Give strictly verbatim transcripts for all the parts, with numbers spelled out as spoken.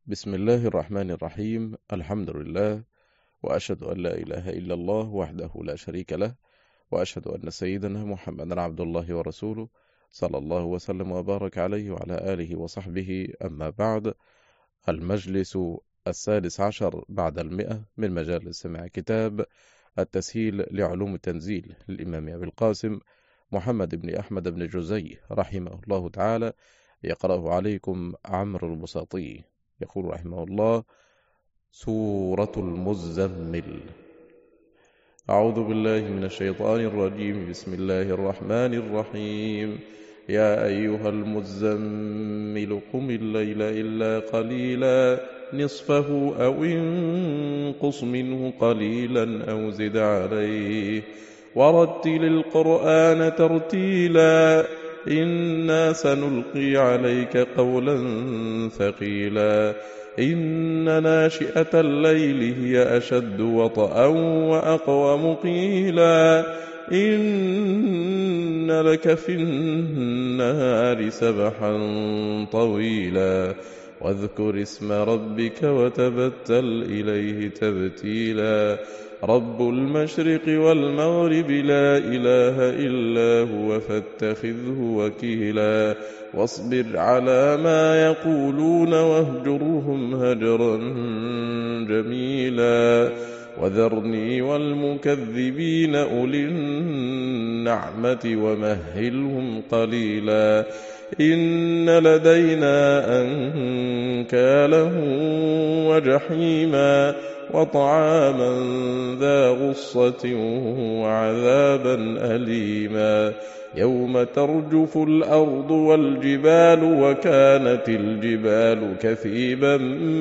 بسم الله الرحمن الرحيم. الحمد لله، وأشهد أن لا إله إلا الله وحده لا شريك له، وأشهد أن سيدنا محمدا عبد الله ورسوله، صلى الله وسلم وبارك عليه وعلى آله وصحبه. أما بعد، المجلس السادس عشر بعد المئة من مجالس سماع كتاب التسهيل لعلوم التنزيل للإمام أبي القاسم محمد بن أحمد بن جزي رحمه الله تعالى، يقرأه عليكم عمرو البساطي. يقول رحمه الله: سورة المزمل. أعوذ بالله من الشيطان الرجيم. بسم الله الرحمن الرحيم. يا أيها المزمل قم الليل إلا قليلا نصفه أو انقص منه قليلا أو زد عليه ورتل القرآن ترتيلا إنا سنلقي عليك قولا ثقيلا إن ناشئة الليل هي أشد وطئا وأقوم قيلا إن لك في النهار سبحا طويلا واذكر اسم ربك وتبتل إليه تبتيلا رب المشرق والمغرب لا إله إلا هو فاتخذه وكيلا واصبر على ما يقولون واهجرهم هجرا جميلا وذرني والمكذبين أولي النعمة ومهلهم قليلا إن لدينا أنكالا وجحيما وطعاما ذا غصة وعذابا أليما يوم ترجف الأرض والجبال وكانت الجبال كثيبا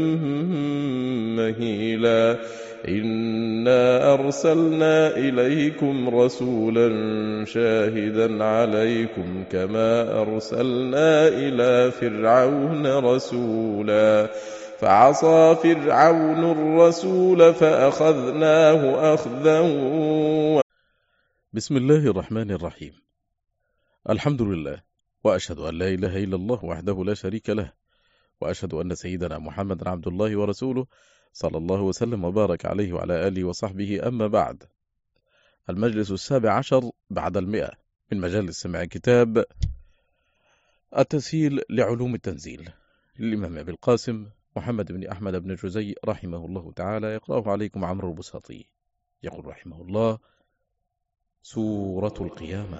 مهيلا إنا أرسلنا إليكم رسولا شاهدا عليكم كما أرسلنا إلى فرعون رسولا فعصى فرعون الرسول فأخذناه أخذا. بسم الله الرحمن الرحيم. الحمد لله، وأشهد أن لا إله إلا الله وحده لا شريك له، وأشهد أن سيدنا محمدا عبد الله ورسوله، صلى الله وسلم وبارك عليه وعلى آله وصحبه. أما بعد، المجلس السابع عشر بعد المئة من مجالس سماع كتاب التسهيل لعلوم التنزيل للإمام أبي القاسم محمد بن أحمد بن جزي رحمه الله تعالى، يقرأه عليكم عمرو البساطي. يقول رحمه الله: سورة القيامة.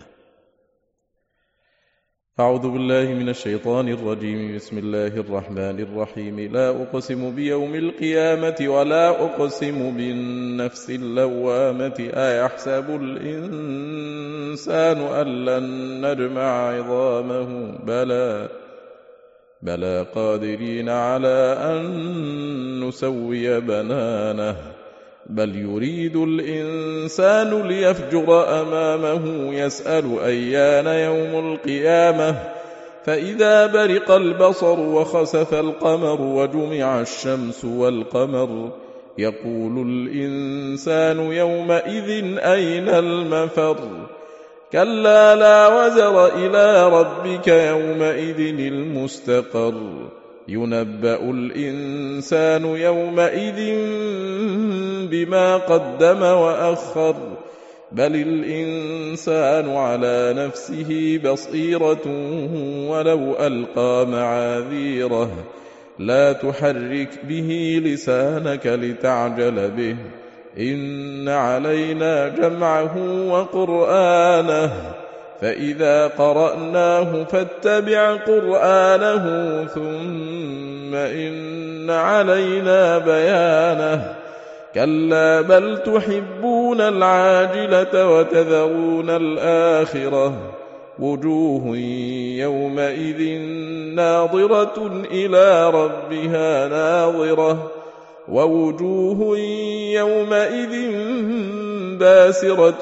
أعوذ بالله من الشيطان الرجيم. بسم الله الرحمن الرحيم. لا أقسم بيوم القيامة ولا أقسم بالنفس اللوامة أيحسب الإنسان أن لن نجمع عظامه بلى بلى قادرين على أن نسوي بنانه بل يريد الإنسان ليفجر أمامه يسأل أيان يوم القيامة فإذا برق البصر وخسف القمر وجمع الشمس والقمر يقول الإنسان يومئذ أين المفر كلا لا وزر إلى ربك يومئذ المستقر ينبأ الإنسان يومئذ بما قدم وأخر بل الإنسان على نفسه بصيرة ولو ألقى معاذيره لا تحرك به لسانك لتعجل به إن علينا جمعه وقرآنه فإذا قرأناه فاتبع قرآنه ثم إن علينا بيانه كلا بل تحبون العاجلة وتذرون الآخرة وجوه يومئذ ناظرة إلى ربها ناظرة ووجوه يومئذ باسرة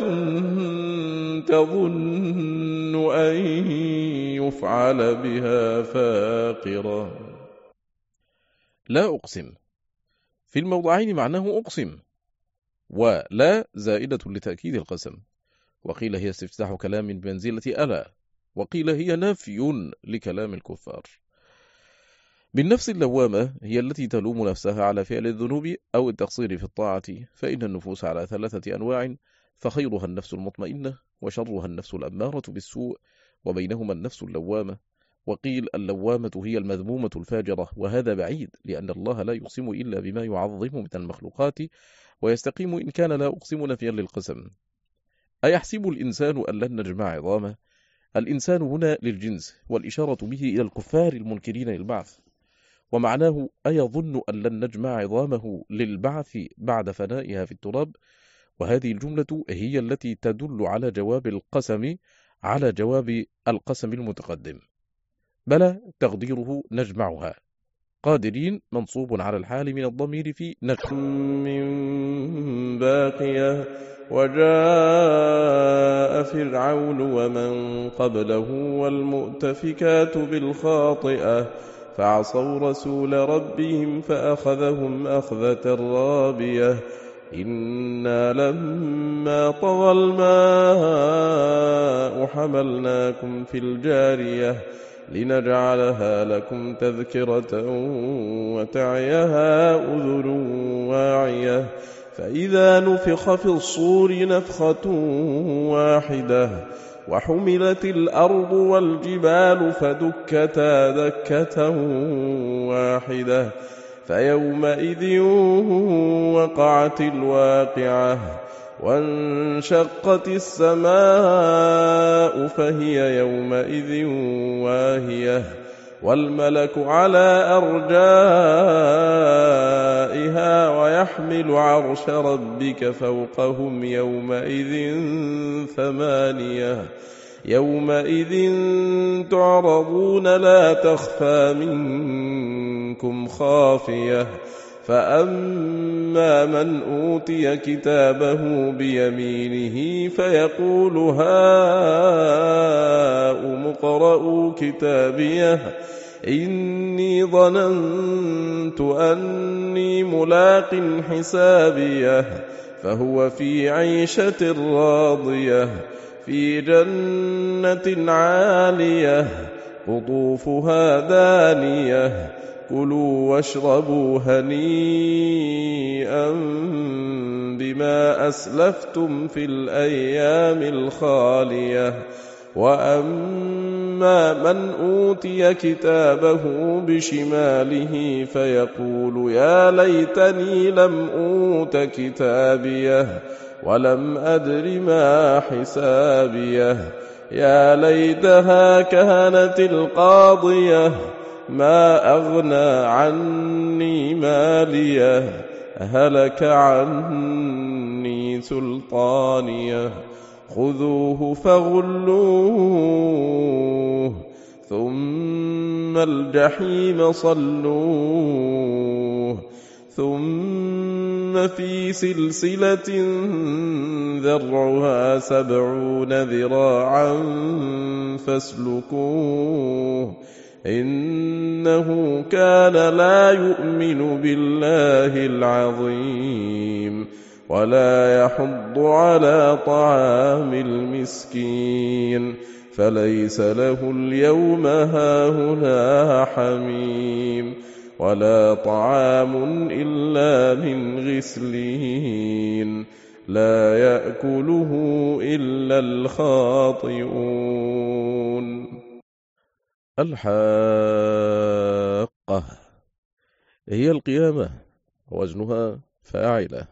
تظن أن يفعل بها فاقرة. لا أقسم في الموضعين معناه أقسم، ولا زائدة لتأكيد القسم، وقيل هي استفتاح كلام بمنزلة ألا، وقيل هي نفي لكلام الكفار. بالنفس اللوامة هي التي تلوم نفسها على فعل الذنوب أو التقصير في الطاعة، فإن النفوس على ثلاثة أنواع، فخيرها النفس المطمئنة، وشرها النفس الأمارة بالسوء، وبينهما النفس اللوامة. وقيل اللوامة هي المذمومة الفاجرة، وهذا بعيد، لأن الله لا يقسم إلا بما يعظم من المخلوقات، ويستقيم إن كان لا أقسم نفيا للقسم. أيحسب الإنسان أن لن نجمع عظامه؟ الإنسان هنا للجنس، والإشارة به إلى الكفار المنكرين للبعث، ومعناه أيظن أن لن نجمع عظامه للبعث بعد فنائها في التراب؟ وهذه الجملة هي التي تدل على جواب القسم على جواب القسم المتقدم. بلى تقديره نجمعها. قادرين منصوب على الحال من الضمير في نجم من باقية. وجاء فرعون ومن قبله والمؤتفكات بالخاطئة فعصوا رسول ربهم فأخذهم أخذة رابية. إنا لما طغى الماء حملناكم في الجارية لنجعلها لكم تذكرة وتعيها أذن واعية. فإذا نفخ في الصور نفخة واحدة وحملت الأرض والجبال فدكتا دكة واحدة فيومئذ وقعت الواقعة وانشقت السماء فهي يومئذ واهية والملك على أرجائها ويحمل عرش ربك فوقهم يومئذ ثمانية. يومئذ تعرضون لا تخفى منكم خافية. فأما من أوتي كتابه بيمينه فيقول هاؤم اقرءوا كتابيه إني ظننت أني ملاق حسابيه فهو في عيشة راضية في جنة عالية قطوفها دانية كلوا واشربوا هنيئا بما أسلفتم في الأيام الخالية. وأما من أوتي كتابه بشماله فيقول يا ليتني لم أوت كتابيه ولم أدر ما حسابيه يا ليتها كانت القاضية ما أغنى عني ماليه هلك عني سلطانيه خذوه فغلوه ثم الجحيم صلوه ثم في سلسلة ذرعها سبعون ذراعا فاسلكوه إنه كان لا يؤمن بالله العظيم ولا يحض على طعام المسكين فليس له اليوم هاهنا حميم ولا طعام إلا من غسلين لا يأكله إلا الخاطئون. الحاقة هي القيامة وزنها فاعلة،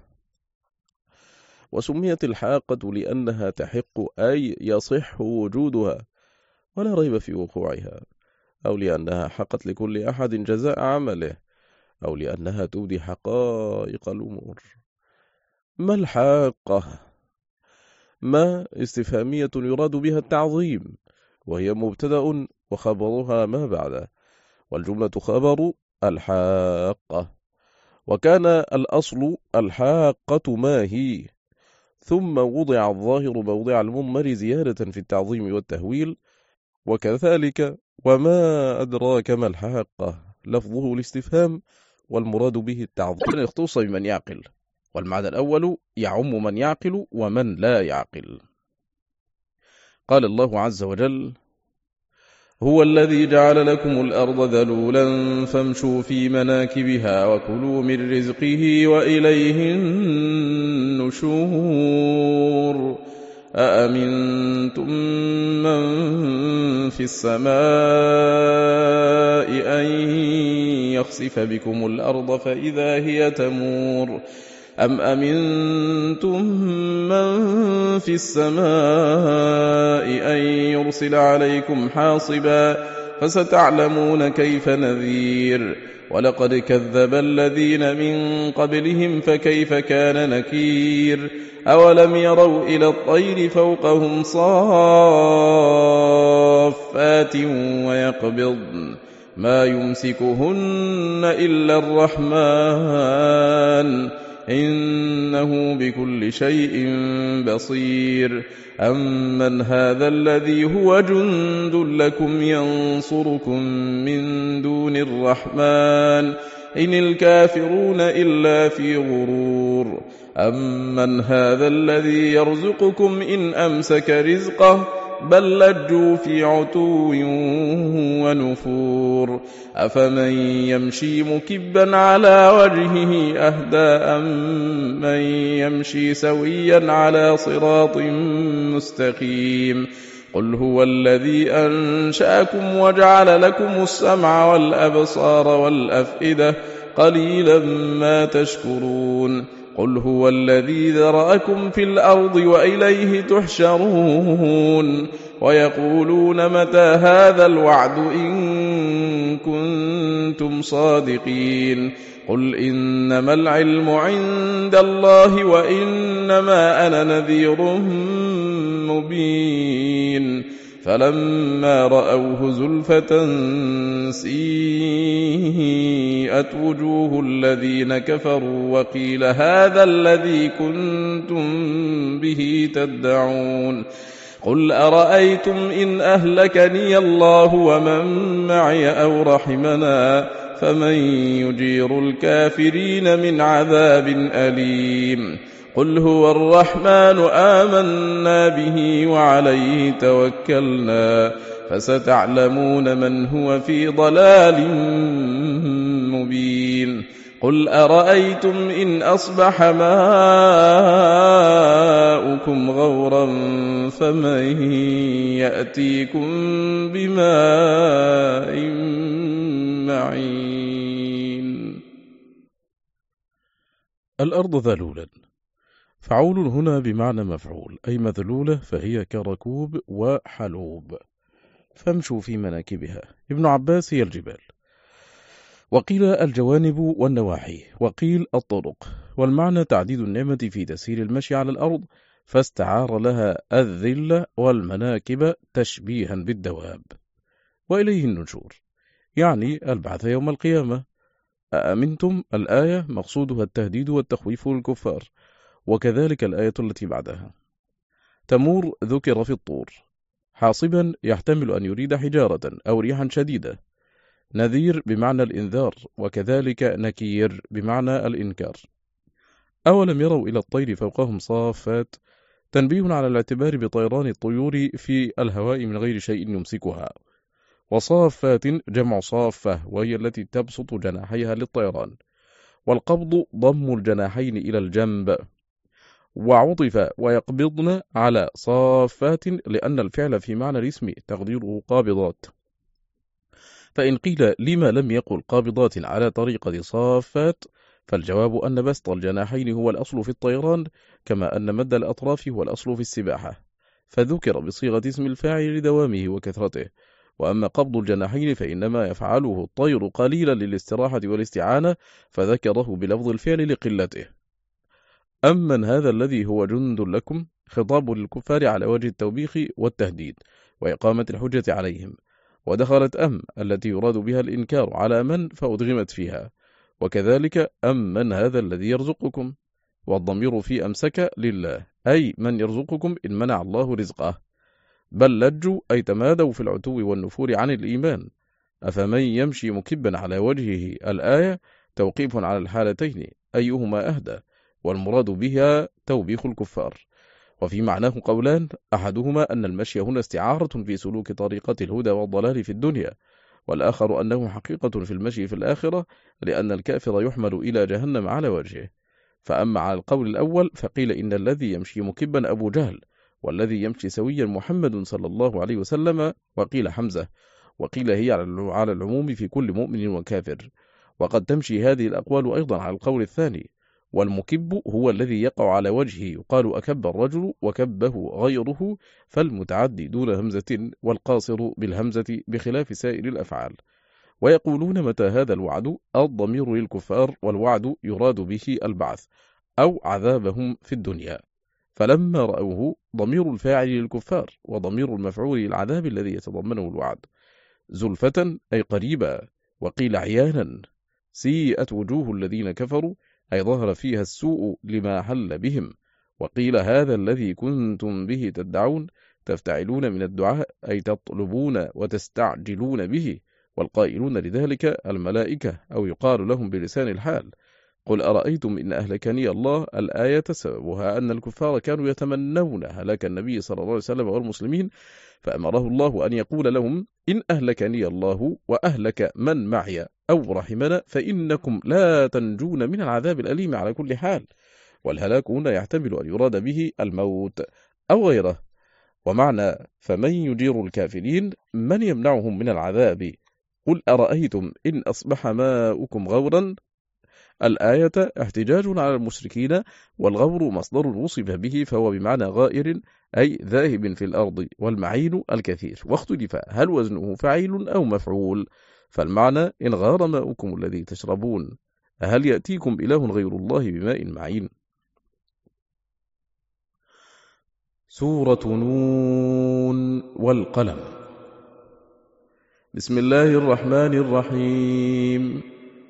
وسميت الحاقة لأنها تحق أي يصح وجودها ولا ريب في وقوعها، أو لأنها حقت لكل أحد جزاء عمله، أو لأنها تبدي حقائق الأمور. ما الحاقة؟ ما استفهامية يراد بها التعظيم، وهي مبتدأ وخبرها ما بعده، والجملة خبر الحاقة. وكان الأصل الحاقة ما هي، ثم وضع الظاهر موضع المضمر زيادة في التعظيم والتهويل. وكذلك وما أدراك ما الحاقة لفظه الاستفهام، والمراد به التعظيم يختص بمن يعقل، والمعنى الأول يعم من يعقل ومن لا يعقل. قال الله عز وجل هو الذي جعل لكم الأرض ذلولا فامشوا في مناكبها وكلوا من رزقه وإليه النشور أأمنتم من في السماء أن يخسف بكم الأرض فإذا هي تمور أم أمنتم من في السماء أن يرسل عليكم حاصبا فستعلمون كيف نذير ولقد كذب الذين من قبلهم فكيف كان نكير أولم يروا إلى الطير فوقهم صافات ويقبضن ما يمسكهن إلا الرحمن إنه بكل شيء بصير أمن هذا الذي هو جند لكم ينصركم من دون الرحمن إن الكافرون إلا في غرور أمن هذا الذي يرزقكم إن أمسك رزقه بل لجوا في عتو ونفور أفمن يمشي مكبا على وجهه أهدى أم من يمشي سويا على صراط مستقيم قل هو الذي أنشأكم وجعل لكم السمع والأبصار والأفئدة قليلا ما تشكرون قل هو الذي ذرأكم في الأرض وإليه تحشرون ويقولون متى هذا الوعد إن كنتم صادقين قل إنما العلم عند الله وإنما أنا نذير مبين فلما رأوه زلفة سيئت وجوه الذين كفروا وقيل هذا الذي كنتم به تدعون قل أرأيتم إن أهلكني الله ومن معي أو رحمنا فمن يجير الكافرين من عذاب أليم قل هو الرحمن آمنا به وعليه توكلنا فستعلمون من هو في ضلال مبين قل أرأيتم إن أصبح ماؤكم غورا فمن يأتيكم بماء معين. الأرض ذلولا فعول هنا بمعنى مفعول أي مذلولة فهي كركوب وحلوب فامشوا في مناكبها. ابن عباس هي الجبال وقيل الجوانب والنواحي وقيل الطرق والمعنى تعديد النعمة في تسهيل المشي على الأرض فاستعار لها الذل والمناكب تشبيها بالدواب وإليه النشور يعني البعث يوم القيامة. أأمنتم الآية مقصودها التهديد والتخويف للكفار وكذلك الآية التي بعدها. تمور ذكر في الطور حاصبا يحتمل أن يريد حجارة أو ريحا شديدة. نذير بمعنى الإنذار وكذلك نكير بمعنى الإنكار. أولم يروا إلى الطير فوقهم صافات تنبيه على الاعتبار بطيران الطيور في الهواء من غير شيء يمسكها. وصافات جمع صافة وهي التي تبسط جناحيها للطيران والقبض ضم الجناحين إلى الجنب. وعطف ويقبضن على صافات لأن الفعل في معنى الاسم تقديره قابضات. فإن قيل لما لم يقل قابضات على طريقة صافات فالجواب أن بسط الجناحين هو الأصل في الطيران كما أن مد الأطراف هو الأصل في السباحة فذكر بصيغة اسم الفاعل لدوامه وكثرته. وأما قبض الجناحين فإنما يفعله الطير قليلا للاستراحة والاستعانة فذكره بلفظ الفعل لقلته. أمن هذا الذي هو جند لكم خطاب للكفار على وجه التوبيخ والتهديد وإقامة الحجة عليهم. ودخلت أم التي يراد بها الإنكار على من فأدغمت فيها وكذلك أمن هذا الذي يرزقكم والضمير في أمسك لله أي من يرزقكم إن منع الله رزقه. بل لجوا أي تمادوا في العتو والنفور عن الإيمان. أفمن يمشي مكبا على وجهه الآية توقيف على الحالتين أيهما أهدى والمراد بها توبيخ الكفار. وفي معناه قولان، أحدهما أن المشي هنا استعارة في سلوك طريقة الهدى والضلال في الدنيا، والآخر أنه حقيقة في المشي في الآخرة، لأن الكافر يحمل إلى جهنم على وجهه. فأما على القول الأول فقيل إن الذي يمشي مكبا أبو جهل، والذي يمشي سويا محمد صلى الله عليه وسلم، وقيل حمزة، وقيل هي على العموم في كل مؤمن وكافر. وقد تمشي هذه الأقوال أيضا على القول الثاني، والمكب هو الذي يقع على وجهه، يقال أكب الرجل وكبه غيره، فالمتعدي دون همزة والقاصر بالهمزة بخلاف سائر الأفعال. ويقولون متى هذا الوعد؟ الضمير للكفار، والوعد يراد به البعث أو عذابهم في الدنيا، فلما رأوه ضمير الفاعل للكفار، وضمير المفعول للعذاب الذي يتضمنه الوعد. زلفة أي قريبا، وقيل عيانا. سيئت وجوه الذين كفروا، أي ظهر فيها السوء لما حل بهم. وقيل هذا الذي كنتم به تدعون، تفتعلون من الدعاء أي تطلبون وتستعجلون به، والقائلون لذلك الملائكة، أو يقال لهم بلسان الحال. قل أرأيتم إن أهلكني الله، الآية سببها أن الكفار كانوا يتمنون هلاك النبي صلى الله عليه وسلم والمسلمين، فأمره الله أن يقول لهم إن أهلكني الله وأهلك من معي أو رحمنا فإنكم لا تنجون من العذاب الأليم على كل حال. والهلاك هنا يحتمل أن يراد به الموت أو غيره. ومعنى فمن يجير الكافرين من يمنعهم من العذاب. قل أرأيتم إن أصبح ماؤكم غورا، الآية احتجاج على المشركين، والغور مصدر وصف به فهو بمعنى غائر أي ذاهب في الأرض، والمعين الكثير. واختلف هل وزنه فعيل أو مفعول، فالمعنى إن غار ماؤكم الذي تشربون، هل يأتيكم إله غير الله بماء معين. سورة نون والقلم. بسم الله الرحمن الرحيم.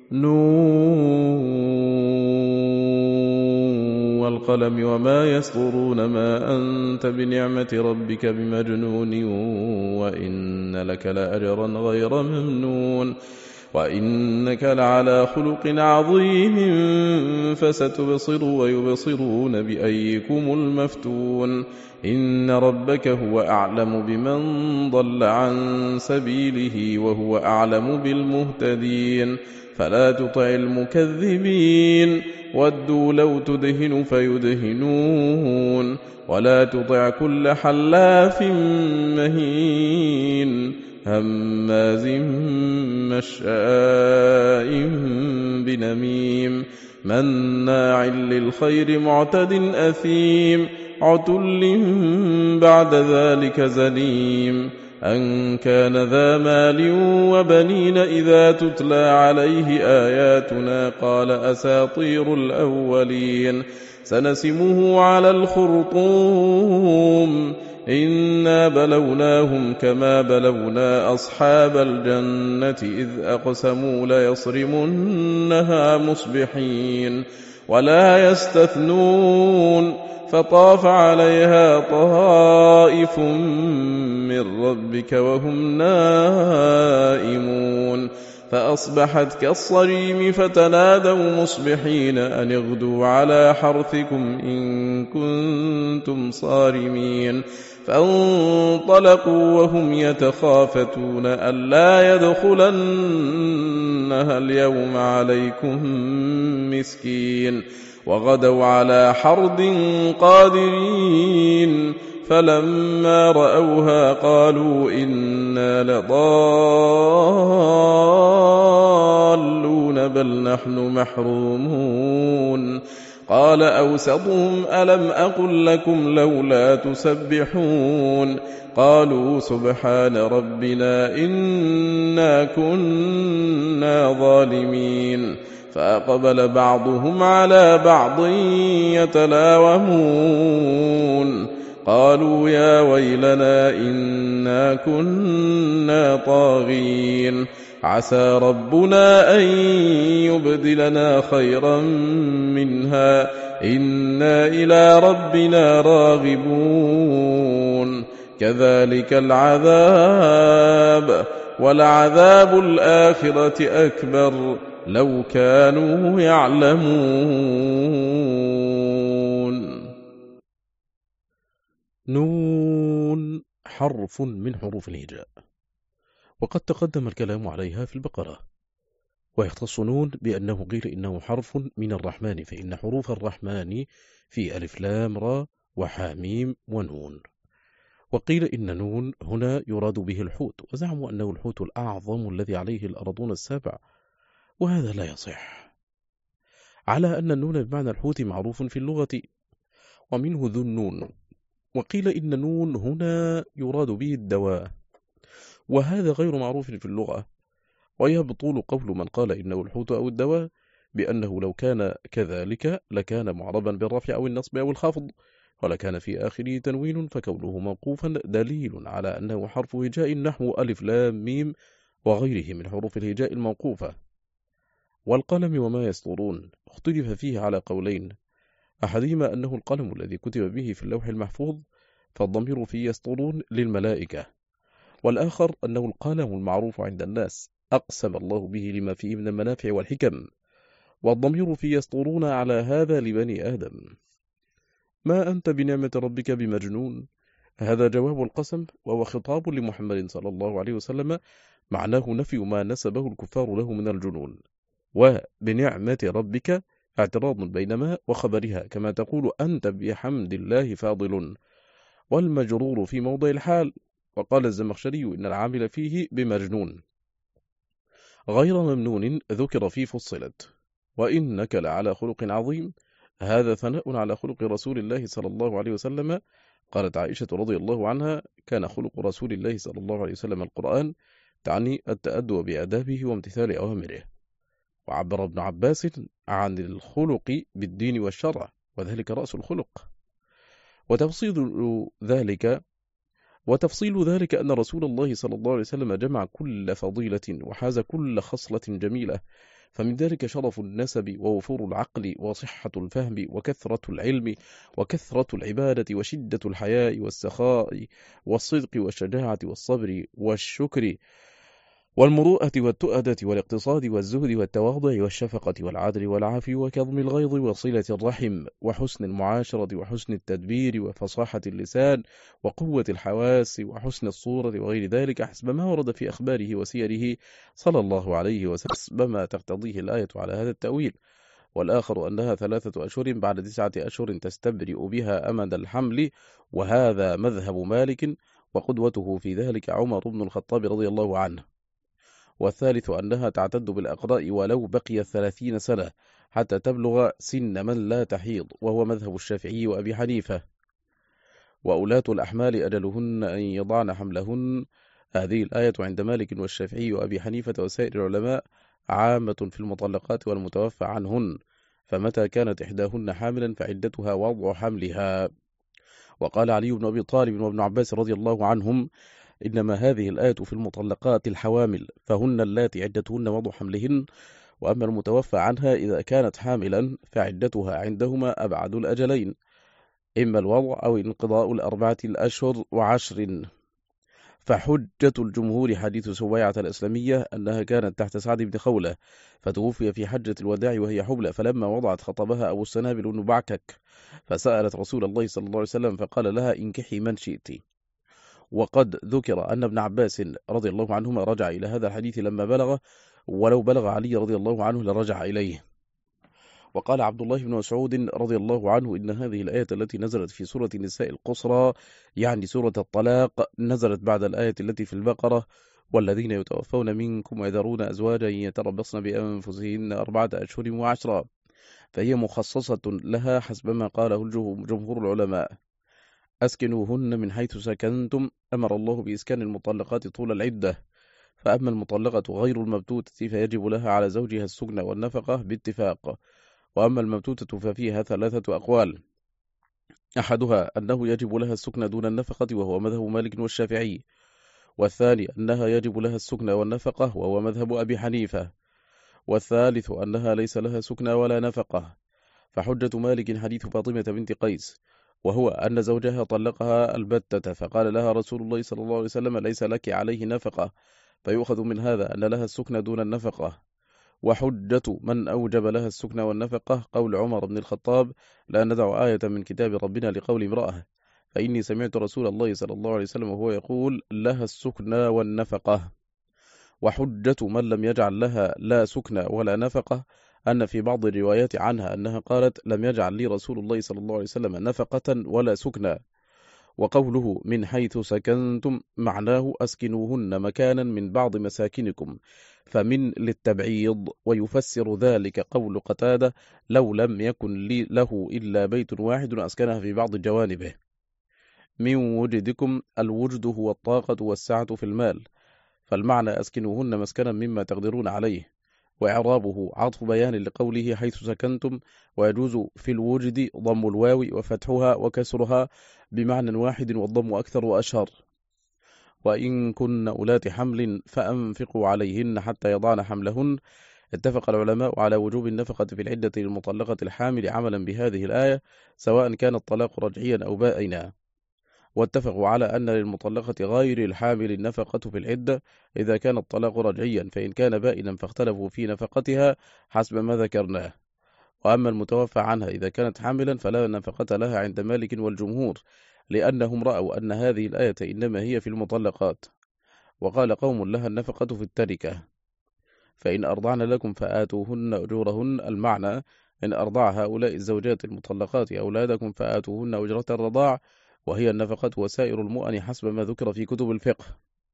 نون والقلم وما يسطرون، ما أنت بنعمة ربك بمجنون، وإن لك لأجرا غير ممنون، وإنك لعلى خلق عظيم، فستبصر ويبصرون بأيكم المفتون. إن ربك هو أعلم بمن ضل عن سبيله وهو أعلم بالمهتدين، فلا تطع المكذبين، ودوا لو تدهن فيدهنون، ولا تطع كل حلاف مهين، هماز مشاء بنميم، مناع للخير معتد أثيم، عتل بعد ذلك زنيم، أن كان ذا مال وبنين، إذا تتلى عليه آياتنا قال أساطير الأولين، سنسمه على الخرطوم، إنا بلوناهم كما بلونا أصحاب الجنة إذ أقسموا ليصرمنها مصبحين، ولا يستثنون، فطاف عليها طائف من ربك وهم نائمون، فأصبحت كالصريم، فتنادوا مصبحين أن اغدوا على حرثكم إن كنتم صارمين، فانطلقوا وهم يتخافتون ألا يدخلنها اليوم عليكم مسكين، وغدوا على حرد قادرين، فلما رأوها قالوا إنا لضالون بل نحن محرومون. قال أوسطهم ألم أقل لكم لولا تسبحون، قالوا سبحان ربنا إنا كنا ظالمين، فأقبل بعضهم على بعض يتلاومون، قالوا يا ويلنا إنا كنا طاغين، عسى ربنا أن يبدلنا خيرا منها إنا إلى ربنا راغبون، كذلك العذاب، ولعذاب الآخرة أكبر لو كانوا يعلمون. نون حرف من حروف الهجاء، وقد تقدم الكلام عليها في البقرة. ويختص نون بأنه قيل إنه حرف من الرحمن، فإن حروف الرحمن في ألف لام را وحاميم ونون. وقيل إن نون هنا يراد به الحوت، وزعموا أنه الحوت الأعظم الذي عليه الأرضون السبع، وهذا لا يصح، على أن النون بمعنى الحوت معروف في اللغة، ومنه ذو النون. وقيل إن نون هنا يراد به الدواء، وهذا غير معروف في اللغة. ويبطل قول من قال إنه الحوت أو الدواء بأنه لو كان كذلك لكان معربا بالرفع أو النصب أو الخفض، ولكان في آخره تنوين، فكونه موقوفا دليل على أنه حرف هجاء نحو ألف لام ميم وغيره من حروف الهجاء الموقوفة. والقلم وما يسطرون اختلف فيه على قولين، أحدهما أنه القلم الذي كتب به في اللوح المحفوظ، فالضمير فيه يسطرون للملائكة، والآخر أنه القلم المعروف عند الناس، أقسم الله به لما فيه من المنافع والحكم، والضمير فيه يسطرون على هذا لبني آدم. ما أنت بنعمة ربك بمجنون، هذا جواب القسم، وهو خطاب لمحمد صلى الله عليه وسلم، معناه نفي ما نسبه الكفار له من الجنون. وبنعمة ربك اعتراض بين ما وخبرها، كما تقول أنت بحمد الله فاضل، والمجرور في موضع الحال. وقال الزمخشري إن العامل فيه بمجنون غير ممنون ذكر فيه فصلت. وإنك لعلى خلق عظيم، هذا ثناء على خلق رسول الله صلى الله عليه وسلم. قالت عائشة رضي الله عنها كان خلق رسول الله صلى الله عليه وسلم القرآن، تعني التأدب بأدابه وامتثال أوامره. وعبر ابن عباس عن الخلق بالدين والشرع، وذلك رأس الخلق. وتفصيل ذلك وتفصيل ذلك أن رسول الله صلى الله عليه وسلم جمع كل فضيلة وحاز كل خصلة جميلة، فمن ذلك شرف النسب ووفور العقل وصحة الفهم وكثرة العلم وكثرة العبادة وشدة الحياء والسخاء والصدق والشجاعة والصبر والشكر والمروءة والتؤدة والاقتصاد والزهد والتواضع والشفقة والعدل والعفو وكظم الغيظ وصلة الرحم وحسن المعاشرة وحسن التدبير وفصاحة اللسان وقوة الحواس وحسن الصورة وغير ذلك، حسب ما ورد في أخباره وسيره صلى الله عليه وسلم، حسب ما تقتضيه الآية على هذا التأويل. والآخر أنها ثلاثة أشهر بعد تسعة أشهر تستبرئ بها أمد الحمل، وهذا مذهب مالك، وقدوته في ذلك عمر بن الخطاب رضي الله عنه. والثالث أنها تعتد بالأقراء ولو بقي ثلاثين سنة حتى تبلغ سن من لا تحيض، وهو مذهب الشافعي وأبي حنيفة. وأولاة الأحمال أجلهن أن يضعن حملهن، هذه الآية عند مالك والشافعي وأبي حنيفة وسائر العلماء عامة في المطلقات والمتوفى عنهن، فمتى كانت إحداهن حاملا فعدتها وضع حملها. وقال علي بن أبي طالب وابن عباس رضي الله عنهم إنما هذه الآية في المطلقات الحوامل، فهن اللاتي عدتهن وضع حملهن، وأما المتوفى عنها إذا كانت حاملا فعدتها عندهما أبعد الأجلين، إما الوضع أو انقضاء الأربعة الأشهر وعشر. فحجة الجمهور حديث سويعة الإسلامية أنها كانت تحت سعد بن خولة، فتوفي في حجة الوداع وهي حبلى، فلما وضعت خطبها أبو السنابل بن بعكك، فسألت رسول الله صلى الله عليه وسلم فقال لها انكحي من شئت. وقد ذكر أن ابن عباس رضي الله عنهما رجع إلى هذا الحديث لما بلغ، ولو بلغ علي رضي الله عنه لرجع إليه. وقال عبد الله بن مسعود رضي الله عنه إن هذه الآية التي نزلت في سورة النساء القصرى، يعني سورة الطلاق، نزلت بعد الآية التي في البقرة: والذين يتوفون منكم ويذرون أزواجا يتربصن بأنفسهن أربعة أشهر وعشرا، فهي مخصصة لها حسب ما قاله جمهور العلماء. أسكنوهن من حيث سكنتم، أمر الله بإسكان المطلقات طول العدة. فأما المطلقة غير المبتوتة فيجب لها على زوجها السكن والنفقة باتفاق. وأما المبتوتة ففيها ثلاثة أقوال: أحدها أنه يجب لها السكن دون النفقة، وهو مذهب مالك والشافعي، والثاني أنها يجب لها السكن والنفقة، وهو مذهب أبي حنيفة، والثالث أنها ليس لها سكن ولا نفقة. فحجة مالك حديث فاطمة بنت قيس، وهو أن زوجها طلقها البتة، فقال لها رسول الله صلى الله عليه وسلم: ليس لك عليه نفقة، فيؤخذ من هذا أن لها السكن دون النفقة. وحجة من أوجب لها السكن والنفقة قول عمر بن الخطاب: لا ندع آية من كتاب ربنا لقول امرأة، فإني سمعت رسول الله صلى الله عليه وسلم وهو يقول لها السكنى والنفقة. وحجة من لم يجعل لها لا سكنى ولا نفقة أن في بعض الروايات عنها أنها قالت لم يجعل لي رسول الله صلى الله عليه وسلم نفقة ولا سكنى. وقوله من حيث سكنتم معناه أسكنوهن مكانا من بعض مساكنكم، فمن للتبعيض. ويفسر ذلك قول قتادة لو لم يكن لي له إلا بيت واحد أسكنها في بعض جوانبه. من وجدكم، الوجد هو الطاقة والسعة في المال، فالمعنى أسكنوهن مسكنا مما تقدرون عليه. وإعرابه عطف بيان لقوله حيث سكنتم، ويجوز في الوجد ضم الواو وفتحها وكسرها بمعنى واحد، والضم أكثر وأشهر. وإن كن أولات حمل فأنفقوا عليهن حتى يضعن حملهن. اتفق العلماء على وجوب النفقة في العدة للمطلقة الحامل عملا بهذه الآية، سواء كان الطلاق رجعيا أو بائنا. واتفقوا على أن للمطلقة غير الحامل النفقة في العدة إذا كان الطلاق رجعيا، فإن كان بائنا فاختلفوا في نفقتها حسب ما ذكرناه. وأما المتوفى عنها إذا كانت حاملا فلا نفقة لها عند مالك والجمهور، لأنهم رأوا أن هذه الآية إنما هي في المطلقات. وقال قوم لها النفقة في التركة. فإن أرضعن لكم فآتوهن أجورهن، المعنى إن أرضع هؤلاء الزوجات المطلقات أولادكم فآتوهن أجرة الرضاع، وهي النفقة وسائر المؤن حسب ما ذكر في كتب الفقه.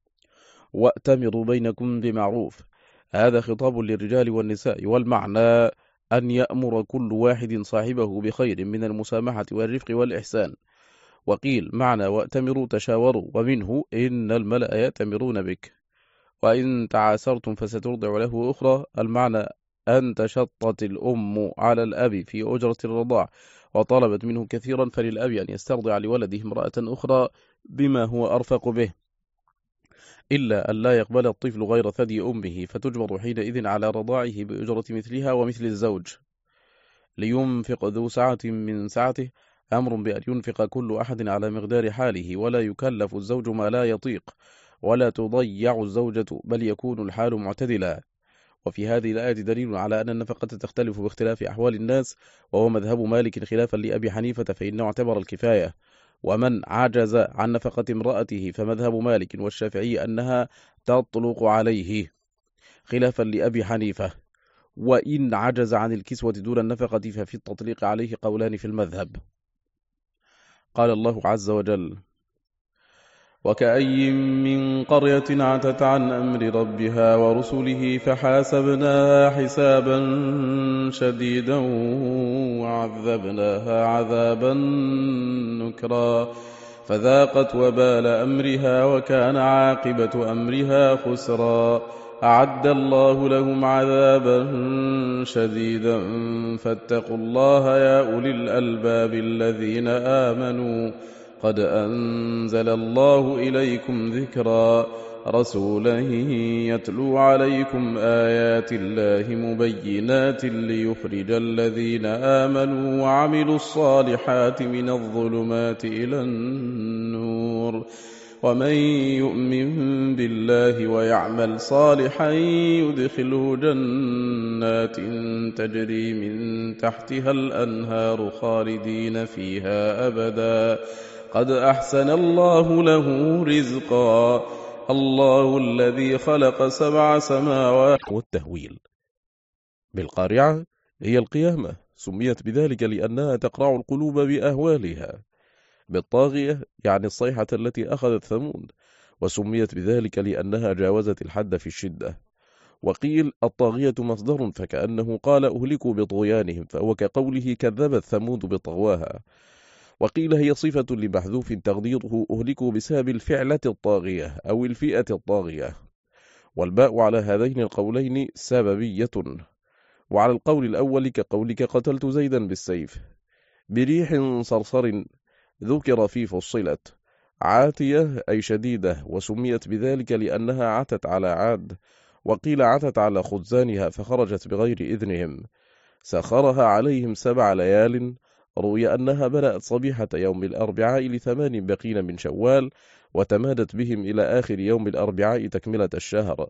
وأتمروا بينكم بمعروف، هذا خطاب للرجال والنساء، والمعنى أن يأمر كل واحد صاحبه بخير من المسامحة والرفق والإحسان. وقيل معنى وأتمروا تشاوروا، ومنه إن الملأ يأتمرون بك. وإن تعاسرتم فسترضع له أخرى، المعنى أن تشطت الأم على الأب في أجرة الرضاع وطلبت منه كثيرا، فللأب أن يسترضع لولده امرأة أخرى بما هو أرفق به، إلا أن لا يقبل الطفل غير ثدي أمه، فتجبر حينئذ على رضاعه بأجرة مثلها ومثل الزوج. لينفق ذو سعة من سعته، أمر بأن ينفق كل أحد على مقدار حاله، ولا يكلف الزوج ما لا يطيق، ولا تضيع الزوجة، بل يكون الحال معتدلا. وفي هذه الآية دليل على أن النفقة تختلف باختلاف أحوال الناس، وهو مذهب مالك خلافا لأبي حنيفة، فإنه اعتبر الكفاية. ومن عجز عن نفقة امرأته فمذهب مالك والشافعي أنها تطلق عليه خلافا لأبي حنيفة. وإن عجز عن الكسوة دون النفقة ففي التطليق عليه قولان في المذهب. قال الله عز وجل: وكأي من قرية عتت عن أمر ربها ورسله فحاسبناها حسابا شديدا وعذبناها عذابا نكرا فذاقت وبال أمرها وكان عاقبة أمرها خسرا. أعد الله لهم عذابا شديدا فاتقوا الله يا أولي الألباب الذين آمنوا قد أنزل الله إليكم ذكرا رسولا يتلو عليكم آيات الله مبينات ليخرج الذين آمنوا وعملوا الصالحات من الظلمات إلى النور ومن يؤمن بالله ويعمل صالحا يدخله جنات تجري من تحتها الأنهار خالدين فيها أبدا قد أحسن الله له رزقا الله الذي خلق سبع سماوات. والتهويل بالقارعة هي القيامة، سميت بذلك لأنها تقرع القلوب بأهوالها. بالطاغية يعني الصيحة التي أخذت ثمود، وسميت بذلك لأنها جاوزت الحد في الشدة. وقيل الطاغية مصدر، فكأنه قال أهلكوا بطغيانهم، فهو كقوله كذبت ثمود بطغواها. وقيل هي صفة لمحذوف تقديره أهلكوا بسبب الفعلة الطاغية أو الفئة الطاغية، والباء على هذين القولين سببية. وعلى القول الأول كقولك قتلت زيدا بالسيف. بريح صرصر ذكر في فصلت عاتية أي شديدة، وسميت بذلك لأنها عتت على عاد. وقيل عتت على خزانها فخرجت بغير إذنهم. سخرها عليهم سبع ليال. روي أنها بدأت صبيحة يوم الأربعاء لثمان بقين من شوال، وتمادت بهم إلى آخر يوم الأربعاء تكملة الشهر.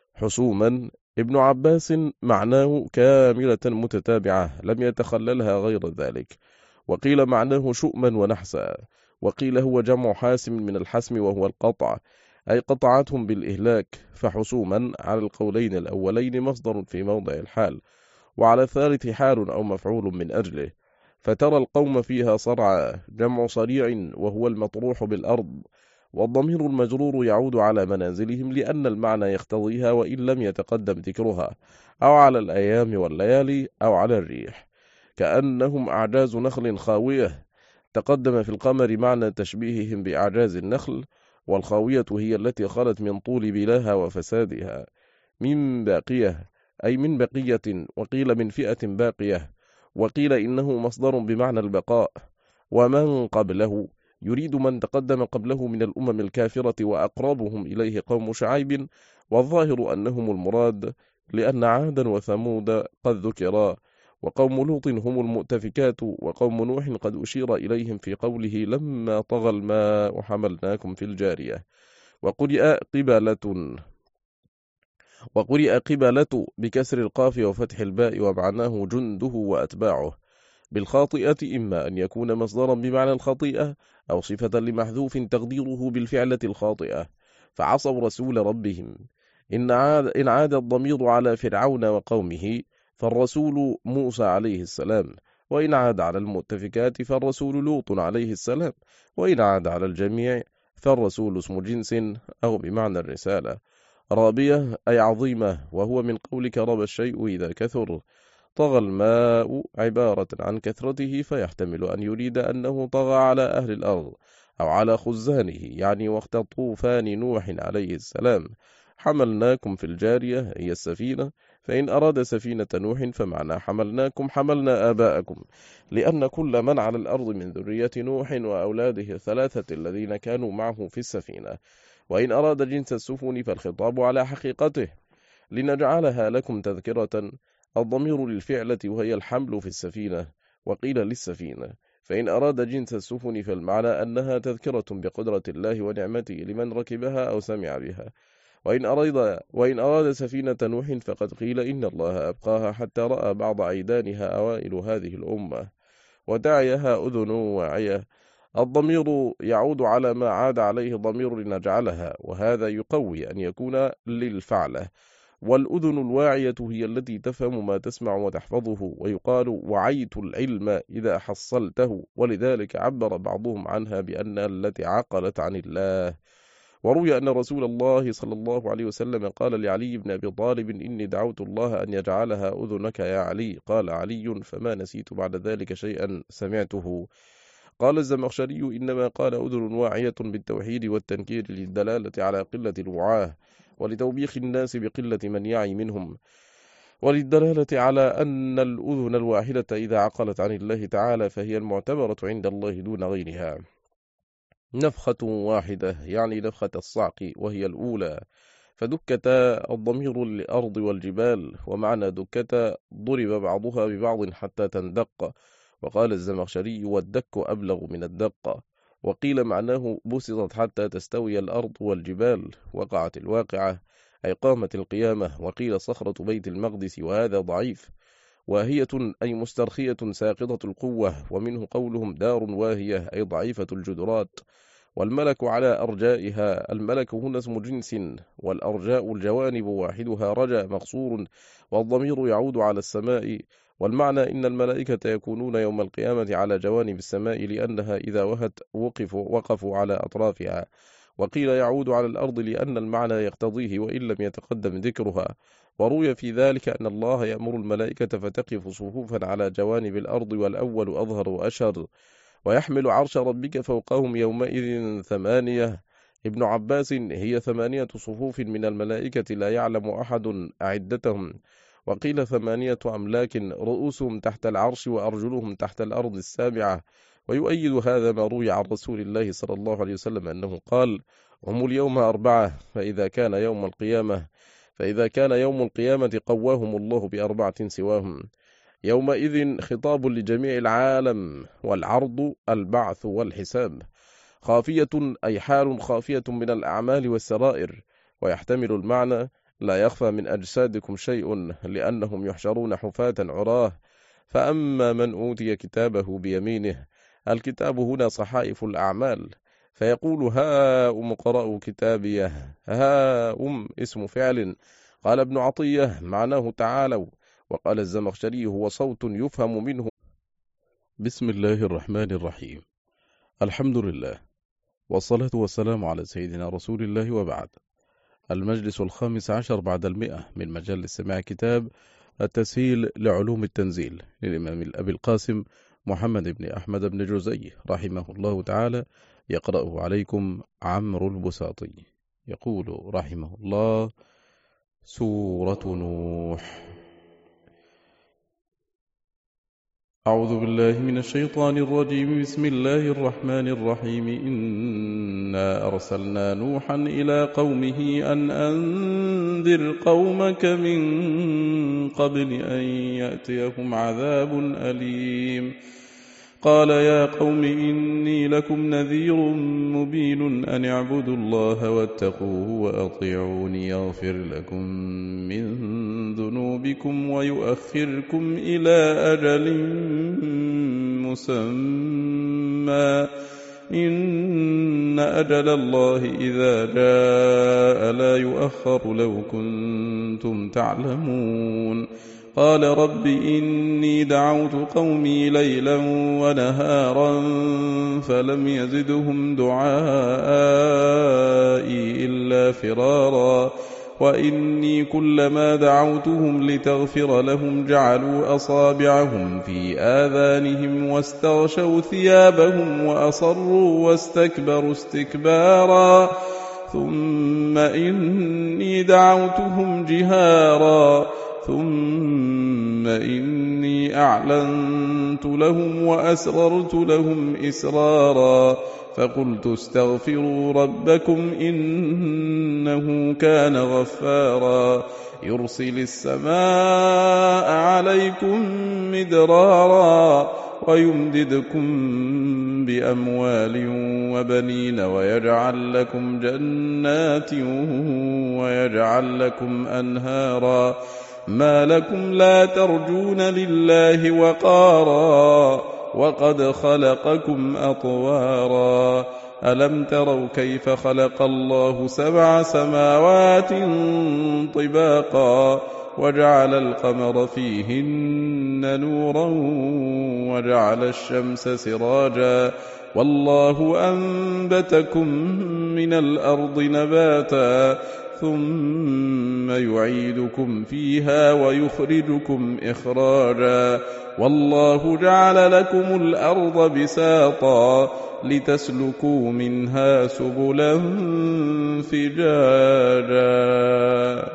حسوما ابن عباس معناه كاملة متتابعة لم يتخللها غير ذلك. وقيل معناه شؤما ونحسا. وقيل هو جمع حاسم من الحسم وهو القطع، أي قطعتهم بالإهلاك، فحسوما على القولين الأولين مصدر في موضع الحال، وعلى الثالث حال أو مفعول من أجله. فترى القوم فيها صرعى، جمع صريع وهو المطروح بالأرض، والضمير المجرور يعود على منازلهم لأن المعنى يقتضيها وإن لم يتقدم ذكرها، أو على الأيام والليالي أو على الريح، كأنهم أعجاز نخل خاوية. تقدم في القمر معنى تشبيههم بأعجاز النخل، والخاوية هي التي خلت من طول بلاها وفسادها. من باقية أي من بقية، وقيل من فئة باقية، وقيل إنه مصدر بمعنى البقاء. ومن قبله يريد من تقدم قبله من الأمم الكافرة وأقربهم إليه قوم شعيب، والظاهر أنهم المراد، لأن عادا وثمود قد ذكرا، وقوم لوط هم المؤتفكات، وقوم نوح قد أشير إليهم في قوله لما طغى الماء حملناكم في الجارية. وقرئ قبلة وقرئ قبلة بكسر القاف وفتح الباء، ومعناه جنده وأتباعه. بالخاطئة إما أن يكون مصدرا بمعنى الخطيئة، أو صفة لمحذوف تقديره بالفعلة الخاطئة، فعصوا رسول ربهم. إن عاد, إن عاد الضمير على فرعون وقومه فالرسول موسى عليه السلام، وإن عاد على المؤتفكات فالرسول لوط عليه السلام، وإن عاد على الجميع فالرسول اسم جنس أو بمعنى الرسالة. رابية أي عظيمة، وهو من قولك رب الشيء إذا كثر. طغى الماء عبارة عن كثرته، فيحتمل أن يريد أنه طغى على أهل الأرض أو على خزانه، يعني وقت طوفان نوح عليه السلام. حملناكم في الجارية هي السفينة، فإن أراد سفينة نوح فمعنى حملناكم حملنا آباءكم، لأن كل من على الأرض من ذرية نوح وأولاده الثلاثة الذين كانوا معه في السفينة. وإن أراد جنس السفن فالخطاب على حقيقته، لنجعلها لكم تذكرة. الضمير للفعلة وهي الحمل في السفينة، وقيل للسفينة. فإن أراد جنس السفن فالمعنى أنها تذكرة بقدرة الله ونعمته لمن ركبها أو سمع بها. وإن أراد, وإن أراد سفينة نوح فقد قيل إن الله أبقاها حتى رأى بعض عيدانها أوائل هذه الأمة، وداعيها أذن واعية. الضمير يعود على ما عاد عليه ضمير لنجعلها، وهذا يقوي أن يكون للفعلة. والأذن الواعية هي التي تفهم ما تسمع وتحفظه، ويقال وعيت العلم إذا حصلته، ولذلك عبر بعضهم عنها بأن التي عقلت عن الله. وروي أن رسول الله صلى الله عليه وسلم قال لعلي بن أبي طالب إني دعوت الله أن يجعلها أذنك يا علي. قال علي فما نسيت بعد ذلك شيئا سمعته. قال الزمخشري إنما قال أذن واعية بالتوحيد والتنكير للدلالة على قلة الوعاه، ولتوبيخ الناس بقلة من يعي منهم، وللدلالة على أن الأذن الواحدة إذا عقلت عن الله تعالى فهي المعتبرة عند الله دون غيرها. نفخة واحدة يعني نفخة الصعق، وهي الأولى. فدكتا الضمير للأرض والجبال، ومعنى دكتا ضرب بعضها ببعض حتى تندق. وقال الزمخشري والدك أبلغ من الدق. وقيل معناه بسطت حتى تستوي الأرض والجبال، وقعت الواقعة أي قامت القيامة. وقيل صخرة بيت المقدس، وهذا ضعيف. واهية أي مسترخية ساقطة القوة، ومنه قولهم دار واهية أي ضعيفة الجدرات. والملك على أرجائها، الملك هنا اسم جنس، والأرجاء الجوانب واحدها رجا مقصور، والضمير يعود على السماء. والمعنى إن الملائكة يكونون يوم القيامة على جوانب السماء، لأنها إذا وهت وقفوا, وقفوا على أطرافها. وقيل يعود على الأرض لأن المعنى يقتضيه وإن لم يتقدم ذكرها. وروي في ذلك أن الله يأمر الملائكة فتقف صفوفا على جوانب الأرض، والأول أظهر وأشهر. ويحمل عرش ربك فوقهم يومئذ ثمانية. ابن عباس هي ثمانية صفوف من الملائكة لا يعلم أحد أعدتهم. وقيل ثمانية أملاك رؤوسهم تحت العرش وأرجلهم تحت الأرض السابعة. ويؤيد هذا ما روي عن رسول الله صلى الله عليه وسلم أنه قال هم اليوم أربعة، فإذا كان يوم القيامة فإذا كان يوم القيامة قواهم الله بأربعة سواهم. يومئذ خطاب لجميع العالم، والعرض البعث والحساب. خافية أي حال خافية من الأعمال والسرائر، ويحتمل المعنى لا يخفى من أجسادكم شيء، لأنهم يحشرون حفاة عراه. فأما من أوتي كتابه بيمينه الكتاب هنا صحائف الأعمال، فيقول هاؤم اقرءوا كتابيه. هاؤم اسم فعل. قال ابن عطية معناه تعالوا. وقال الزمخشري هو صوت يفهم منه. بسم الله الرحمن الرحيم. الحمد لله، والصلاة والسلام على سيدنا رسول الله، وبعد. المجلس الخامس عشر بعد المئة من مجال سماع كتاب التسهيل لعلوم التنزيل للإمام الأبي القاسم محمد بن أحمد بن جزي رحمه الله تعالى، يقرأه عليكم عمرو البساطي. يقول رحمه الله: سورة نوح. أعوذ بالله من الشيطان الرجيم. بسم الله الرحمن الرحيم. إنا أرسلنا نوحا إلى قومه أن أنذر قومك من قبل أن يأتيهم عذاب أليم. قال يا قوم إني لكم نذير مبين أن اعبدوا الله واتقوه وأطيعوني يغفر لكم من ذنوبكم ويؤخركم إلى أجل مسمى إن أجل الله إذا جاء لا يؤخر لو كنتم تعلمون. قال رب إني دعوت قومي ليلا ونهارا فلم يزدهم دعائي إلا فرارا وإني كلما دعوتهم لتغفر لهم جعلوا أصابعهم في آذانهم واستغشوا ثيابهم وأصروا واستكبروا استكبارا ثم إني دعوتهم جهارا ثم إني أعلنت لهم وأسررت لهم إسرارا فقلت استغفروا ربكم إنه كان غفارا يرسل السماء عليكم مدرارا ويمددكم بأموال وبنين ويجعل لكم جنات ويجعل لكم أنهارا ما لكم لا ترجون لله وقارا وقد خلقكم أطوارا ألم تروا كيف خلق الله سبع سماوات طباقا وجعل القمر فيهن نورا وجعل الشمس سراجا والله أنبتكم من الأرض نباتا ثم يعيدكم فيها ويخرجكم إخراجا والله جعل لكم الأرض بساطا لتسلكوا منها سبلا فجاجا.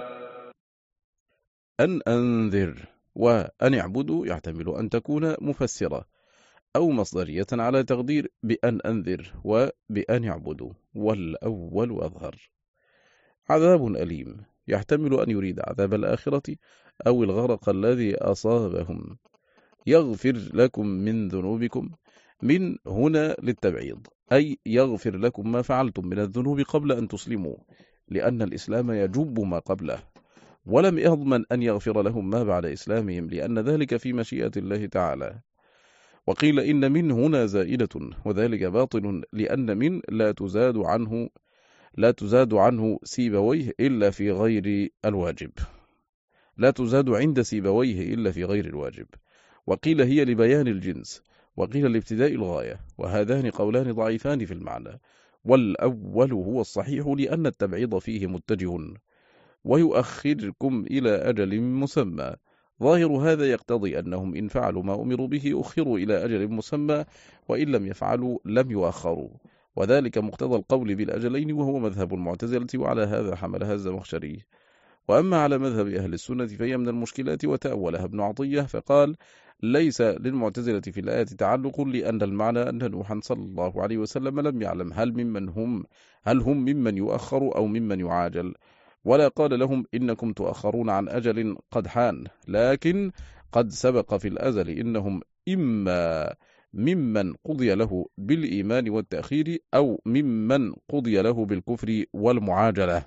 أن أنذر وأن اعبدوا يحتمل أن تكون مفسرة أو مصدرية على تقدير بأن أنذر وبأن اعبدوا، والأول أظهر. عذاب أليم يحتمل أن يريد عذاب الآخرة أو الغرق الذي أصابهم. يغفر لكم من ذنوبكم، من هنا للتبعيض، أي يغفر لكم ما فعلتم من الذنوب قبل أن تسلموا، لأن الإسلام يجب ما قبله، ولم يضمن أن يغفر لهم ما بعد إسلامهم، لأن ذلك في مشيئة الله تعالى. وقيل إن من هنا زائدة، وذلك باطل، لأن من لا تزاد عنه لا تزاد عنه سيبويه إلا في غير الواجب، لا تزاد عند سيبويه إلا في غير الواجب. وقيل هي لبيان الجنس، وقيل لابتداء الغاية، وهذان قولان ضعيفان في المعنى، والأول هو الصحيح لأن التبعيض فيه متجه. ويؤخركم إلى أجل مسمى، ظاهر هذا يقتضي أنهم إن فعلوا ما أمروا به أخروا إلى أجل مسمى، وإن لم يفعلوا لم يؤخروا، وذلك مقتضى القول بالأجلين، وهو مذهب المعتزلة، وعلى هذا حملها الزمخشري. وأما على مذهب أهل السنة فهي من المشكلات، وتأولها ابن عطية فقال ليس للمعتزلة في الآية تعلق، لأن المعنى أن نوحا صلى الله عليه وسلم لم يعلم هل ممن هم هل هم ممن يؤخر أو ممن يعاجل، ولا قال لهم إنكم تؤخرون عن أجل قد حان، لكن قد سبق في الأزل إنهم إما ممن قضي له بالإيمان والتأخير أو ممن قضي له بالكفر والمعاجلة.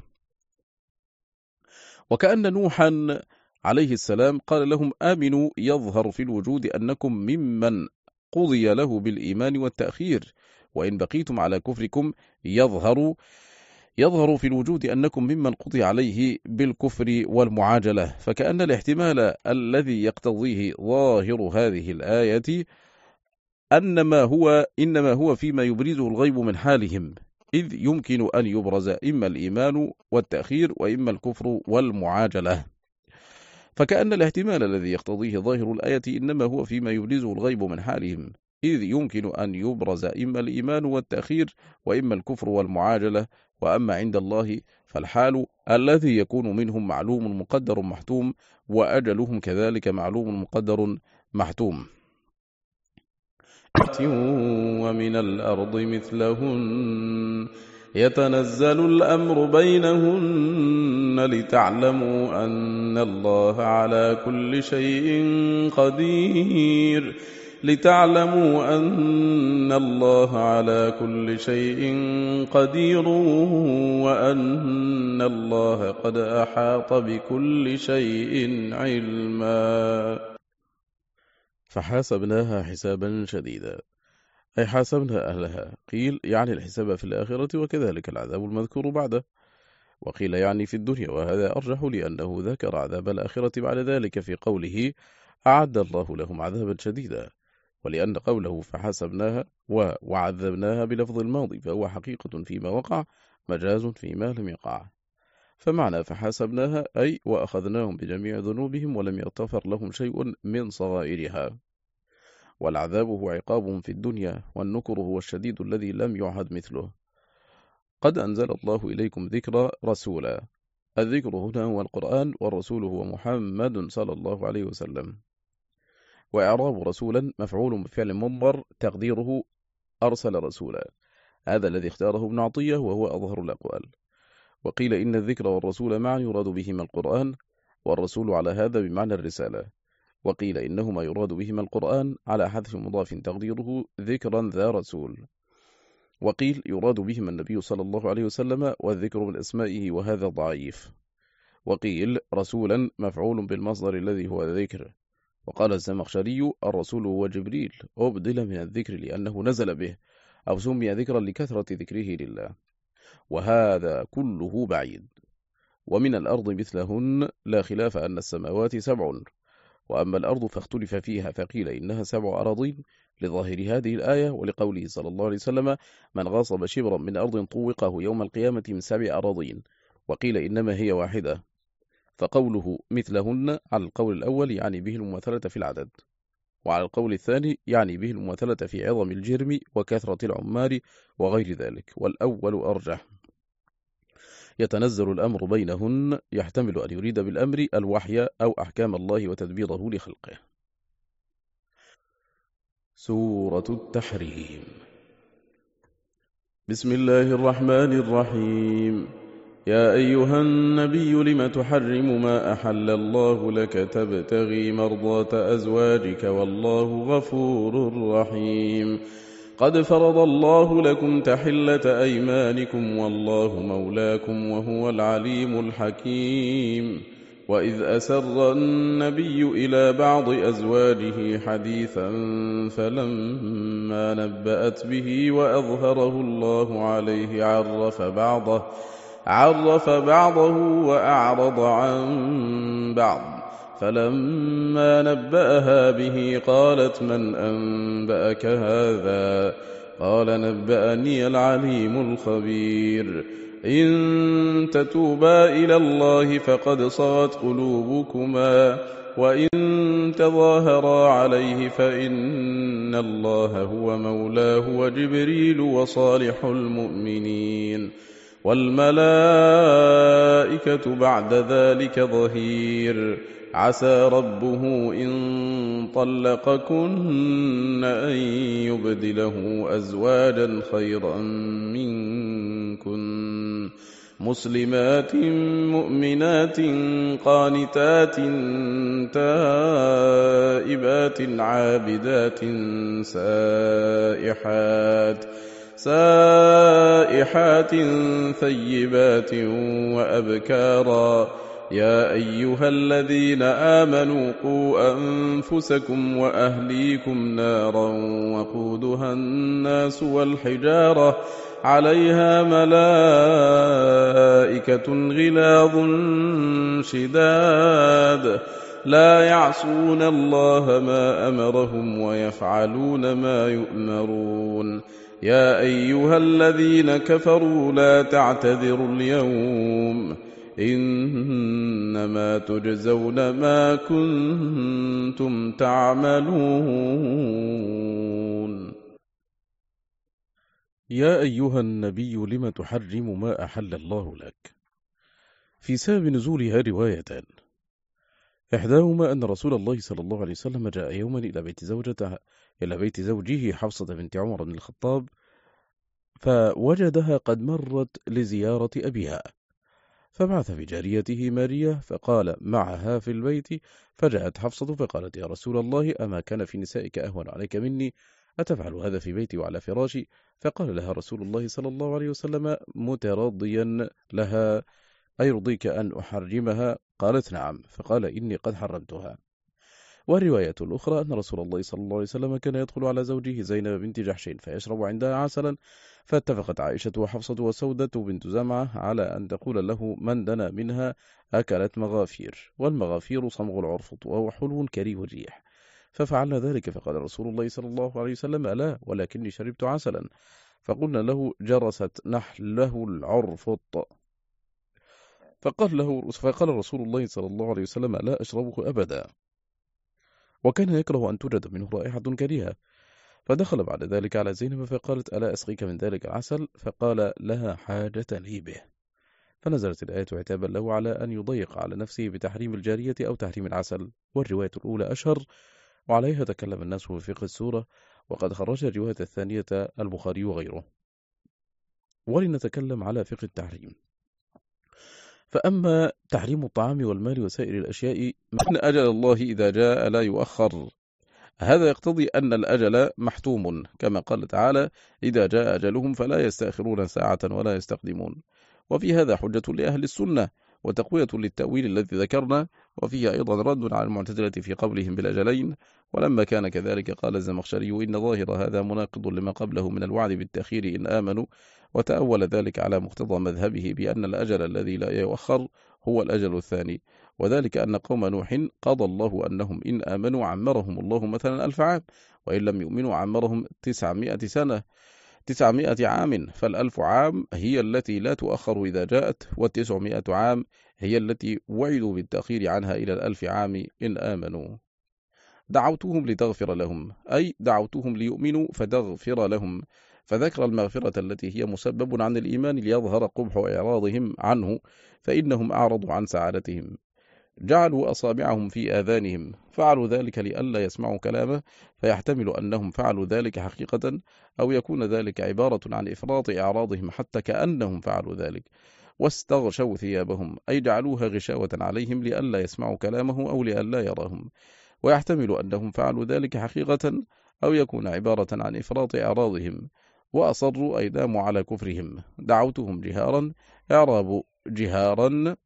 وكأن نوحا عليه السلام قال لهم آمنوا، يظهر في الوجود أنكم ممن قضي له بالإيمان والتأخير، وإن بقيتم على كفركم يظهر يظهر في الوجود أنكم ممن قضي عليه بالكفر والمعاجلة. فكأن الاحتمال الذي يقتضيه ظاهر هذه الآية أنما هو إنما هو فيما يبرزه الغيب من حالهم، إذ يمكن أن يبرز إما الإيمان والتأخير وإما الكفر والمعاجلة. فكأن الاحتمال الذي يقتضيه ظاهر الآية إنما هو فيما يبرزه الغيب من حالهم، إذ يمكن أن يبرز إما الإيمان والتأخير وإما الكفر والمعاجلة. وأما عند الله فالحال الذي يكون منهم معلوم مقدر محتوم، وأجلهم كذلك معلوم مقدر محتوم. ومن الأرض مثلهن يتنزل الأمر بينهن لتعلموا أن الله على كل شيء قدير لتعلموا أن الله على كل شيء قدير وأن الله قد أحاط بكل شيء علما. فحاسبناها حسابا شديدا، أي حاسبنا أهلها. قيل يعني الحساب في الآخرة وكذلك العذاب المذكور بعده، وقيل يعني في الدنيا، وهذا أرجح لأنه ذكر عذاب الآخرة بعد ذلك في قوله أعد الله لهم عذابا شديدا، ولأن قوله فحاسبناها وعذبناها بلفظ الماضي فهو حقيقة فيما وقع مجاز فيما لم يقع. فمعنى فحاسبناها أي وأخذناهم بجميع ذنوبهم ولم يغتفر لهم شيء من صغائرها. والعذاب هو عقابهم في الدنيا، والنكر هو الشديد الذي لم يعهد مثله. قد أنزل الله إليكم ذكر رسولا، الذكر هنا هو القرآن، والرسول هو محمد صلى الله عليه وسلم. وإعراب رسولا مفعول بفعل مضمر تقديره أرسل رسولا، هذا الذي اختاره ابن عطية وهو أظهر الأقوال. وقيل إن الذكر والرسول معا يراد بهما القرآن، والرسول على هذا بمعنى الرسالة. وقيل إنهما يراد بهما القرآن على حذف مضاف تقديره ذكرا ذا رسول. وقيل يراد بهما النبي صلى الله عليه وسلم، والذكر من أسمائه وهذا ضعيف. وقيل رسولا مفعول بالمصدر الذي هو ذكر. وقال الزمخشري الرسول هو جبريل أبدل من الذكر لأنه نزل به، أو سمي ذكرا لكثرة ذكره لله، وهذا كله بعيد. ومن الأرض مثلهن لا خلاف أن السماوات سبع، وأما الأرض فاختلف فيها فقيل إنها سبع أراضين لظاهر هذه الآية، ولقوله صلى الله عليه وسلم من غاصب شبرا من أرض طوقه يوم القيامة من سبع أراضين. وقيل إنما هي واحدة، فقوله مثلهن على القول الأول يعني به المماثلة في العدد، وعلى القول الثاني يعني به المماثلة في عظم الجرم وكثرة العمار وغير ذلك، والأول أرجح. يتنزل الأمر بينهن يحتمل أن يريد بالأمر الوحي أو أحكام الله وتدبيره لخلقه. سورة التحريم. بسم الله الرحمن الرحيم. يا أيها النبي لم تحرم ما أحل الله لك تبتغي مرضات أزواجك والله غفور رحيم. قد فرض الله لكم تحلة أيمانكم والله مولاكم وهو العليم الحكيم. وإذ أسر النبي إلى بعض أزواجه حديثا فلما نبأت به وأظهره الله عليه عرف بعضه عرف بعضه وأعرض عن بعض، فلما نبأها به قالت من أنبأك هذا؟ قال نبأني العليم الخبير. إن تتوبا إلى الله فقد صغت قلوبكما، وإن تظاهرا عليه فإن الله هو مولاه وجبريل وصالح المؤمنين والملائكة بعد ذلك ظهير. عسى ربه إن طلقكن أن يبدله أزواجا خيرا منكن مسلمات مؤمنات قانتات تائبات عابدات سائحات سائحات ثيبات وأبكارا يا أيها الذين آمنوا قوا أنفسكم وأهليكم نارا وقودها الناس والحجارة عليها ملائكة غلاظ شداد لا يعصون الله ما أمرهم ويفعلون ما يؤمرون يا أيها الذين كفروا لا تعتذروا اليوم إنما تجزون ما كنتم تعملون. يا أيها النبي لم تحرم ما أحل الله لك. في سبب نزولها روايتان، إحداهما أن رسول الله صلى الله عليه وسلم جاء يوما إلى بيت زوجته إلى بيت زوجه حفصة بنت عمر بن الخطاب، فوجدها قد مرت لزيارة أبيها، فبعث بجاريته مارية فقال معها في البيت، فجاءت حفصة فقالت: يا رسول الله، أما كان في نسائك أهون عليك مني؟ أتفعل هذا في بيتي وعلى فراشي؟ فقال لها رسول الله صلى الله عليه وسلم متراضيا لها: أيرضيك أن أحرمها؟ قالت: نعم. فقال: إني قد حرمتها. والرواية الأخرى أن رسول الله صلى الله عليه وسلم كان يدخل على زوجه زينب بنت جحش فيشرب عندها عسلا، فاتفقت عائشة وحفصة وسودة بنت زمعة على أن تقول له من دنا منها أكلت مغافير، والمغافير صمغ العرفط وهو حلو كريه الريح، ففعلنا ذلك. فقال رسول الله صلى الله عليه وسلم: لا، ولكني شربت عسلا. فقلنا له: جرست نحله العرفط. فقال له فقال رسول الله صلى الله عليه وسلم: لا أشربه أبدا، وكان يكره أن توجد منه رائحة كريهة. فدخل بعد ذلك على زينب فقالت: ألا أسقيك من ذلك العسل؟ فقال: لها حاجة لي به. فنزلت الآية عتابا له على أن يضيق على نفسه بتحريم الجارية أو تحريم العسل، والرواية الأولى أشهر، وعليها تكلم الناس في فقه السورة، وقد خرج الرواية الثانية البخاري وغيره. ولنتكلم على فقه التحريم. فأما تحريم الطعام والمال وسائر الأشياء من أجل الله إذا جاء لا يؤخر، هذا يقتضي أن الأجل محتوم، كما قال تعالى: إذا جاء أجلهم فلا يستأخرون ساعة ولا يستقدمون. وفي هذا حجة لأهل السنة وتقوية للتأويل الذي ذكرنا، وفيه أيضا رد على المعتزلة في قولهم بالأجلين. ولما كان كذلك قال الزمخشري: إن ظاهر هذا مناقض لما قبله من الوعد بالتأخير إن آمنوا، وتأول ذلك على مقتضى مذهبه بأن الأجل الذي لا يؤخر هو الأجل الثاني، وذلك أن قوم نوح قضى الله أنهم إن آمنوا عمرهم الله مثلا ألف عام، وإن لم يؤمنوا عمرهم تسعمائة سنة تسعمائة عام، فالألف عام هي التي لا تؤخر إذا جاءت، والتسعمائة عام هي التي وعدوا بالتأخير عنها إلى الألف عام إن آمنوا. دعوتهم لتغفر لهم، أي دعوتهم ليؤمنوا فتغفر لهم، فذكر المغفرة التي هي مسبب عن الإيمان ليظهر قبح إعراضهم عنه، فإنهم أعرضوا عن سعادتهم. جعلوا أصابعهم في آذانهم، فعلوا ذلك لئلا يسمعوا كلامه، فيحتمل أنهم فعلوا ذلك حقيقة، أو يكون ذلك عبارة عن إفراط إعراضهم حتى كأنهم فعلوا ذلك. واستغشوا ثيابهم، أي جعلوها غشاوة عليهم لئلا يسمعوا كلامه أو لئلا يراهم. ويحتمل أنهم فعلوا ذلك حقيقة، أو يكون عبارة عن إفراط إعراضهم. وأصروا أي داموا على كفرهم. دعوتهم جهارا، إعراب جهارا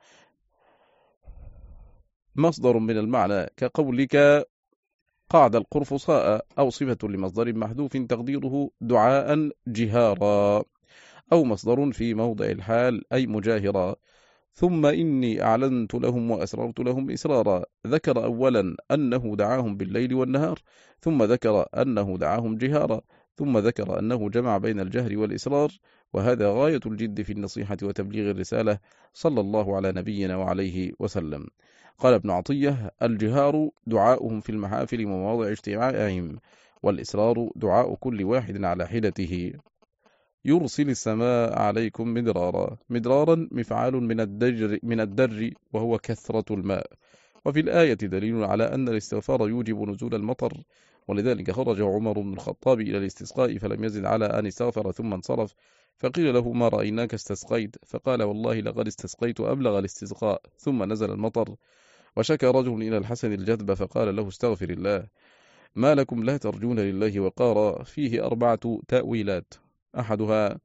مصدر من المعنى كقولك قعد القرفصاء، أو صفة لمصدر محذوف تقديره دعاء جهارا، أو مصدر في موضع الحال أي مجاهرا. ثم إني أعلنت لهم وأسررت لهم إسرارا، ذكر أولا أنه دعاهم بالليل والنهار، ثم ذكر أنه دعاهم جهارا، ثم ذكر أنه جمع بين الجهر والإسرار، وهذا غاية الجد في النصيحة وتبليغ الرسالة، صلى الله على نبينا وعليه وسلم. قال ابن عطية: الجهار دعاؤهم في المحافل ومواضع اجتماعهم، والإسرار دعاء كل واحد على حدته. يرسل السماء عليكم مدرارا، مدرارا مفعال من الدجر من الدر وهو كثرة الماء. وفي الآية دليل على أن الاستغفار يوجب نزول المطر، ولذلك خرج عمر بن الخطاب إلى الاستسقاء فلم يزد على أن استغفر ثم انصرف، فقيل له: ما رأيناك استسقيت؟ فقال: والله لقد استسقيت أبلغ الاستسقاء. ثم نزل المطر. وشكى رجل إلى الحسن الجذب فقال له: استغفر الله، ما لكم لا ترجون لله وقارا؟ فيه أربعة تأويلات: أحدها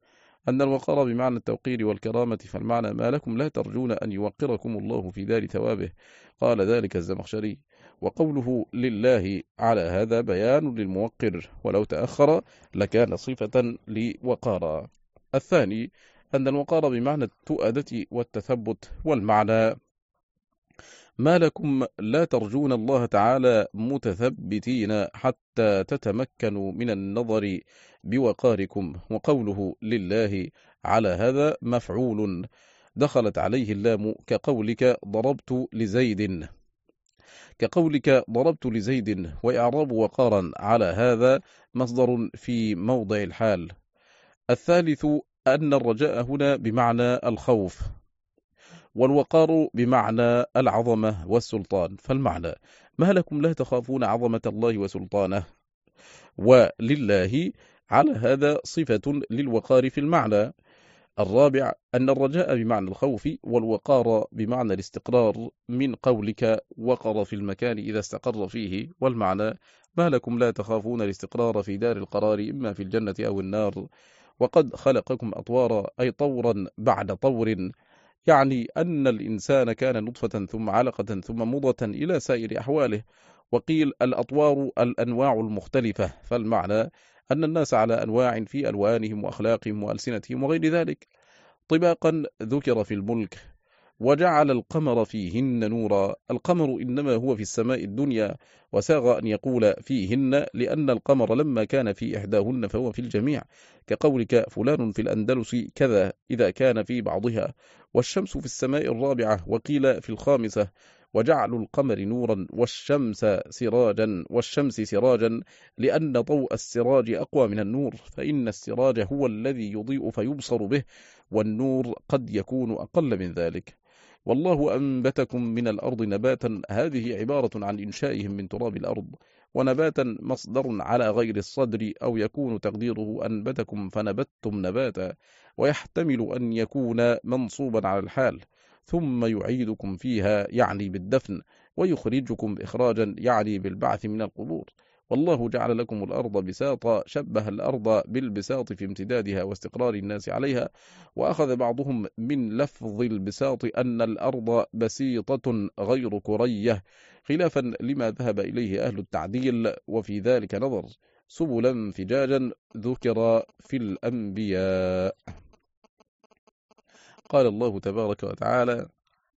أن الوقار بمعنى التوقير والكرامة، فالمعنى ما لكم لا ترجون أن يوقركم الله في دار ثوابه. قال ذلك الزمخشري. وقوله لله على هذا بيان للموقر، ولو تأخر لكان صفة لوقار. الثاني أن الوقار بمعنى التؤدة والتثبت، والمعنى ما لكم لا ترجون الله تعالى متثبتين حتى تتمكنوا من النظر بوقاركم. وقوله لله على هذا مفعول دخلت عليه اللام، كقولك ضربت لزيد كقولك ضربت لزيد وإعراب وقارا على هذا مصدر في موضع الحال. الثالث أن الرجاء هنا بمعنى الخوف، والوقار بمعنى العظمة والسلطان، فالمعنى ما لكم لا تخافون عظمة الله وسلطانه. ولله على هذا صفة للوقار في المعنى. الرابع أن الرجاء بمعنى الخوف، والوقار بمعنى الاستقرار، من قولك وقر في المكان إذا استقر فيه، والمعنى ما لكم لا تخافون الاستقرار في دار القرار إما في الجنة أو النار. وقد خلقكم أطوارا، أي طورا بعد طور، يعني أن الإنسان كان نطفة ثم علقة ثم مضغة إلى سائر أحواله. وقيل الأطوار الأنواع المختلفة، فالمعنى أن الناس على أنواع في ألوانهم وأخلاقهم وألسنتهم وغير ذلك. طباقا ذكر في الملك، وجعل القمر فيهن نورا. القمر إنما هو في السماء الدنيا، وساغ أن يقول فيهن لأن القمر لما كان في إحداهن فهو في الجميع، كقولك فلان في الأندلس كذا إذا كان في بعضها. والشمس في السماء الرابعة، وقيل في الخامسة. وجعل القمر نورا والشمس سراجا والشمس سراجا لأن ضوء السراج أقوى من النور، فإن السراج هو الذي يضيء فيبصر به، والنور قد يكون أقل من ذلك. والله أنبتكم من الأرض نباتا، هذه عبارة عن إنشائهم من تراب الأرض، ونباتا مصدر على غير الصدر، أو يكون تقديره أنبتكم فنبتتم نباتا، ويحتمل أن يكون منصوبا على الحال. ثم يعيدكم فيها يعني بالدفن، ويخرجكم إخراجا يعني بالبعث من القبور. والله جعل لكم الأرض بساطا، شبه الأرض بالبساط في امتدادها واستقرار الناس عليها. وأخذ بعضهم من لفظ البساط أن الأرض بسيطة غير كرية، خلافا لما ذهب إليه أهل التعديل، وفي ذلك نظر. سبلا فجاجا ذكر في الأنبياء. قال الله تبارك وتعالى: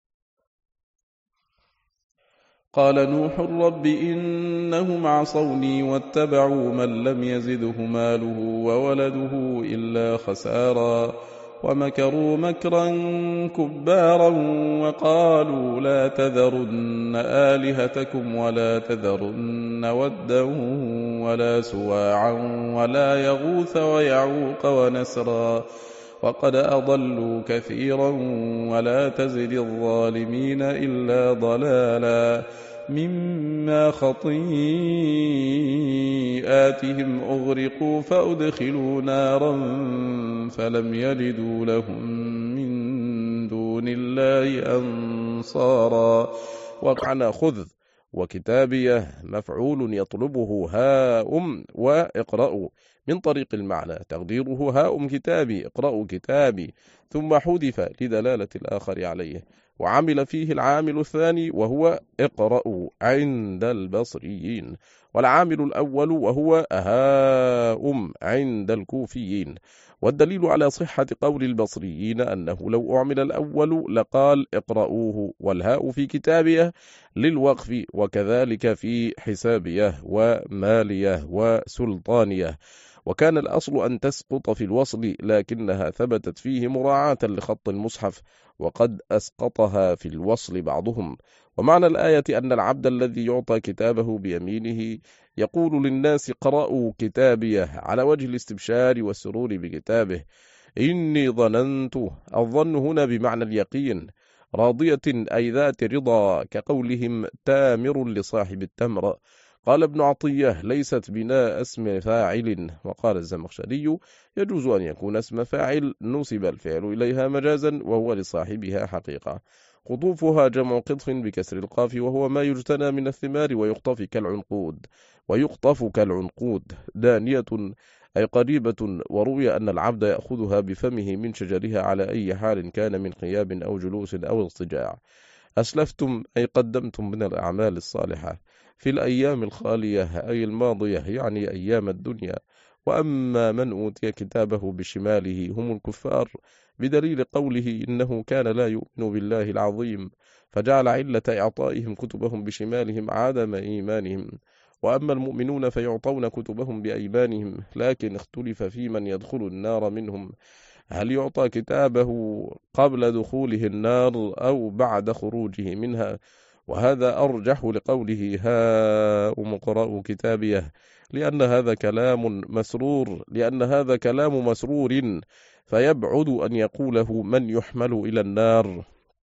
قال نوح رب إنهم عصوني واتبعوا من لم يزده ماله وولده إلا خسارا، ومكروا مكرا كبارا، وقالوا لا تذرن آلهتكم ولا تذرن ودا ولا سواعا ولا يغوث ويعوق ونسرا، وقد أضلوا كثيرا ولا تزد الظالمين إلا ضلالا، مما خطيئاتهم أغرقوا فأدخلوا نارا فلم يجدوا لهم من دون الله أنصارا. ومعنى خذ وكتابيه مفعول يطلبه هاؤم واقرأوا، من طريق المعنى تقديره هاؤم كتابي اقرأوا كتابي، ثم حذف لدلالة الآخر عليه، وعمل فيه العامل الثاني وهو اقرأوا عند البصريين، والعامل الأول وهو هاؤم عند الكوفيين. والدليل على صحة قول البصريين أنه لو أعمل الأول لقال اقرأوه، والهاء في كتابيه للوقف، وكذلك في حسابيه وماليه وسلطانيه. وكان الأصل أن تسقط في الوصل، لكنها ثبتت فيه مراعاة لخط المصحف، وقد أسقطها في الوصل بعضهم. ومعنى الآية أن العبد الذي يعطى كتابه بيمينه يقول للناس قرأوا كتابيه، على وجه الاستبشار والسرور بكتابه. إني ظننت، الظن هنا بمعنى اليقين، راضية أي ذات رضا، كقولهم تامر لصاحب التمر. قال ابن عطية ليست بناء اسم فاعل. وقال الزمخشري يجوز أن يكون اسم فاعل نسب الفعل إليها مجازا وهو لصاحبها حقيقة. قطوفها جمع قطف بكسر القاف، وهو ما يجتنى من الثمار ويقطف كالعنقود ويقطف كالعنقود. دانية أي قريبة، وروي أن العبد يأخذها بفمه من شجرها على أي حال كان من قيام أو جلوس أو اضطجاع. أسلفتم أي قدمتم من الأعمال الصالحة في الأيام الخالية أي الماضية، يعني أيام الدنيا. وأما من أوتي كتابه بشماله هم الكفار، بدليل قوله إنه كان لا يؤمن بالله العظيم، فجعل علة إعطائهم كتبهم بشمالهم عدم إيمانهم. وأما المؤمنون فيعطون كتبهم بأيمانهم، لكن اختلف في من يدخل النار منهم، هل يعطى كتابه قبل دخوله النار أو بعد خروجه منها؟ وهذا أرجح لقوله هاؤم اقرءوا كتابيه، لأن هذا كلام مسرور لأن هذا كلام مسرور فيبعد أن يقوله من يحمل إلى النار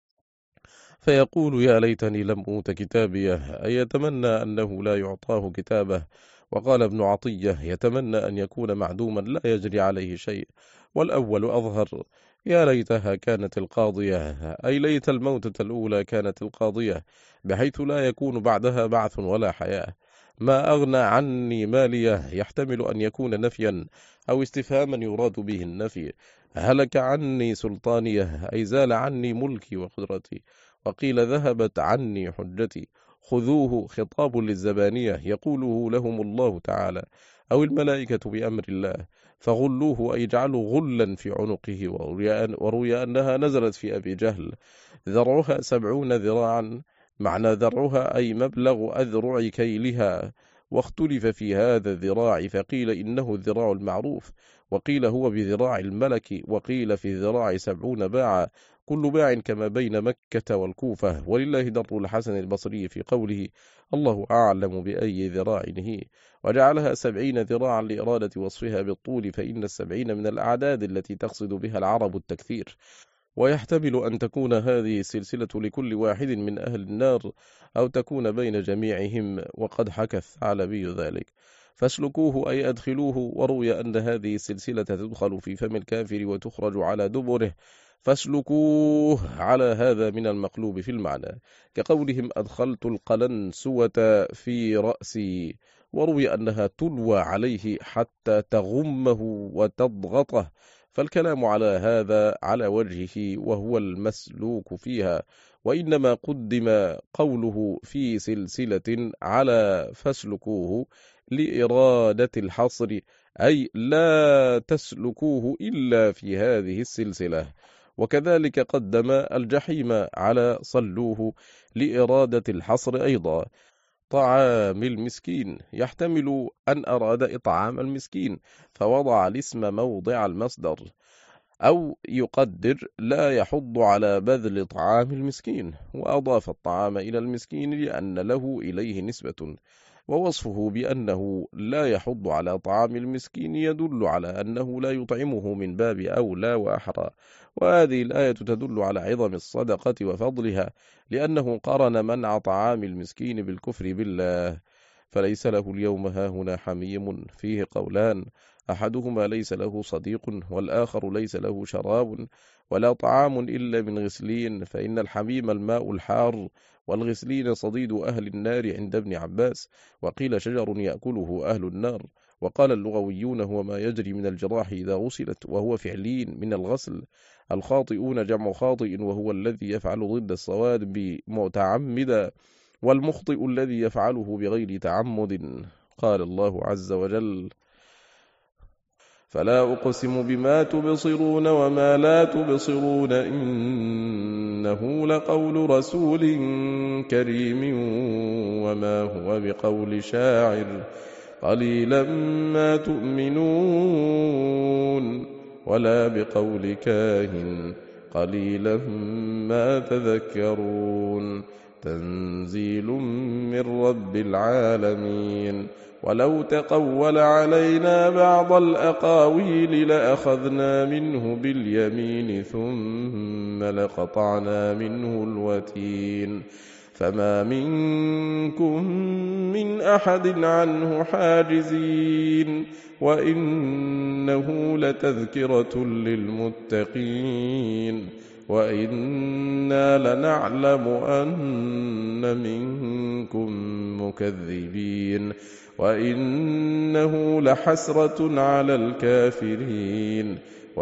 فيقول يا ليتني لم أوت كتابيه، أي يتمنى أنه لا يعطاه كتابه. وقال ابن عطية يتمنى أن يكون معدوما لا يجري عليه شيء، والأول أظهر. يا ليتها كانت القاضية، أي ليت الموتة الأولى كانت القاضية، بحيث لا يكون بعدها بعث ولا حياة. ما أغنى عني ماليه يحتمل أن يكون نفيا أو استفهاما يراد به النفي. هلك عني سلطانيه، أي زال عني ملكي وقدرتي. وقيل ذهبت عني حجتي. خذوه خطاب للزبانية يقوله لهم الله تعالى أو الملائكة بأمر الله، فغلوه أي جعلوا غلا في عنقه. وروي أنها نزلت في أبي جهل. ذرعها سبعون ذراعا، معنى ذرعها أي مبلغ أذرع كيلها، واختلف في هذا الذراع، فقيل إنه الذراع المعروف، وقيل هو بذراع الملك، وقيل في الذراع سبعون باعا، كل باع كما بين مكة والكوفة. ولله در الحسن البصري في قوله الله أعلم بأي ذراع هي، وجعلها سبعين ذراعا لإرادة وصفها بالطول، فإن السبعين من الأعداد التي تقصد بها العرب التكثير. ويحتمل أن تكون هذه السلسلة لكل واحد من أهل النار، أو تكون بين جميعهم، وقد حكى الثعلبي ذلك. فاسلكوه أي أدخلوه. وروي أن هذه السلسلة تدخل في فم الكافر وتخرج على دبره، فاسلكوه على هذا من المقلوب في المعنى، كقولهم أدخلت القلنسوة في رأسي. وروي أنها تلوى عليه حتى تغمه وتضغطه، فالكلام على هذا على وجهه وهو المسلوك فيها، وإنما قدم قوله في سلسلة على فاسلكوه لإرادة الحصر، أي لا تسلكوه إلا في هذه السلسلة. وكذلك قدم الجحيم على صلوه لإرادة الحصر أيضا. طعام المسكين يحتمل أن أراد إطعام المسكين فوضع الاسم موضع المصدر، أو يقدر لا يحض على بذل طعام المسكين، وأضاف الطعام إلى المسكين لأن له إليه نسبة. ووصفه بأنه لا يحض على طعام المسكين يدل على أنه لا يطعمه من باب أولى وأحرى. وهذه الآية تدل على عظم الصدقة وفضلها، لأنه قرن منع طعام المسكين بالكفر بالله. فليس له اليوم هاهنا حميم، فيه قولان، أحدهما ليس له صديق، والآخر ليس له شراب ولا طعام إلا من غسلين، فإن الحميم الماء الحار، والغسلين صديد أهل النار عند ابن عباس. وقيل شجر يأكله أهل النار. وقال اللغويون هو ما يجري من الجراح إذا غسلت، وهو فعلين من الغسل. الخاطئون جمع خاطئ، وهو الذي يفعل ضد الصواب متعمدا، والمخطئ الذي يفعله بغير تعمد. قال الله عز وجل فلا أقسم بما تبصرون وما لا تبصرون إنه لقول رسول كريم وما هو بقول شاعر قليلا ما تؤمنون ولا بقول كاهن قليلا ما تذكرون تنزيل من رب العالمين. ولو تقول علينا بعض الأقاويل لأخذنا منه باليمين ثم لقطعنا منه الوتين فما منكم من أحد عنه حاجزين وإنه لتذكرة للمتقين وإنا لنعلم أن منكم مكذبين وإنه لحسرة على الكافرين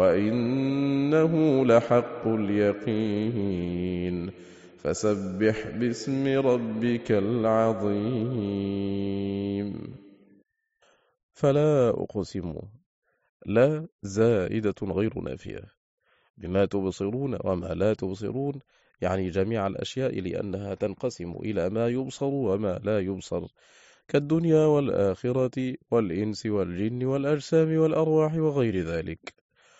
وإنه لحق اليقين فسبح باسم ربك العظيم. فلا أقسم، لا زائدة غير نافية، بما تبصرون وما لا تبصرون، يعني جميع الأشياء، لأنها تنقسم إلى ما يبصر وما لا يبصر، كالدنيا والآخرة والإنس والجن والأجسام والأرواح وغير ذلك.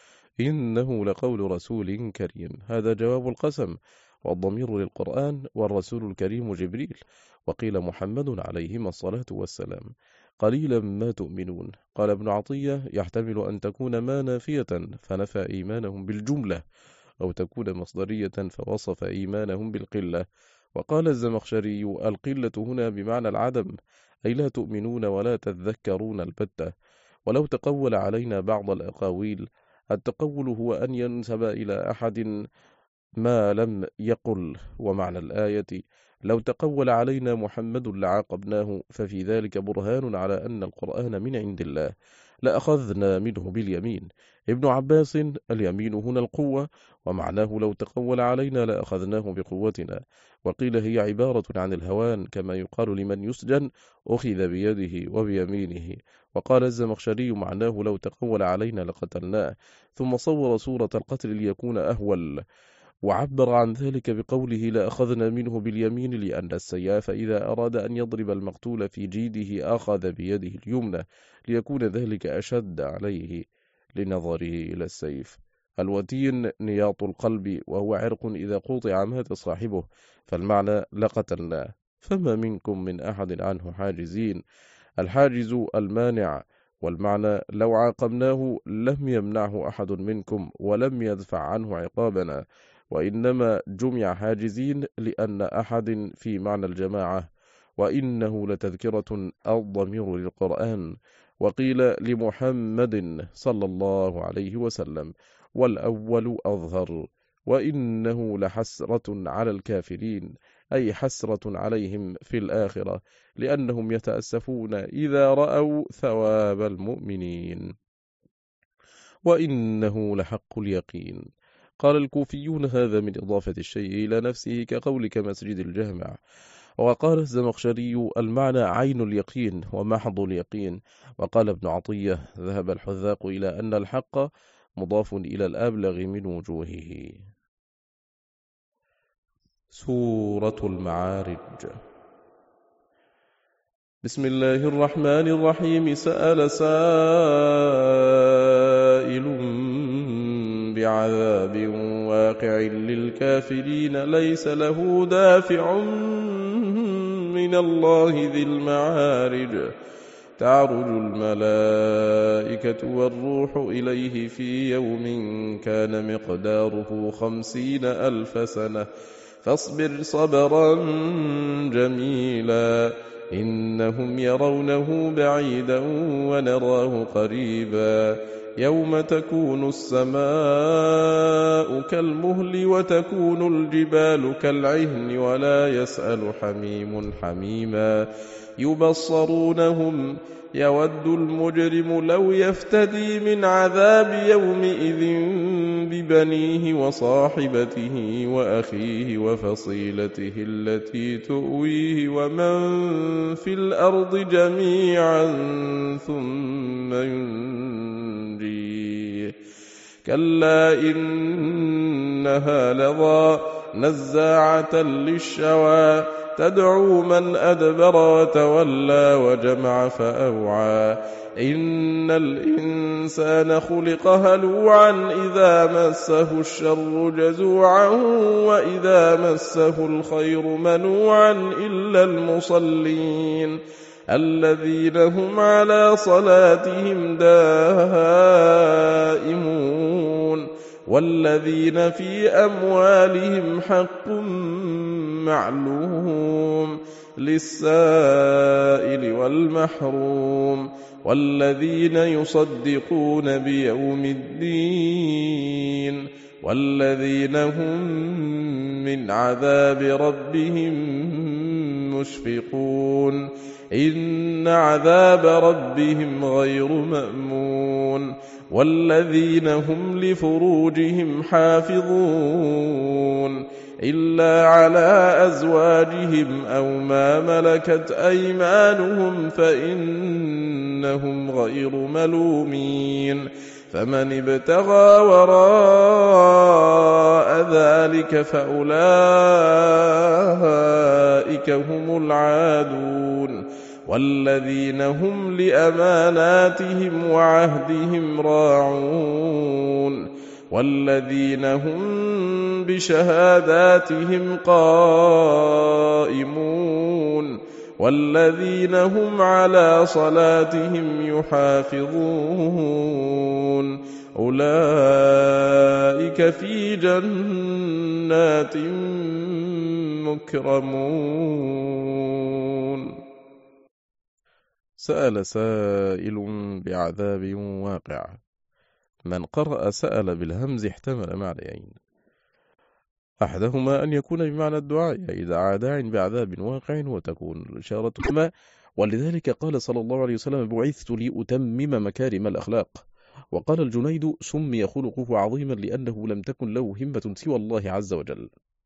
إنه لقول رسول كريم، هذا جواب القسم، والضمير للقرآن، والرسول الكريم جبريل، وقيل محمد عليهما الصلاة والسلام. قليلا ما تؤمنون. قال ابن عطية: يحتمل أن تكون ما نافية فنفى إيمانهم بالجملة، أو تكون مصدرية فوصف إيمانهم بالقلة. وقال الزمخشري: القلة هنا بمعنى العدم، أي لا تؤمنون ولا تذكرون البتة. ولو تقول علينا بعض الأقاويل، التقول هو أن ينسب إلى أحد ما لم يقل. ومعنى الآية: لو تقول علينا محمد لعاقبناه، ففي ذلك برهان على أن القرآن من عند الله، لأخذنا منه باليمين. ابن عباس: اليمين هنا القوة، ومعناه لو تقول علينا لأخذناه بقوتنا. وقيل هي عبارة عن الهوان، كما يقال لمن يسجن: أخذ بيده وبيمينه. وقال الزمخشري: معناه لو تقول علينا لقتلناه. ثم صور صورة القتل ليكون أهول، وعبر عن ذلك بقوله: لأخذنا منه باليمين، لأن السياف إذا أراد أن يضرب المقتول في جيده أخذ بيده اليمنى، ليكون ذلك أشد عليه لنظره إلى السيف. الوتين نياط القلب، وهو عرق إذا قطع مات صاحبه، فالمعنى لقتلناه، فما منكم من أحد عنه حاجزين. الحاجز المانع، والمعنى لو عاقبناه لم يمنعه أحد منكم ولم يدفع عنه عقابنا. وإنما جمع حاجزين لأن أحد في معنى الجماعة. وإنه لتذكرة، الضمير للقرآن. وقيل لمحمد صلى الله عليه وسلم، والأول أظهر. وإنه لحسرة على الكافرين، أي حسرة عليهم في الآخرة، لأنهم يتأسفون إذا رأوا ثواب المؤمنين. وإنه لحق اليقين. قال الكوفيون: هذا من إضافة الشيء إلى نفسه، كقولك مسجد الجامع. وقال الزمخشري: المعنى عين اليقين ومحض اليقين. وقال ابن عطية: ذهب الحذاق إلى أن الحق مضاف إلى الأبلغ من وجوهه. سورة المعارج. بسم الله الرحمن الرحيم. سأل سائل بعذاب واقع للكافرين ليس له دافع من الله ذي المعارج. تعرج الملائكة والروح إليه في يوم كان مقداره خمسين ألف سنة فاصبر صبرا جميلا إنهم يرونه بعيدا ونراه قريبا يوم تكون السماء كالمهل وتكون الجبال كالعهن ولا يسأل حميم حميما يبصرونهم يود المجرم لو يفتدي من عذاب يومئذ ببنيه وصاحبته وأخيه وفصيلته التي تؤويه ومن في الأرض جميعا ثم ينجيه كلا إنها لظى نزاعة للشوى تدعو من أدبر وتولى وجمع فأوعى إن الإنسان خلق هلوعا إذا مسه الشر جزوعا وإذا مسه الخير منوعا إلا المصلين الذين هم على صلاتهم دائمون والذين في أموالهم حق معلوم للسائل والمحروم والذين يصدقون بيوم الدين والذين هم من عذاب ربهم مشفقون إن عذاب ربهم غير مأمون والذين هم لفروجهم حافظون إلا على أزواجهم أو ما ملكت أيمانهم فإنهم غير ملومين فمن ابتغى وراء ذلك فأولئك هم العادون والذين هم لأماناتهم وعهدهم راعون والذين هم بشهاداتهم قائمون والذين هم على صلاتهم يحافظون أولئك في جنات مكرمون. سأل سائل بعذاب واقع. من قرأ سأل بالهمز احتمل معنيين، أحدهما أن يكون بمعنى الدعاء أي دعا داع بعذاب واقع وتكون الإشارة ما، ولذلك قال صلى الله عليه وسلم بعثت لأتمم مكارم الأخلاق. وقال الجنيد سمي خلقه عظيما لأنه لم تكن له همة سوى الله عز وجل.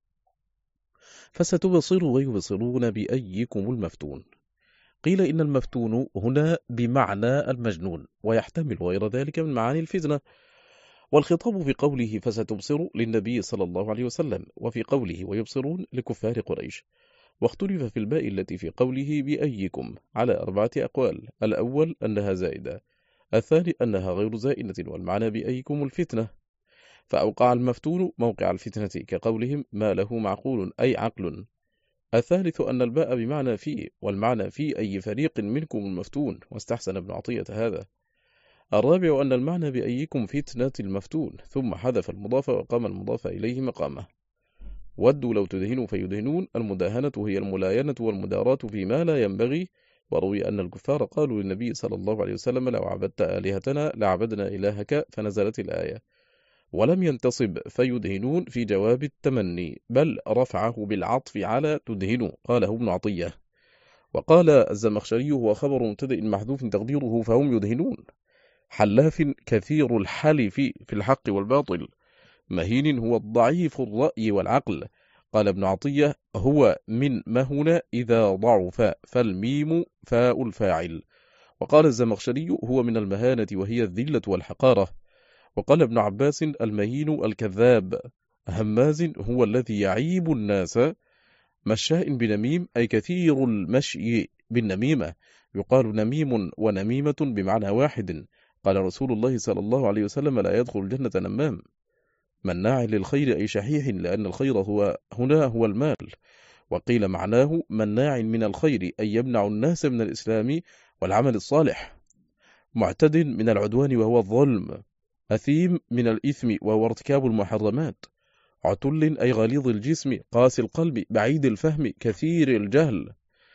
فستبصر ويبصرون بأيكم المفتون. قيل إن المفتون هنا بمعنى المجنون ويحتمل غير ذلك من معاني الفتنة، والخطاب في قوله فستبصر للنبي صلى الله عليه وسلم، وفي قوله ويبصرون لكفار قريش. واختلف في الباء التي في قوله بأيكم على أربعة أقوال: الأول أنها زائدة، الثاني أنها غير زائدة، والمعنى بأيكم الفتنة، فأوقع المفتون موقع الفتنة كقولهم ما له معقول أي عقل. الثالث أن الباء بمعنى في، والمعنى في أي فريق منكم المفتون، واستحسن ابن عطية هذا. الرابع أن المعنى بأيكم فتنة المفتون، ثم حذف المضاف وقام المضاف إليه مقامه. ودوا لو تدهنوا فيدهنون، المداهنة هي الملاينة والمداراة فيما لا ينبغي. وروي أن الكفار قالوا للنبي صلى الله عليه وسلم لو عبدت آلهتنا لعبدنا إلهك، فنزلت الآية. ولم ينتصب فيدهنون في جواب التمني، بل رفعه بالعطف على تدهنوا، قاله ابن عطية. وقال الزمخشري هو خبر مبتدأ محذوف تقديره فهم يدهنون. حلاف كثير الحلف في الحق والباطل، مهين هو الضعيف الرأي والعقل. قال ابن عطية هو من مهن إذا ضعف، فالميم فاء الفاعل. وقال الزمخشري هو من المهانة وهي الذلة والحقارة. وقال ابن عباس المهين الكذاب. هماز هو الذي يعيب الناس. مشاء بنميم أي كثير المشي بالنميمة، يقال نميم ونميمة بمعنى واحد. قال رسول الله صلى الله عليه وسلم لا يدخل الجنة نمام. مناع للخير أي شحيح، لأن الخير هو هنا هو المال. وقيل معناه مناع من الخير أي يمنع الناس من الإسلام والعمل الصالح. معتد من العدوان وهو الظلم. أثيم من الإثم وهو ارتكاب المحرمات. عتل أي غليظ الجسم قاسي القلب بعيد الفهم كثير الجهل.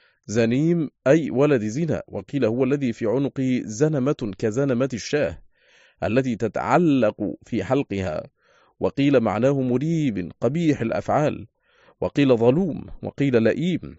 زنيم أي ولد زنا، وقيل هو الذي في عنقه زنمة كزنمة الشاه التي تتعلق في حلقها. وقيل معناه مريب قبيح الأفعال. وقيل ظلوم، وقيل لئيم.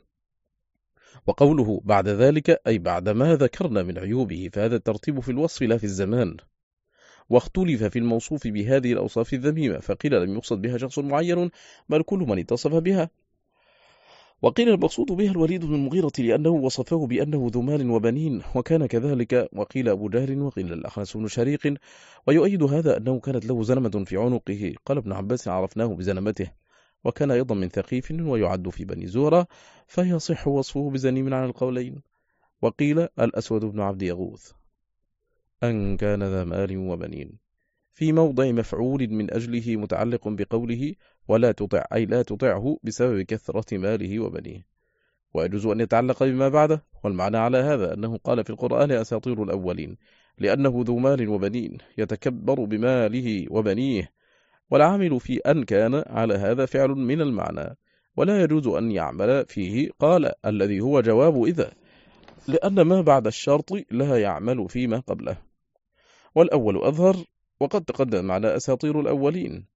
وقوله بعد ذلك أي بعد ما ذكرنا من عيوبه، فهذا الترتيب في الوصف لا في الزمان. واختلف في الموصوف بهذه الأوصاف الذميمة، فقيل لم يقصد بها شخص معين بل كل من اتصف بها. وقيل المقصود بها الوليد بن المغيرة لأنه وصفه بأنه ذو مال وبنين وكان كذلك. وقيل أبو جهل، وقيل الأخنس بن شريق. ويؤيد هذا أنه كانت له زنمة في عنقه. قال ابن عباس عرفناه بزنمته، وكان أيضا من ثقيف ويعد في بني زهرة، فيصح وصفه بزنيم على القولين. وقيل الأسود بن عبد يغوث أن كان ذا مال وبنين، في موضع مفعول من أجله متعلق بقوله ولا تطع، أي لا تطعه بسبب كثرة ماله وبنيه. ويجوز أن يتعلق بما بعده، والمعنى على هذا أنه قال في القرآن أساطير الأولين، لأنه ذو مال وبنين يتكبر بماله وبنيه. والعامل في أن كان على هذا فعل من المعنى، ولا يجوز أن يعمل فيه قال الذي هو جواب إذا، لأن ما بعد الشرط لا يعمل فيما قبله. والأول أظهر، وقد تقدم على أساطير الأولين.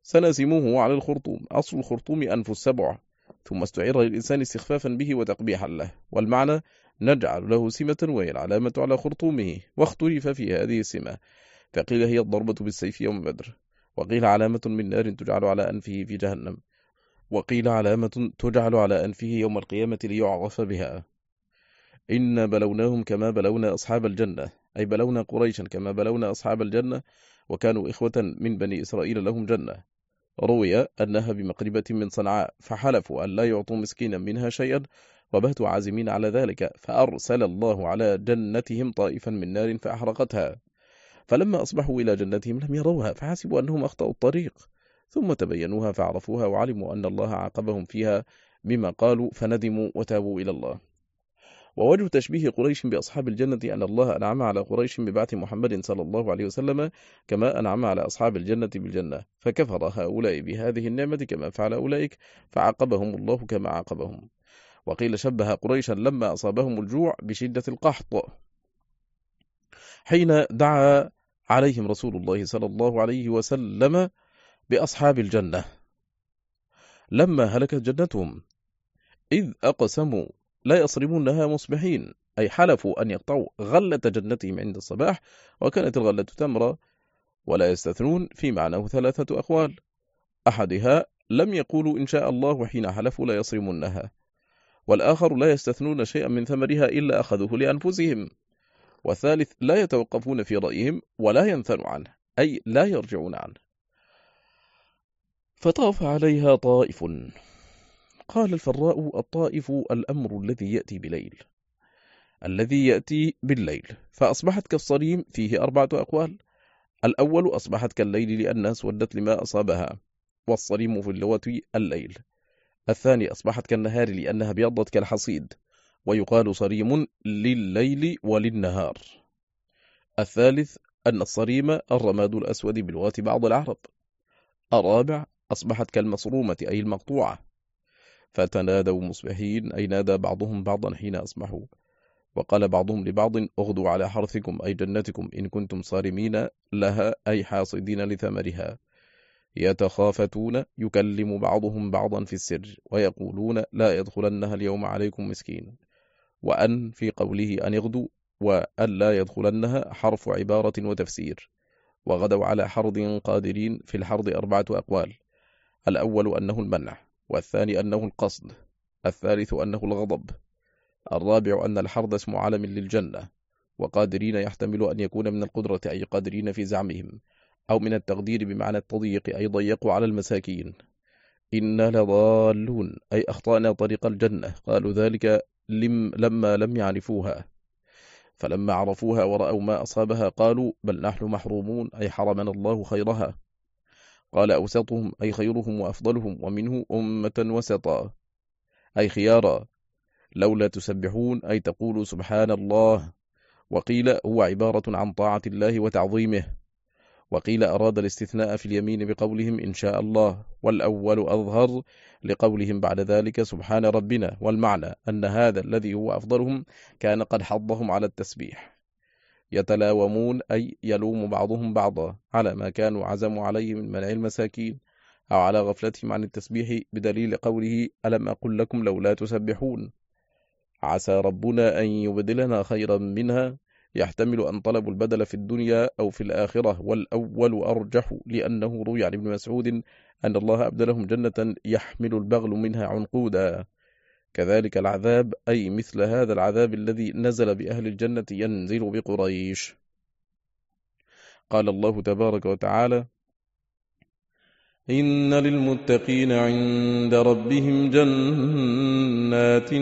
سنسمه على الخرطوم. أصل الخرطوم أنف السبع، ثم استعير للإنسان استخفافا به وتقبيحا له، والمعنى نجعل له سمة وهي العلامة على خرطومه، واختلف في هذه السمة، فقيل هي الضربة بالسيف يوم بدر، وقيل علامة من نار تجعل على أنفه في جهنم، وقيل علامة تجعل على أنفه يوم القيامة ليعرف بها. إنا بلوناهم كما بلونا أصحاب الجنة، أي بلونا قريشا كما بلونا أصحاب الجنة، وكانوا إخوة من بني إسرائيل لهم جنة. روي أنها بمقربة من صنعاء، فحلفوا أن لا يعطوا مسكينا منها شيئا، وباتوا عازمين على ذلك، فأرسل الله على جنتهم طائفا من نار فأحرقتها، فلما أصبحوا إلى جنتهم لم يروها، فحسبوا أنهم أخطأوا الطريق، ثم تبينوها فعرفوها، وعلموا أن الله عاقبهم فيها بما قالوا، فندموا وتابوا إلى الله. ووجه تشبيه قريش بأصحاب الجنة أن الله أنعم على قريش ببعث محمد صلى الله عليه وسلم كما أنعم على أصحاب الجنة بالجنة، فكفر هؤلاء بهذه النعمة كما فعل أولئك، فعاقبهم الله كما عاقبهم. وقيل شبه قريشا لما أصابهم الجوع بشدة القحط حين دعا عليهم رسول الله صلى الله عليه وسلم بأصحاب الجنة لما هلكت جنتهم، إذ أقسموا لا يصرمونها مصبحين، أي حلفوا أن يقطعوا غلة جنتهم عند الصباح، وكانت الغلة تمرة، ولا يستثنون في معناه ثلاثة أقوال، أحدها لم يقولوا إن شاء الله حين حلفوا لا يصرمونها، والآخر لا يستثنون شيئا من ثمرها إلا أخذوه لأنفسهم، والثالث لا يتوقفون في رأيهم ولا ينثنوا عنه، أي لا يرجعون عنه. فطاف عليها طائف. قال الفراء: الطائف الأمر الذي يأتي بليل، الذي يأتي بالليل، فأصبحت كالصريم فيه أربعة أقوال. الأول أصبحت كالليل لأنها اسودت لما أصابها، والصريم في اللغة الليل. الثاني أصبحت كالنهار لأنها ابيضت كالحصيد، ويقال صريم لليل وللنهار. الثالث أن الصريم الرماد الأسود بلغة بعض العرب. الرابع أصبحت كالمصرومة أي المقطوعة، فتنادوا مصبحين، أي نادى بعضهم بعضا حين أصبحوا. وقال بعضهم لبعض: اغدوا على حرثكم أي جنتكم إن كنتم صارمين لها، أي حاصدين لثمرها. يتخافتون، يكلم بعضهم بعضا في السر، ويقولون: لا يدخلنها اليوم عليكم مسكين. وأن في قوله أن يغدوا وأن لا يدخلنها حرف عبارة وتفسير. وغدوا على حرض قادرين، في الحرض أربعة أقوال: الأول أنه المنع، والثاني أنه القصد، الثالث أنه الغضب، الرابع أن الحرض اسم علم للجنة. وقادرين يحتمل أن يكون من القدرة، أي قادرين في زعمهم، أو من التقدير بمعنى التضييق، أي ضيقوا على المساكين. إنا لضالون، أي أخطأنا طريق الجنة، قالوا ذلك لم لما لم يعرفوها، فلما عرفوها ورأوا ما أصابها قالوا: بل نحن محرومون، أي حرمنا الله خيرها. قال: أوسطهم، أي خيرهم وأفضلهم، ومنه أمة وسطا، أي خيارا، لولا تسبحون، أي تقولوا سبحان الله. وقيل هو عبارة عن طاعة الله وتعظيمه. وقيل أراد الاستثناء في اليمين بقولهم إن شاء الله، والأول أظهر لقولهم بعد ذلك سبحان ربنا، والمعنى أن هذا الذي هو أفضلهم كان قد حضهم على التسبيح. يتلاومون، أي يلوم بعضهم بعضا على ما كانوا عزموا عليه من منع المساكين، أو على غفلتهم عن التسبيح، بدليل قوله: ألم أقل لكم لولا تسبحون. عسى ربنا أن يبدلنا خيرا منها، يحتمل أن طلبوا البدل في الدنيا أو في الآخرة، والأول أرجح، لأنه روي عن ابن مسعود أن الله أبدلهم جنة يحمل البغل منها عنقودا. كذلك العذاب، أي مثل هذا العذاب الذي نزل بأهل الجنة ينزل بقريش. قال الله تبارك وتعالى: إن للمتقين عند ربهم جنات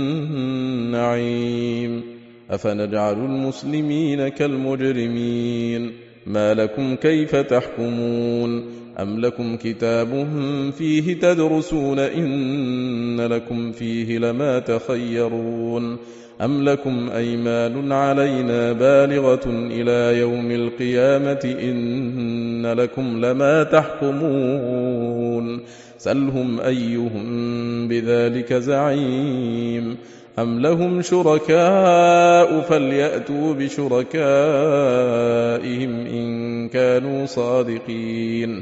النعيم، أفنجعل المسلمين كالمجرمين، ما لكم كيف تحكمون، أم لكم كتاب فيه تدرسون، إن لكم فيه لما تخيرون، أم لكم أيمان علينا بالغة إلى يوم القيامة، إن لكم لما تحكمون، سلهم أيهم بذلك زعيم، أم لهم شركاء فليأتوا بشركائهم إن كانوا صادقين،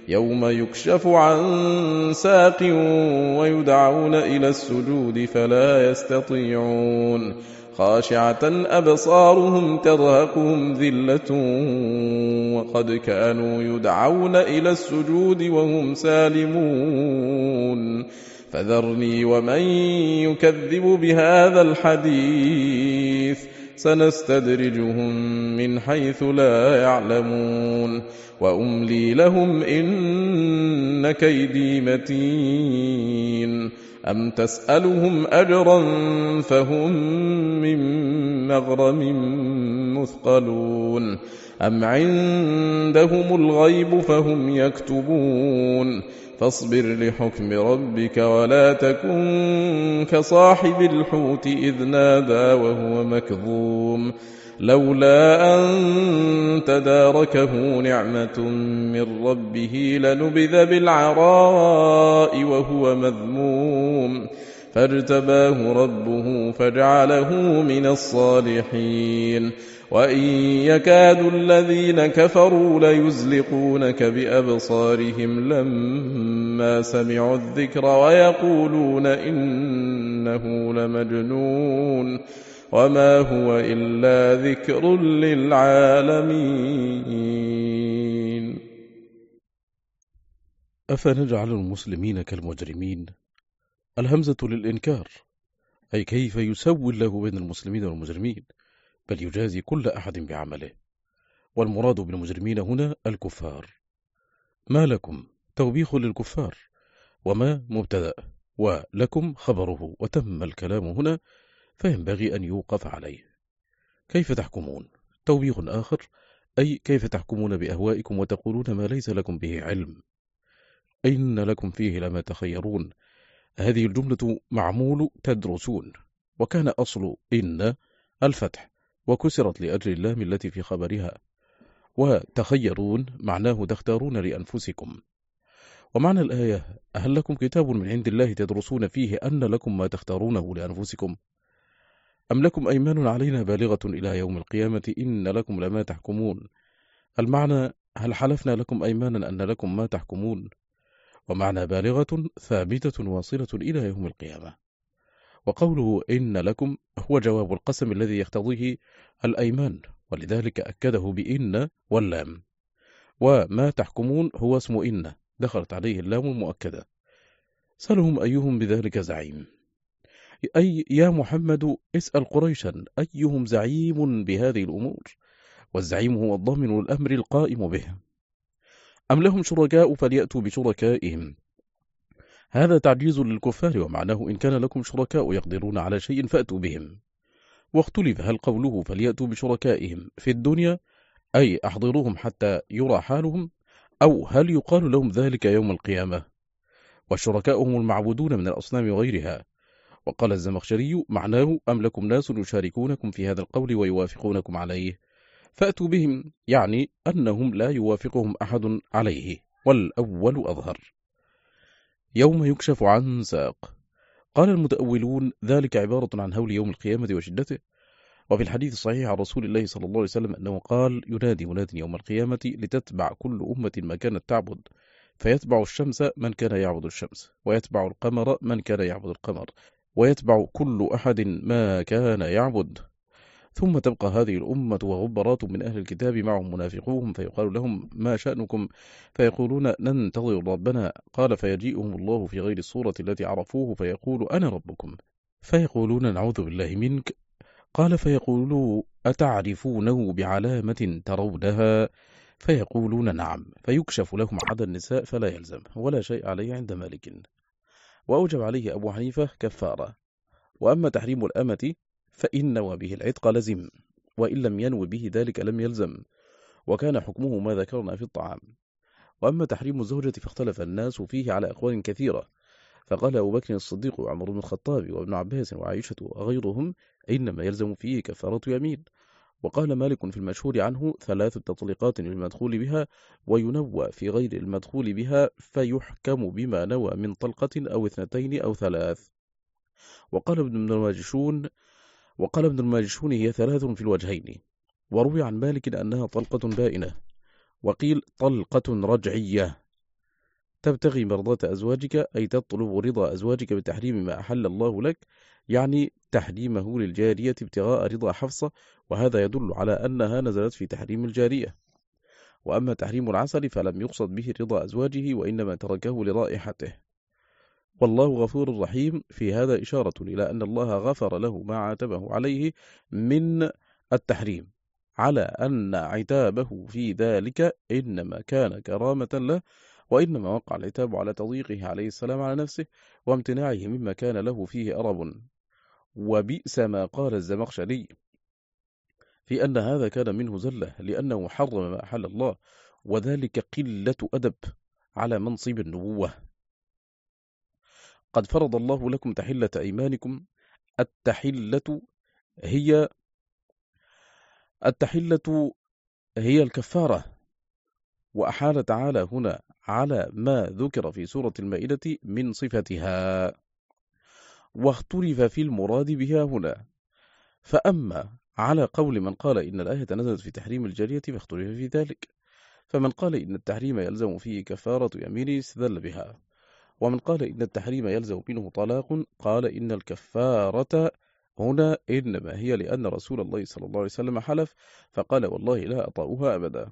يوم يكشف عن ساق ويدعون إلى السجود فلا يستطيعون خاشعة أبصارهم ترهقهم ذلة وقد كانوا يدعون إلى السجود وهم سالمون فذرني ومن يكذب بهذا الحديث سنستدرجهم من حيث لا يعلمون وأملي لهم إن كيدي متين أم تسألهم أجرا فهم من مغرم مثقلون أم عندهم الغيب فهم يكتبون فاصبر لحكم ربك ولا تكن كصاحب الحوت إذ نادى وهو مكظوم لولا أن تداركه نعمة من ربه لنبذ بالعراء وهو مذموم فاجتباه ربه فجعله من الصالحين وإن يكاد الذين كفروا ليزلقونك بأبصارهم لما سمعوا الذكر ويقولون إنه لمجنون وما هو إلا ذكر للعالمين. أفنجعل المسلمين كالمجرمين؟ الهمزة للإنكار، أي كيف يسوي الله بين المسلمين والمجرمين، بل يجازي كل أحد بعمله، والمراد بالمجرمين هنا الكفار. ما لكم توبيخ للكفار، وما مبتدأ، ولكم خبره، وتم الكلام هنا فينبغي أن يوقف عليه. كيف تحكمون؟ توبيخ آخر، أي كيف تحكمون بأهوائكم وتقولون ما ليس لكم به علم، إن لكم فيه لما تخيرون. هذه الجملة معمول تدرسون، وكان أصل إن الفتح، وكسرت لأجل اللام التي في خبرها، وتخيرون معناه تختارون لأنفسكم. ومعنى الآية هل لكم كتاب من عند الله تدرسون فيه أن لكم ما تختارونه لأنفسكم، أم لكم أيمان علينا بالغة إلى يوم القيامة إن لكم لما تحكمون. المعنى هل حلفنا لكم أيمانا أن لكم ما تحكمون، ومعنى بالغة ثابتة واصلة إلى يوم القيامة. وقوله إن لكم هو جواب القسم الذي يقتضيه الأيمان، ولذلك أكده بإن واللام. وما تحكمون هو اسم إن دخلت عليه اللام المؤكدة. سلهم أيهم بذلك زعيم، أي يا محمد اسأل قريشا أيهم زعيم بهذه الأمور، والزعيم هو الضامن الأمر القائم به. أم لهم شركاء فليأتوا بشركائهم، هذا تعجيز للكفار، ومعناه إن كان لكم شركاء يقدرون على شيء فأتوا بهم. واختلف هل قوله فليأتوا بشركائهم في الدنيا أي أحضروهم حتى يرى حالهم، أو هل يقال لهم ذلك يوم القيامة. والشركاء هم المعبودون من الأصنام وغيرها. وقال الزمخشري معناه أم لكم ناس يشاركونكم في هذا القول ويوافقونكم عليه، فأتوا بهم يعني أنهم لا يوافقهم أحد عليه، والأول أظهر. يوم يكشف عن ساق، قال المتأولون ذلك عبارة عن هول يوم القيامة وشدته. وفي الحديث الصحيح عن رسول الله صلى الله عليه وسلم أنه قال ينادي مناد يوم القيامة لتتبع كل أمة ما كانت تعبد، فيتبع الشمس من كان يعبد الشمس، ويتبع القمر من كان يعبد القمر، ويتبع كل أحد ما كان يعبد. ثم تبقى هذه الأمة وغبرات من أهل الكتاب معهم منافقوهم، فيقال لهم ما شأنكم، فيقولون ننتظر ربنا، قال فيجيئهم الله في غير الصورة التي عرفوه فيقول أنا ربكم، فيقولون نعوذ بالله منك، قال فيقولوا أتعرفونه بعلامة ترونها، فيقولون نعم، فيكشف لهم عدا النساء فلا يلزم ولا شيء عليه عند مالك. وأوجب عليه أبو حنيفة كفارة. وأما تحريم الأمة فإن وبه العتق لزم، وإن لم ينو به ذلك لم يلزم، وكان حكمه ما ذكرنا في الطعام. وأما تحريم الزوجة فاختلف الناس فيه على أقوال كثيرة، فقال أبو بكر الصديق وعمر بن الخطاب وابن عباس وعائشة وغيرهم إنما يلزم فيه كفارة يمين. وقال مالك في المشهور عنه ثلاث تطليقات للمدخول بها، وينوى في غير المدخول بها فيحكم بما نوى من طلقة أو اثنتين أو ثلاث. وقال ابن الماجشون وقال ابن الماجشون هي ثلاث في الوجهين. وروي عن مالك أنها طلقة بائنة، وقيل طلقة رجعية، تبتغي مرضاة أزواجك أي تطلب رضا أزواجك بتحريم ما أحل الله لك، يعني تحريمه للجارية ابتغاء رضا حفصة، وهذا يدل على أنها نزلت في تحريم الجارية. وأما تحريم العسل فلم يقصد به رضا أزواجه، وإنما تركه لرائحته. والله غفور رحيم، في هذا إشارة إلى أن الله غفر له ما عاتبه عليه من التحريم، على أن عتابه في ذلك إنما كان كرامة له، وإنما وقع العتاب على تضييقه عليه السلام على نفسه وامتناعه مما كان له فيه أرب. وبئس ما قال الزمخشري في أن هذا كان منه زلة، لأنه حرم ما أحل الله، وذلك قلة أدب على منصب النبوة. قد فرض الله لكم تحلة أيمانكم. التحلة هي التحلة هي الكفارة، وأحال تعالى هنا على ما ذكر في سورة المائدة من صفتها، واختلف في المراد بها هنا. فأما على قول من قال إن الآية نزلت في تحريم الجارية فاختلف في ذلك، فمن قال إن التحريم يلزم فيه كفارة يمينه استدل بها، ومن قال إن التحريم يلزم منه طلاق قال إن الكفارة هنا إنما هي لأن رسول الله صلى الله عليه وسلم حلف فقال والله لا أطأها أبدا.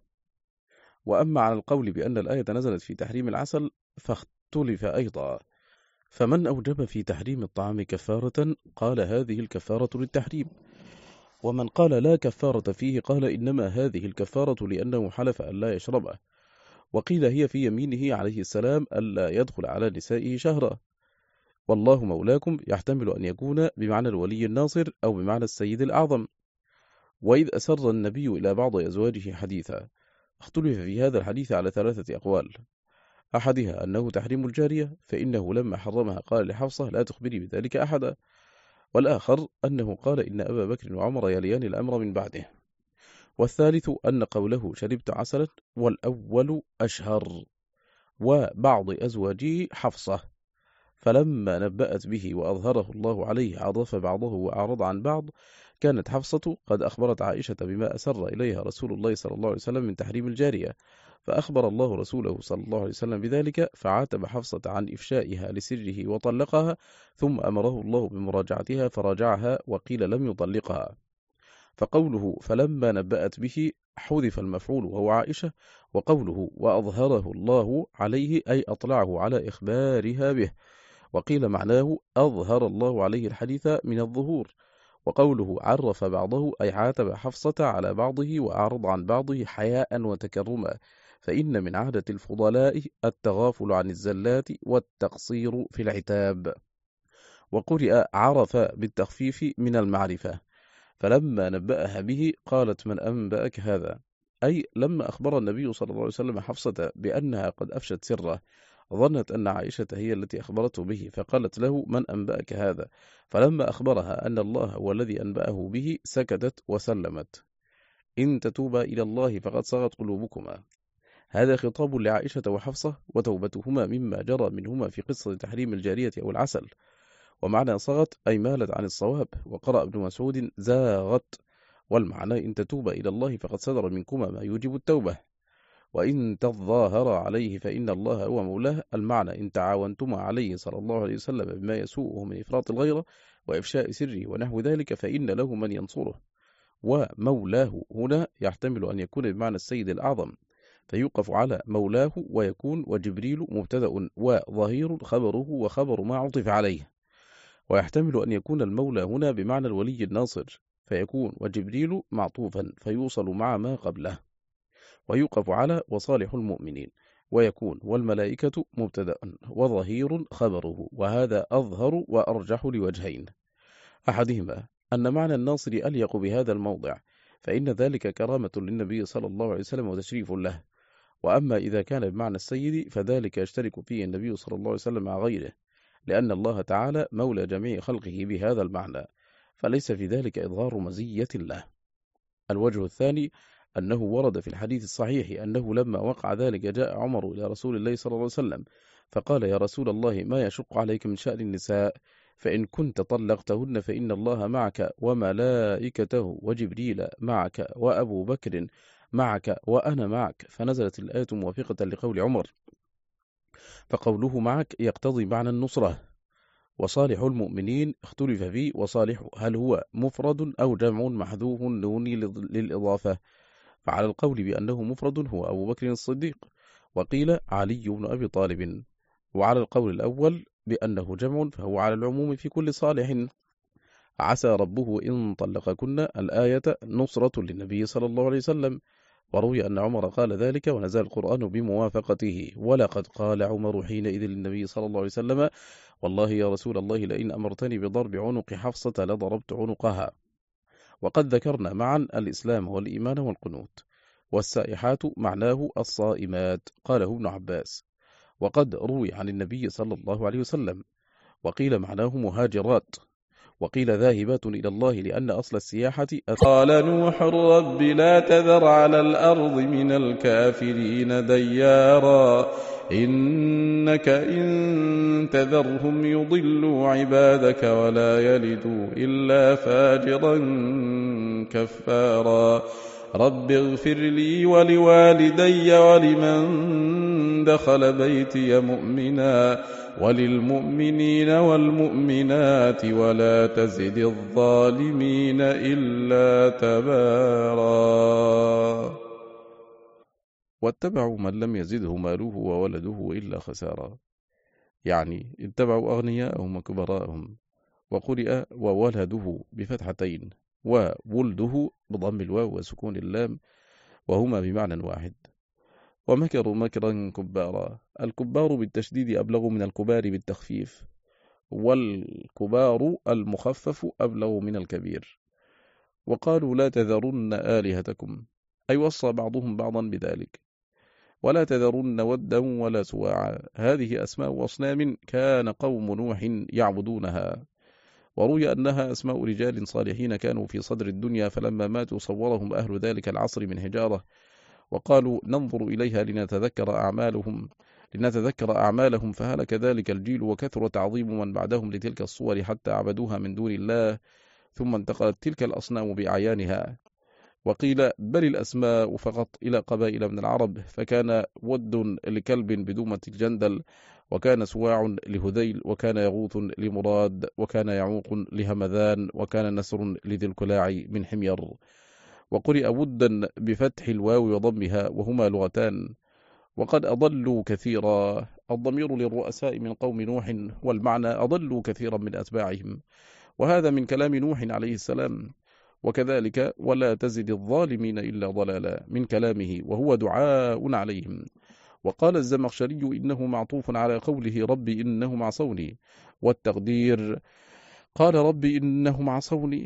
وأما على القول بأن الآية نزلت في تحريم العسل فاختلف أيضا، فمن أوجب في تحريم الطعام كفارة قال هذه الكفارة للتحريم، ومن قال لا كفارة فيه قال إنما هذه الكفارة لأنه حلف أن لا يشربه، وقيل هي في يمينه عليه السلام ألا يدخل على نسائه شهرا. والله مولاكم يحتمل أن يكون بمعنى الولي الناصر أو بمعنى السيد الأعظم. وإذ أسر النبي إلى بعض أزواجه حديثا، اختلف في هذا الحديث على ثلاثة أقوال، أحدها أنه تحريم الجارية فإنه لما حرمها قال لحفصة لا تخبري بذلك أحدا، والآخر أنه قال إن أبا بكر وعمر يليان الأمر من بعده، والثالث أن قوله شربت عسلا، والأول أشهر. وبعض أزواجه حفصة، فلما نبأت به وأظهره الله عليه عرف بعضه وأعرض عن بعض. كانت حفصة قد أخبرت عائشة بما أسر إليها رسول الله صلى الله عليه وسلم من تحريم الجارية، فأخبر الله رسوله صلى الله عليه وسلم بذلك، فعاتب حفصة عن إفشائها لسره وطلقها، ثم أمره الله بمراجعتها فراجعها، وقيل لم يطلقها. فقوله فلما نبأت به حذف المفعول وهو عائشة، وقوله وأظهره الله عليه أي أطلعه على إخبارها به، وقيل معناه أظهر الله عليه الحديث من الظهور. وقوله عرف بعضه أي عاتب حفصة على بعضه وأعرض عن بعضه حياء وتكرما، فإن من عادة الفضلاء التغافل عن الزلات والتقصير في العتاب. وقرئ عرف بالتخفيف من المعرفة. فلما نبأها به قالت من أنبأك هذا، أي لما أخبر النبي صلى الله عليه وسلم حفصة بأنها قد أفشت سره، ظنت أن عائشة هي التي أخبرته به، فقالت له من أنبأك هذا، فلما أخبرها أن الله هو الذي أنبأه به سكتت وسلمت. إن تتوبا إلى الله فقد صغت قلوبكما. هذا خطاب لعائشة وحفصة وتوبتهما مما جرى منهما في قصة تحريم الجارية أو العسل. ومعنى صغت أي مالت عن الصواب، وقرأ ابن مسعود زاغت، والمعنى إن تتوبا إلى الله فقد صدر منكما ما يوجب التوبة. وإن تظاهر عليه فإن الله هو مولاه، المعنى إن تعاونتما عليه صلى الله عليه وسلم بما يسوءه من إفراط الغيرة وإفشاء سره ونحو ذلك فإن له من ينصره. ومولاه هنا يحتمل أن يكون بمعنى السيد الأعظم، فيوقف على مولاه ويكون وجبريل مبتدأ وظهير خبره وخبر ما عطف عليه. ويحتمل أن يكون المولى هنا بمعنى الولي الناصر، فيكون وجبريل معطوفا فيوصل مع ما قبله. ويوقف على وصالح المؤمنين، ويكون والملائكة مبتدأ وظهير خبره، وهذا أظهر وأرجح لوجهين، أحدهما أن معنى الناصر أليق بهذا الموضع، فإن ذلك كرامة للنبي صلى الله عليه وسلم وتشريف له. وأما إذا كان بمعنى السيد فذلك يشترك فيه النبي صلى الله عليه وسلم مع غيره، لأن الله تعالى مولى جميع خلقه بهذا المعنى، فليس في ذلك إظهار مزية له. الوجه الثاني أنه ورد في الحديث الصحيح أنه لما وقع ذلك جاء عمر إلى رسول الله صلى الله عليه وسلم فقال يا رسول الله ما يشق عليك من شأن النساء، فإن كنت طلقتهن فإن الله معك وملائكته وجبريل معك وأبو بكر معك وأنا معك، فنزلت الآية موافقة لقول عمر فقوله معك يقتضي معنى النصرة. وصالح المؤمنين اختلف فيه، وصالح هل هو مفرد أو جمع محذوف النون للإضافة؟ فعلى القول بأنه مفرد هو أبو بكر الصديق، وقيل علي بن أبي طالب. وعلى القول الأول بأنه جمع فهو على العموم في كل صالح. عسى ربه إن طلقكن الآية نصرة للنبي صلى الله عليه وسلم، وروي أن عمر قال ذلك ونزل القرآن بموافقته. ولقد قال عمر حينئذ للنبي صلى الله عليه وسلم: والله يا رسول الله لئن أمرتني بضرب عنق حفصة لضربت عنقها. وقد ذكرنا معا الإسلام والإيمان والقنوت. والسائحات معناه الصائمات، قاله ابن عباس. وقد روي عن النبي صلى الله عليه وسلم. وقيل معناه مهاجرات، وقيل ذاهبات إلى الله، لأن أصل السياحة قال نوح رب لا تذر على الأرض من الكافرين ديارا إنك إن تذرهم يضلوا عبادك ولا يلدوا إلا فاجرا كفارا رب اغفر لي ولوالدي ولمن دخل بيتي مؤمنا وللمؤمنين والمؤمنات ولا تزد الظالمين إلا تبارا. واتبعوا من لم يزده ماله وولده إلا خسارا، يعني اتبعوا أغنياءهم وكبراءهم. وقرئ وولده بفتحتين وولده بضم الواو وسكون اللام، وهما بمعنى واحد. ومكروا مكرا كبارا، الكبار بالتشديد أبلغ من الكبار بالتخفيف، والكبار المخفف أبلغ من الكبير. وقالوا لا تذرن آلهتكم، أي وصى بعضهم بعضا بذلك. ولا تذرن ودا ولا سواعا، هذه أسماء أصنام كان قوم نوح يعبدونها. وروي أنها أسماء رجال صالحين كانوا في صدر الدنيا، فلما ماتوا صورهم أهل ذلك العصر من حجارة، وقالوا ننظر إليها لنتذكر أعمالهم لنتذكر أعمالهم فهلك ذلك الجيل، وكثر تعظيم من بعدهم لتلك الصور حتى عبدوها من دون الله، ثم انتقلت تلك الأصنام بأعيانها. وقيل بل الأسماء فقط إلى قبائل من العرب، فكان ود لكلب بدومة الجندل، وكان سواع لهذيل، وكان يغوث لمراد، وكان يعوق لهمذان، وكان نسر لذي الكلاع من حمير. وقرئ ودا بفتح الواو وضمها، وهما لغتان. وقد أضلوا كثيرا، الضمير للرؤساء من قوم نوح، والمعنى أضلوا كثيرا من أتباعهم، وهذا من كلام نوح عليه السلام. وكذلك ولا تزد الظالمين إلا ضلالا من كلامه، وهو دعاء عليهم. وقال الزمخشري إنه معطوف على قوله رب إنهم عصوني، والتقدير قال رب إنهم عصوني.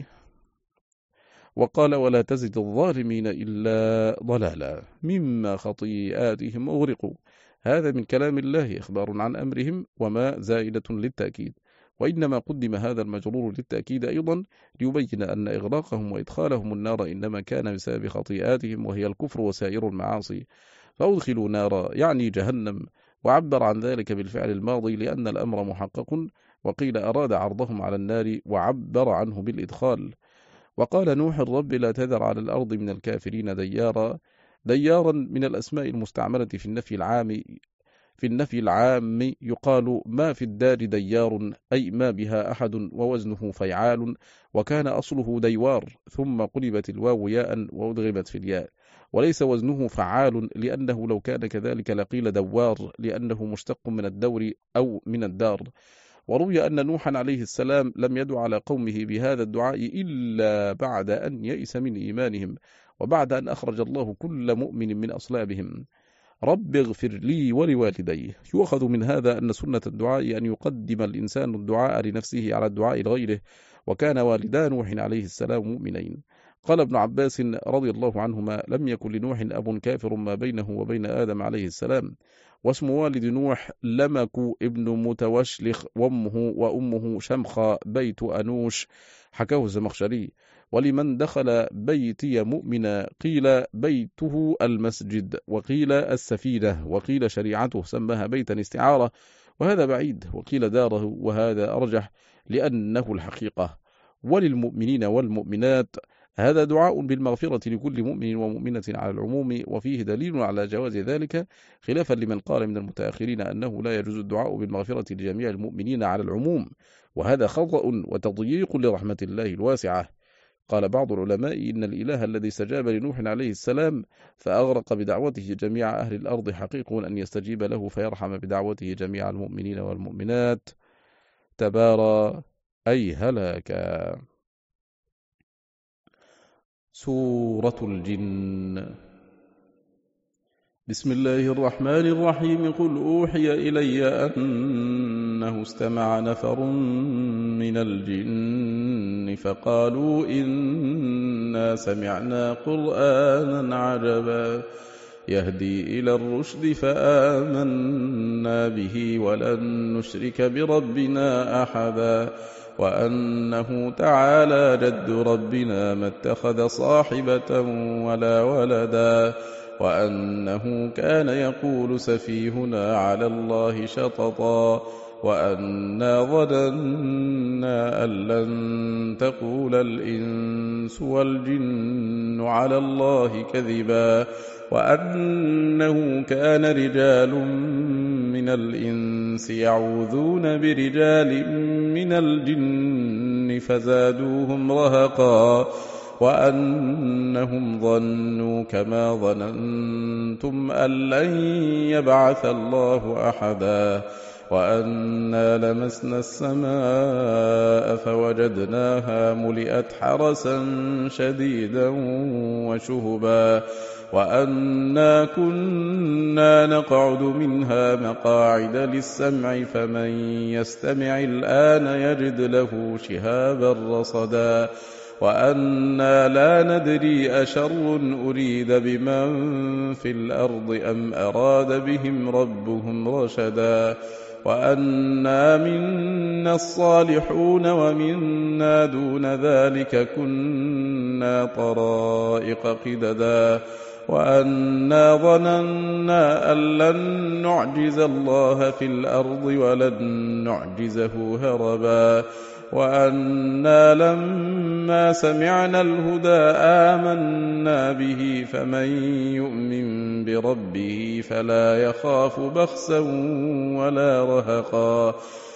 وقال ولا تزد الظالمين إلا ضلالا مما خطيئاتهم أغرقوا، هذا من كلام الله إخبار عن أمرهم، وما زائدة للتأكيد. وإنما قدم هذا المجرور للتأكيد أيضا ليبين أن إغراقهم وإدخالهم النار إنما كان بسبب خطيئاتهم، وهي الكفر وسائر المعاصي، فأدخلوا نارا يعني جهنم. وعبر عن ذلك بالفعل الماضي لأن الأمر محقق، وقيل أراد عرضهم على النار وعبر عنه بالإدخال. وقال نوح الرب لا تذر على الأرض من الكافرين ديارا، ديارا من الأسماء المستعملة في النفي العام في النفي العام يقال ما في الدار ديار، أي ما بها أحد، ووزنه فيعال، وكان أصله ديوار، ثم قلبت الواو ياء وأدغمت في الياء، وليس وزنه فعال، لأنه لو كان كذلك لقيل دوار، لأنه مشتق من الدور أو من الدار. وروي أن نوحا عليه السلام لم يدع على قومه بهذا الدعاء إلا بعد أن يئس من إيمانهم، وبعد أن أخرج الله كل مؤمن من أصلابهم. رب اغفر لي ولوالدي، يؤخذ من هذا أن سنة الدعاء أن يقدم الإنسان الدعاء لنفسه على الدعاء لغيره، وكان والدا نوح عليه السلام مؤمنين. قال ابن عباس رضي الله عنهما لم يكن لنوح أب كافر ما بينه وبين آدم عليه السلام. واسم والد نوح لمك ابن متوشلخ، وامه وأمه شمخة بيت أنوش، حكاه الزمخشري. ولمن دخل بيتي مؤمنا قيل بيته المسجد، وقيل السفينة، وقيل شريعته سماها بيتا استعارة، وهذا بعيد، وقيل داره، وهذا أرجح لأنه الحقيقة. وللمؤمنين والمؤمنات هذا دعاء بالمغفرة لكل مؤمن ومؤمنة على العموم، وفيه دليل على جواز ذلك، خلافا لمن قال من المتأخرين أنه لا يجوز الدعاء بالمغفرة لجميع المؤمنين على العموم، وهذا خطأ وتضييق لرحمة الله الواسعة. قال بعض العلماء إن الإله الذي استجاب لنوح عليه السلام فأغرق بدعوته جميع أهل الأرض حقيق أن يستجيب له فيرحم بدعوته جميع المؤمنين والمؤمنات. تبارى أي هلاك. سورة الجن. بسم الله الرحمن الرحيم. قل أوحي إلي أنه استمع نفر من الجن فقالوا إنا سمعنا قرآنا عجبا يهدي إلى الرشد فآمنا به ولن نشرك بربنا أحدا وأنه تعالى جد ربنا ما اتخذ صاحبة ولا ولدا وأنه كان يقول سفيهنا على الله شططا وأنا ظننا أن لن تقول الإنس والجن على الله كذبا وأنه كان رجال من الإنس يعوذون برجال من الجن فزادوهم رهقا وأنهم ظنوا كما ظننتم أن لن يبعث الله أحدا وأنا لمسنا السماء فوجدناها ملئت حرسا شديدا وشهبا وأنا كنا نقعد منها مقاعد للسمع فمن يستمع الآن يجد له شهابا رصدا وأنا لا ندري أشر أريد بمن في الأرض أم أراد بهم ربهم رشدا وأنا منا الصالحون ومنا دون ذلك كنا طرائق قددا وأنا ظننا أن لن نعجز الله في الأرض ولن نعجزه هربا وأنا لما سمعنا الهدى آمنا به فمن يؤمن بربه فلا يخاف بخسا ولا رهقا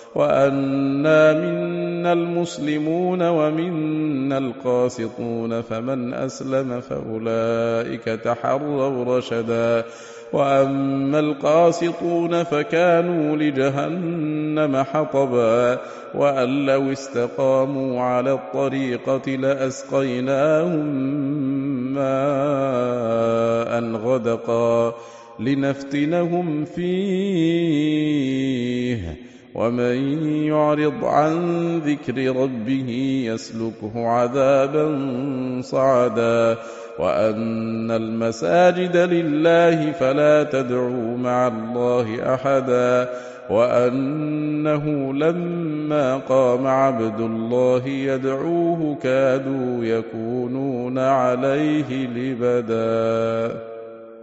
وأنا منا المسلمون ومنا القاسطون فمن أسلم فأولئك تحروا رشدا وأما القاسطون فكانوا لجهنم حطبا وأن لو استقاموا على الطريقة لأسقيناهم ماء غدقا لنفتنهم فيه ومن يعرض عن ذكر ربه يسلكه عذابا صعدا وأن المساجد لله فلا تدعوا مع الله أحدا وأنه لما قام عبد الله يدعوه كادوا يكونون عليه لبدا.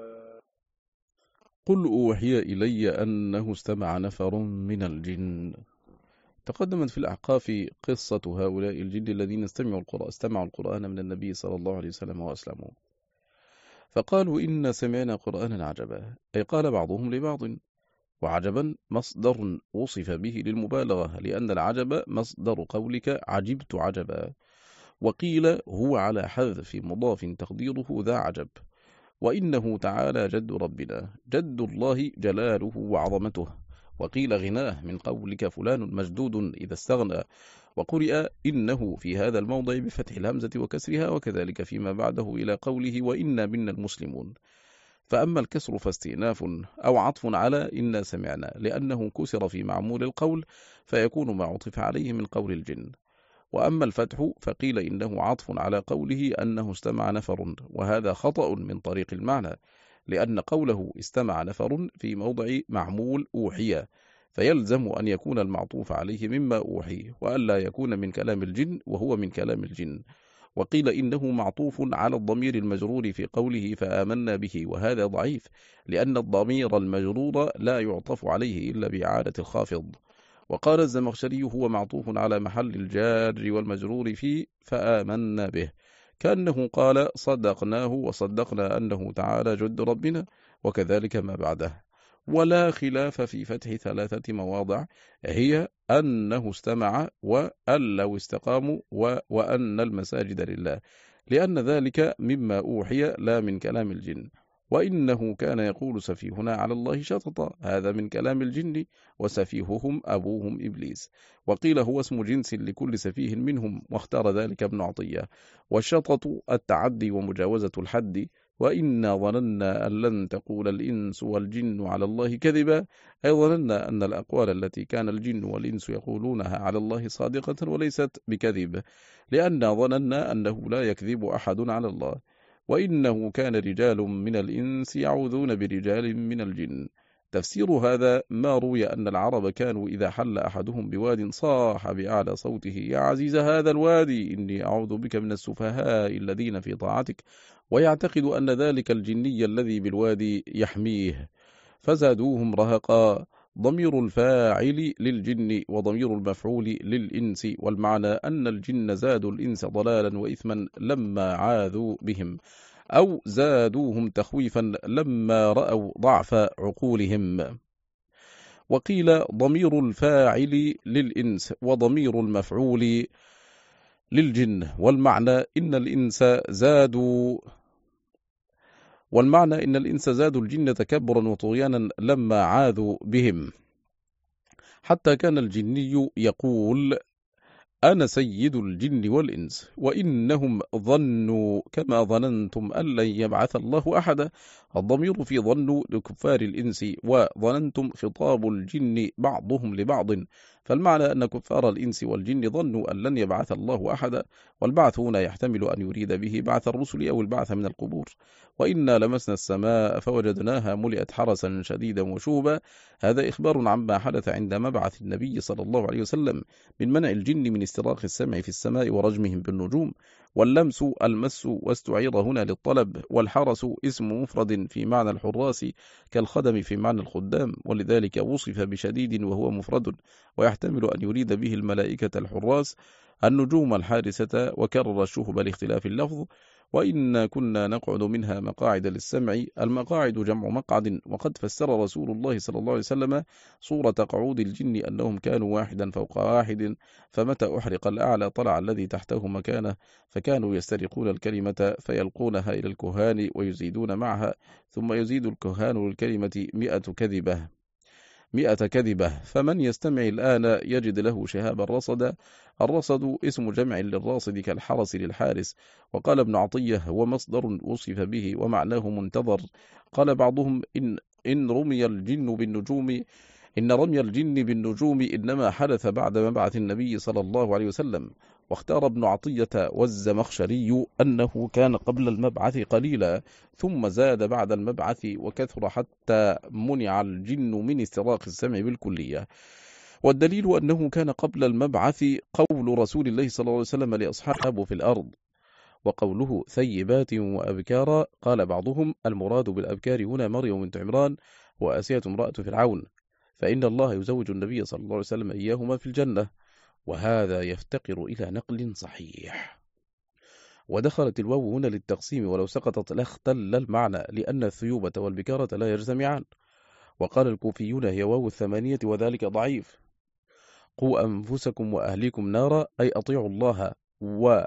قل أوحي إلي أنه استمع نفر من الجن. تقدمت في الأحقاف قصة هؤلاء الجن الذين استمعوا القرآن, استمعوا القرآن من النبي صلى الله عليه وسلم وأسلموا فقالوا إنا سمعنا قرآنا عجبا، أي قال بعضهم لبعض، وعجبا مصدر وصف به للمبالغة لأن العجب مصدر قولك عجبت عجبا، وقيل هو على حذف مضاف تقديره ذا عجب. وإنه تعالى جد ربنا، جد الله جلاله وعظمته، وقيل غناه من قولك فلان مجدود إذا استغنى، وقرئ إنه في هذا الموضع بفتح الهمزة وكسرها، وكذلك فيما بعده إلى قوله وإنا منا المسلمون. فأما الكسر فاستئناف أو عطف على إنا سمعنا لأنه كسر في معمول القول فيكون ما عطف عليه من قول الجن. وأما الفتح فقيل إنه عطف على قوله أنه استمع نفر، وهذا خطأ من طريق المعنى، لأن قوله استمع نفر في موضع معمول أوحي، فيلزم أن يكون المعطوف عليه مما أوحي، وألا يكون من كلام الجن وهو من كلام الجن. وقيل إنه معطوف على الضمير المجرور في قوله فآمنا به، وهذا ضعيف لأن الضمير المجرور لا يعطف عليه إلا بإعادة الخافض. وقال الزمخشري هو معطوف على محل الجار والمجرور في فآمنا به، كأنه قال صدقناه وصدقنا أنه تعالى جد ربنا، وكذلك ما بعده. ولا خلاف في فتح ثلاثة مواضع، هي أنه استمع وأن لو استقاموا وأن المساجد لله، لأن ذلك مما أوحي لا من كلام الجن. وإنه كان يقول سفيهنا على الله شططا، هذا من كلام الجن، وسفيههم أبوهم إبليس. وقيل هو اسم جنس لكل سفيه منهم، واختار ذلك ابن عطية. والشطط التعدي ومجاوزة الحد. وإنا ظننا أن لن تقول الإنس والجن على الله كذبا، أي ظننا أن الأقوال التي كان الجن والإنس يقولونها على الله صادقة وليست بكذب، لأننا ظننا أنه لا يكذب أحد على الله. وإنه كان رجال من الإنس يعوذون برجال من الجن. تفسير هذا ما روي أن العرب كانوا إذا حل أحدهم بواد صاح بأعلى صوته: يا عزيز هذا الوادي إني أعوذ بك من السفهاء الذين في طاعتك، ويعتقد أن ذلك الجني الذي بالوادي يحميه، فزادوهم رهقا. ضمير الفاعل للجن وضمير المفعول للإنس، والمعنى أن الجن زادوا الإنس ضلالا وإثما لما عاذوا بهم، أو زادوهم تخويفا لما رأوا ضعف عقولهم. وقيل ضمير الفاعل للإنس وضمير المفعول للجن، والمعنى إن الإنس زادوا والمعنى إن الإنس زادوا الجن تكبرا وطغيانا لما عاذوا بهم، حتى كان الجني يقول: أنا سيد الجن والإنس، وإنهم ظنوا كما ظننتم أن لن يبعث الله أحدا. الضمير في ظنوا لكفار الإنس، وظننتم خطاب الجن بعضهم لبعض، فالمعنى أن كفار الإنس والجن ظنوا أن لن يبعث الله أحدا، والبعث هنا يحتمل أن يريد به بعث الرسل أو البعث من القبور. وإنا لمسنا السماء فوجدناها ملئت حرسا شديدا وشوبا، هذا إخبار عما حدث عند مبعث النبي صلى الله عليه وسلم من منع الجن من استراق السمع في السماء ورجمهم بالنجوم. واللمس المس، واستعير هنا للطلب. والحرس اسم مفرد في معنى الحراس، كالخدم في معنى الخدام، ولذلك وصف بشديد وهو مفرد، ويحتمل أن يريد به الملائكة الحراس النجوم الحارسة، وكرر الشهب لاختلاف اللفظ. وإنا كنا نقعد منها مقاعد للسمع. المقاعد جمع مقعد، وقد فسر رسول الله صلى الله عليه وسلم صورة قعود الجن أنهم كانوا واحدا فوق واحد، فمتى أحرق الأعلى طلع الذي تحته مكانه، فكانوا يسترقون الكلمة فيلقونها إلى الكهان ويزيدون معها، ثم يزيد الكهان للكلمة مئة كذبة مئة كذبة فمن يستمع الآن يجد له شهابا رصدا. الرصد اسم جمع للراصد كالحرس للحارس. وقال ابن عطية: هو مصدر وصف به ومعناه منتظر. قال بعضهم: إن, إن رمي الجن بالنجوم إن رمي الجن بالنجوم إنما حدث بعد مبعث النبي صلى الله عليه وسلم. واختار ابن عطية والزمخشري أنه كان قبل المبعث قليلا، ثم زاد بعد المبعث وكثر حتى منع الجن من استراق السمع بالكلية. والدليل أنه كان قبل المبعث قول رسول الله صلى الله عليه وسلم لأصحابه في الأرض. وقوله ثيبات وأبكارا، قال بعضهم: المراد بالأبكار هنا مريم بنت عمران وآسية امرأة فرعون، فإن الله يزوج النبي صلى الله عليه وسلم إياهما في الجنة، وهذا يفتقر إلى نقل صحيح. ودخلت الواو هنا للتقسيم، ولو سقطت لاختل المعنى، لأن الثيوبة والبكارة لا يجتمعان. وقال الكوفيون: هي واو الثمانية وذلك ضعيف. قوا أنفسكم وأهليكم نارا، أي أطيعوا الله و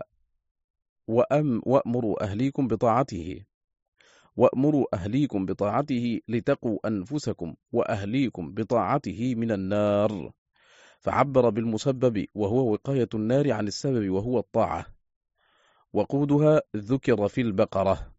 وأم وأمروا أهليكم بطاعته وأمروا أهليكم بطاعته لتقوا أنفسكم وأهليكم بطاعته من النار، فعبر بالمسبب وهو وقاية النار عن السبب وهو الطاعة. وقودها ذكر في البقرة.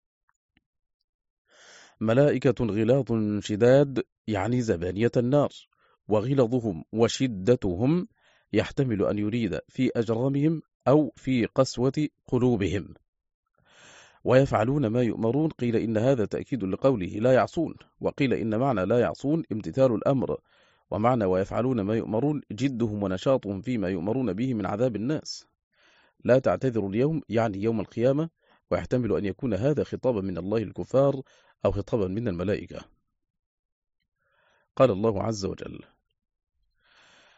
ملائكة غلاظ شداد يعني زبانية النار، وغلظهم وشدتهم يحتمل أن يريد في أجرامهم أو في قسوة قلوبهم. ويفعلون ما يؤمرون، قيل إن هذا تأكيد لقوله لا يعصون، وقيل إن معنى لا يعصون امتثال الأمر، ومعنى ويفعلون ما يؤمرون جدهم ونشاطهم فيما يؤمرون به من عذاب الناس. لا تعتذروا اليوم يعني يوم القيامة، ويحتمل أن يكون هذا خطابا من الله الكفار أو خطابا من الملائكة. قال الله عز وجل: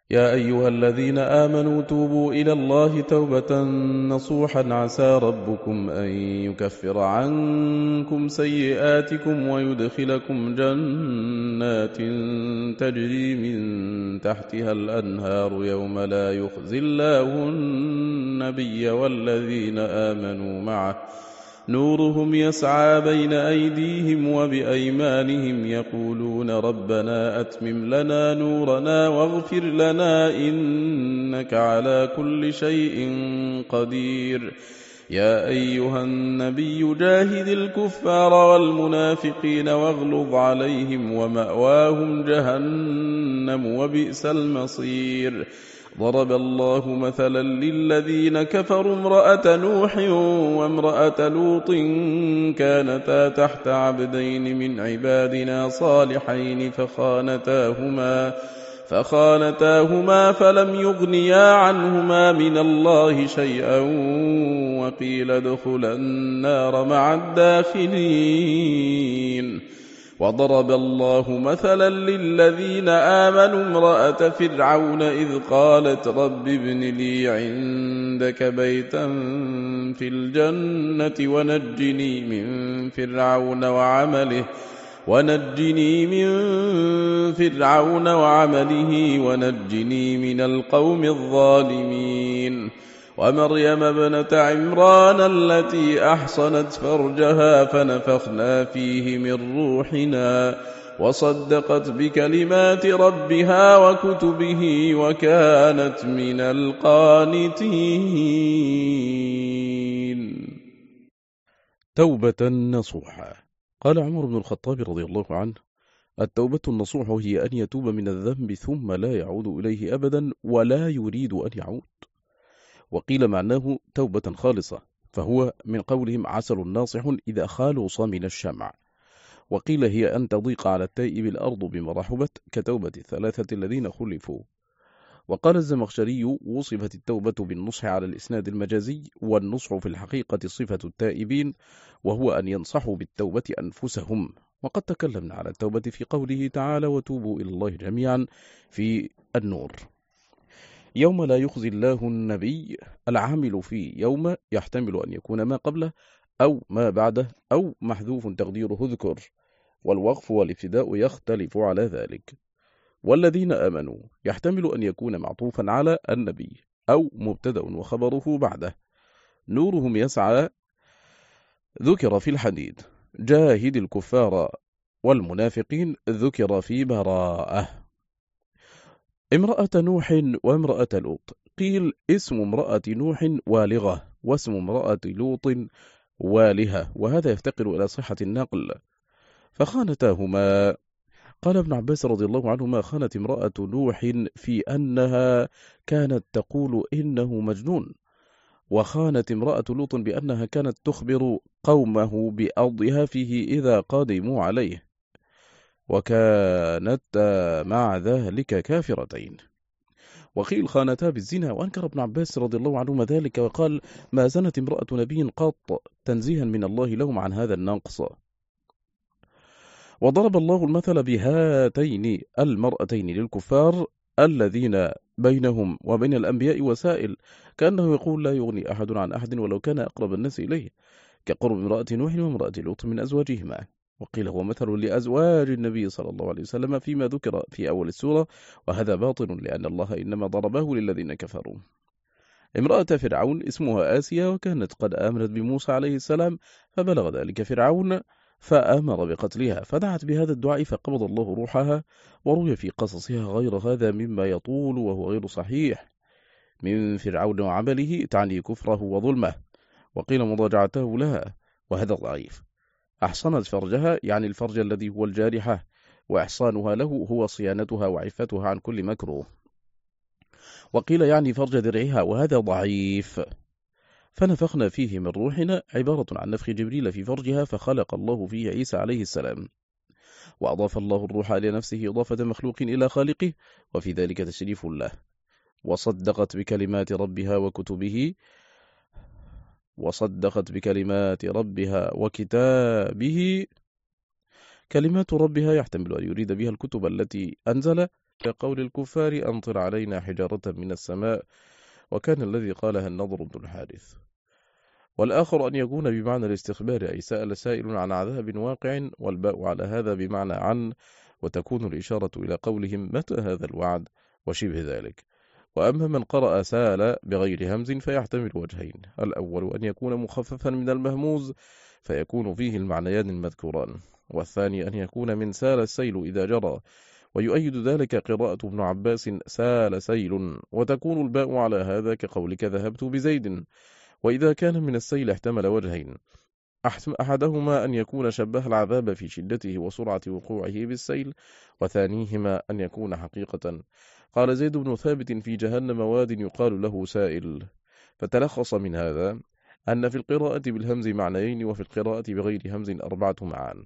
يا أيها الذين آمنوا توبوا إلى الله توبة نصوحا عسى ربكم أن يكفر عنكم سيئاتكم ويدخلكم جنات تجري من تحتها الأنهار يوم لا يخزي الله النبي والذين آمنوا معه نورهم يسعى بين أيديهم وبأيمانهم يقولون ربنا أتمم لنا نورنا واغفر لنا إنك على كل شيء قدير يا أيها النبي جاهد الكفار والمنافقين واغلظ عليهم ومأواهم جهنم وبئس المصير ضرب الله مثلا للذين كفروا امرأة نوح وامرأة لوط كانتا تحت عبدين من عبادنا صالحين فخانتاهما فخانتاهما فلم يغنيا عنهما من الله شيئا وقيل ادخلا النار مع الداخلين وضرب الله مثلا للذين آمنوا امرأة فرعون إذ قالت رب ابن لي عندك بيتا في الجنة ونجني من فرعون وعمله ونجني من فرعون وعمله ونجني من القوم الظالمين ومريم ابنة عمران التي أحصنت فرجها فنفخنا فيه من روحنا وصدقت بكلمات ربها وكتبه وكانت من القانتين. توبة نصوحا. قال عمر بن الخطاب رضي الله عنه: التوبة النصوح هي أن يتوب من الذنب ثم لا يعود إليه أبدا ولا يريد أن يعود. وقيل معناه توبة خالصة، فهو من قولهم عسل ناصح إذا خالص من الشمع. وقيل هي أن تضيق على التائب الأرض بما رحبت كتوبة الثلاثة الذين خلفوا. وقال الزمخشري: وصفت التوبة بالنصح على الإسناد المجازي، والنصح في الحقيقة صفة التائبين، وهو أن ينصحوا بالتوبة أنفسهم. وقد تكلمنا على التوبة في قوله تعالى: وتوبوا إلى الله جميعا في النور. يوم لا يخزي الله النبي، العامل في يوم يحتمل أن يكون ما قبله أو ما بعده أو محذوف تقديره اذكر، والوقف والابتداء يختلف على ذلك. والذين آمنوا يحتمل أن يكون معطوفا على النبي أو مبتدأ وخبره بعده. نورهم يسعى ذكر في الحديد. جاهد الكفار والمنافقين ذكر في براءة. امرأة نوح وامرأة لوط، قيل اسم امرأة نوح والغة واسم امرأة لوط والهة، وهذا يفتقر إلى صحة النقل. فخانتاهما. قال ابن عباس رضي الله عنهما: خانت امرأة نوح في أنها كانت تقول إنه مجنون، وخانت امرأة لوط بأنها كانت تخبر قومه بأرضها فيه إذا قادموا عليه، وكانت مع ذلك كافرتين. وقيل خانتا بالزنا، وأنكر ابن عباس رضي الله عنهما ذلك وقال: ما زنت امرأة نبي قط، تنزيها من الله لهم عن هذا النقص. وضرب الله المثل بهاتين المرأتين للكفار الذين بينهم وبين الأنبياء وسائل، كأنه يقول: لا يغني أحد عن أحد ولو كان أقرب الناس إليه، كقرب امرأة نوح وامرأة لوط من أزواجهما. وقيل هو مثل لأزواج النبي صلى الله عليه وسلم فيما ذكر في أول السورة، وهذا باطل لأن الله إنما ضربه للذين كفروا. امرأة فرعون اسمها آسيا، وكانت قد آمنت بموسى عليه السلام، فبلغ ذلك فرعون فأمر بقتلها، فدعت بهذا الدعاء فقبض الله روحها. وروي في قصصها غير هذا مما يطول وهو غير صحيح من فرعون وعمله، تعني كفره وظلمه. وقيل مضاجعته لها، وهذا ضعيف. أحصنت فرجها يعني الفرج الذي هو الجارحة، وإحصانها له هو صيانتها وعفتها عن كل مكروه. وقيل يعني فرج درعها، وهذا ضعيف. فنفخنا فيه من روحنا عبارة عن نفخ جبريل في فرجها، فخلق الله فيه عيسى عليه السلام. وأضاف الله الروح إلى نفسه إضافة مخلوق إلى خالقه، وفي ذلك تشريف له. وصدقت بكلمات ربها وكتبه وصدقت بكلمات ربها وكتابه. كلمات ربها يحتمل أن يريد بها الكتب التي أنزل، قول الكفار أمطر علينا حجارة من السماء، وكان الذي قالها النضر بن الحارث. والآخر أن يكون بمعنى الاستخبار، أي سأل سائل عن عذاب واقع، والباء على هذا بمعنى عن، وتكون الإشارة إلى قولهم متى هذا الوعد وشبه ذلك. وأما من قرأ سال بغير همز فيحتمل وجهين: الأول أن يكون مخففا من المهموز فيكون فيه المعنيان المذكوران، والثاني أن يكون من سال السيل إذا جرى، ويؤيد ذلك قراءة ابن عباس سال سيل، وتكون الباء على هذا كقولك ذهبت بزيد. وإذا كان من السيل احتمل وجهين: أحدهما أن يكون شبه العذاب في شدته وسرعة وقوعه بالسيل، وثانيهما أن يكون حقيقة. قال زيد بن ثابت: في جهنم واد يقال له سائل. فتلخص من هذا أن في القراءة بالهمز معنيين، وفي القراءة بغير همز أربعة معان.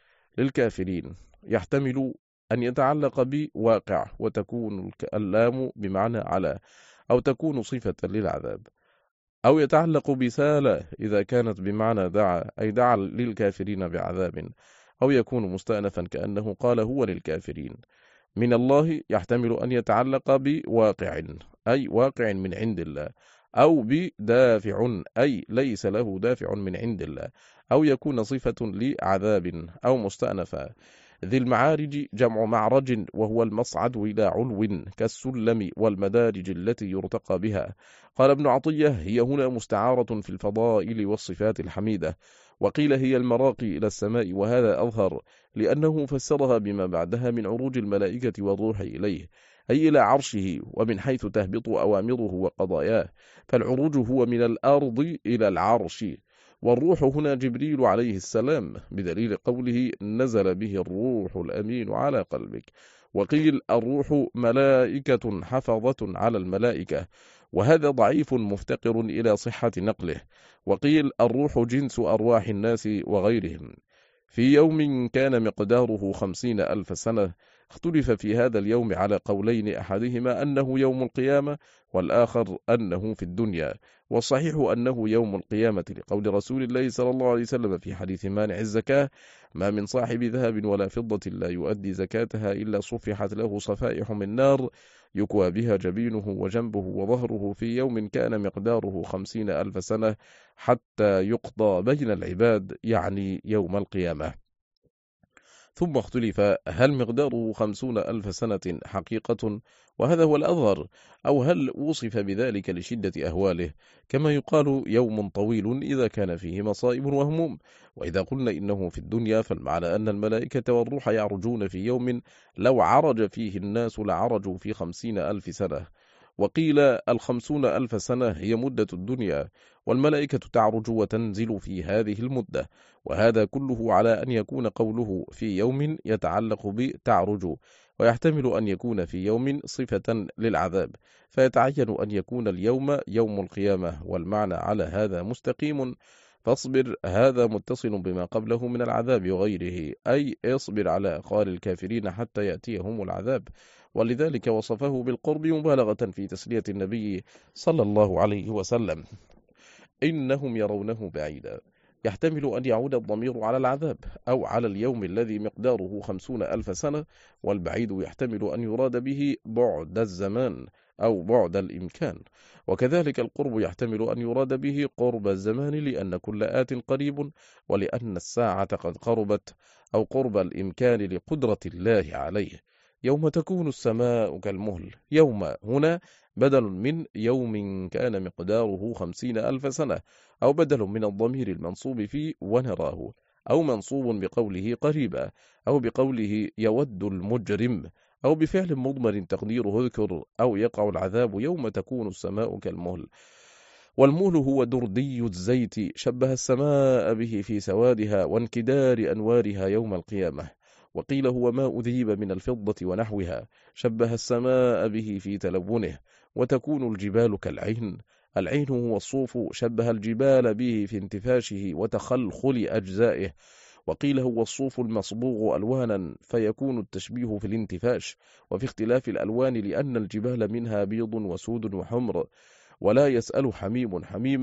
للكافرين يحتمل أن يتعلق بواقع، وتكون اللام بمعنى على، أو تكون صفة للعذاب، أو يتعلق بسالة إذا كانت بمعنى دعا، أي دعا للكافرين بعذاب، أو يكون مستأنفا كأنه قال هو للكافرين. من الله يحتمل أن يتعلق بواقع، أي واقع من عند الله، أو بدافع، أي ليس له دافع من عند الله، أو يكون صفة لعذاب، أو مستأنفا. ذي المعارج جمع معرج، وهو المصعد إلى علو كالسلم والمدارج التي يرتقى بها. قال ابن عطية: هي هنا مستعارة في الفضائل والصفات الحميدة، وقيل هي المراقي إلى السماء، وهذا أظهر لأنه فسرها بما بعدها من عروج الملائكة والروح إليه، أي إلى عرشه، ومن حيث تهبط أوامره وقضاياه، فالعروج هو من الأرض إلى العرش. والروح هنا جبريل عليه السلام، بدليل قوله نزل به الروح الأمين على قلبك. وقيل الروح ملائكة حفظة على الملائكة، وهذا ضعيف مفتقر إلى صحة نقله. وقيل الروح جنس أرواح الناس وغيرهم. في يوم كان مقداره خمسين ألف سنة. اختلف في هذا اليوم على قولين: أحدهما أنه يوم القيامة، والآخر أنه في الدنيا. والصحيح أنه يوم القيامة، لقول رسول الله صلى الله عليه وسلم في حديث مانع الزكاة: ما من صاحب ذهب ولا فضة لا يؤدي زكاتها إلا صفحت له صفائح من نار يكوى بها جبينه وجنبه وظهره في يوم كان مقداره خمسين ألف سنة، حتى يقضى بين العباد، يعني يوم القيامة. ثم اختلف هل مقداره خمسون ألف سنة حقيقة، وهذا هو الأظهر، أو هل وصف بذلك لشدة أهواله، كما يقال يوم طويل إذا كان فيه مصائب وهموم. وإذا قلنا إنه في الدنيا، فالمعنى أن الملائكة والروح يعرجون في يوم لو عرج فيه الناس لعرجوا في خمسين ألف سنة. وقيل الخمسون ألف سنة هي مدة الدنيا، والملائكة تعرج وتنزل في هذه المدة. وهذا كله على أن يكون قوله في يوم يتعلق بتعرج، ويحتمل أن يكون في يوم صفة للعذاب، فيتعين أن يكون اليوم يوم القيامة، والمعنى على هذا مستقيم. فاصبر هذا متصل بما قبله من العذاب وغيره، أي اصبر على أقوال الكافرين حتى يأتيهم العذاب. ولذلك وصفه بالقرب مبالغة في تسلية النبي صلى الله عليه وسلم. إنهم يرونه بعيدا، يحتمل أن يعود الضمير على العذاب، أو على اليوم الذي مقداره خمسون ألف سنة. والبعيد يحتمل أن يراد به بعد الزمان أو بعد الإمكان. وكذلك القرب يحتمل أن يراد به قرب الزمان، لأن كل آت قريب، ولأن الساعة قد قربت، أو قرب الإمكان لقدرة الله عليه. يوم تكون السماء كالمهل. يوم هنا بدل من يوم كان مقداره خمسين ألف سنة، أو بدل من الضمير المنصوب فيه ونراه، أو منصوب بقوله قريبا، أو بقوله يود المجرم، أو بفعل مضمر تقديره اذكر، أو يقع العذاب يوم تكون السماء كالمهل. والمهل هو دردي الزيت، شبه السماء به في سوادها وانكدار أنوارها يوم القيامة. وقيل هو ما أذيب من الفضة ونحوها، شبه السماء به في تلونه. وتكون الجبال كالعين. العين هو الصوف، شبه الجبال به في انتفاشه وتخلخل أجزائه. وقيل هو الصوف المصبوغ ألوانا، فيكون التشبيه في الانتفاش وفي اختلاف الألوان، لأن الجبال منها بيض وسود وحمر. ولا يسأل حميم حميما،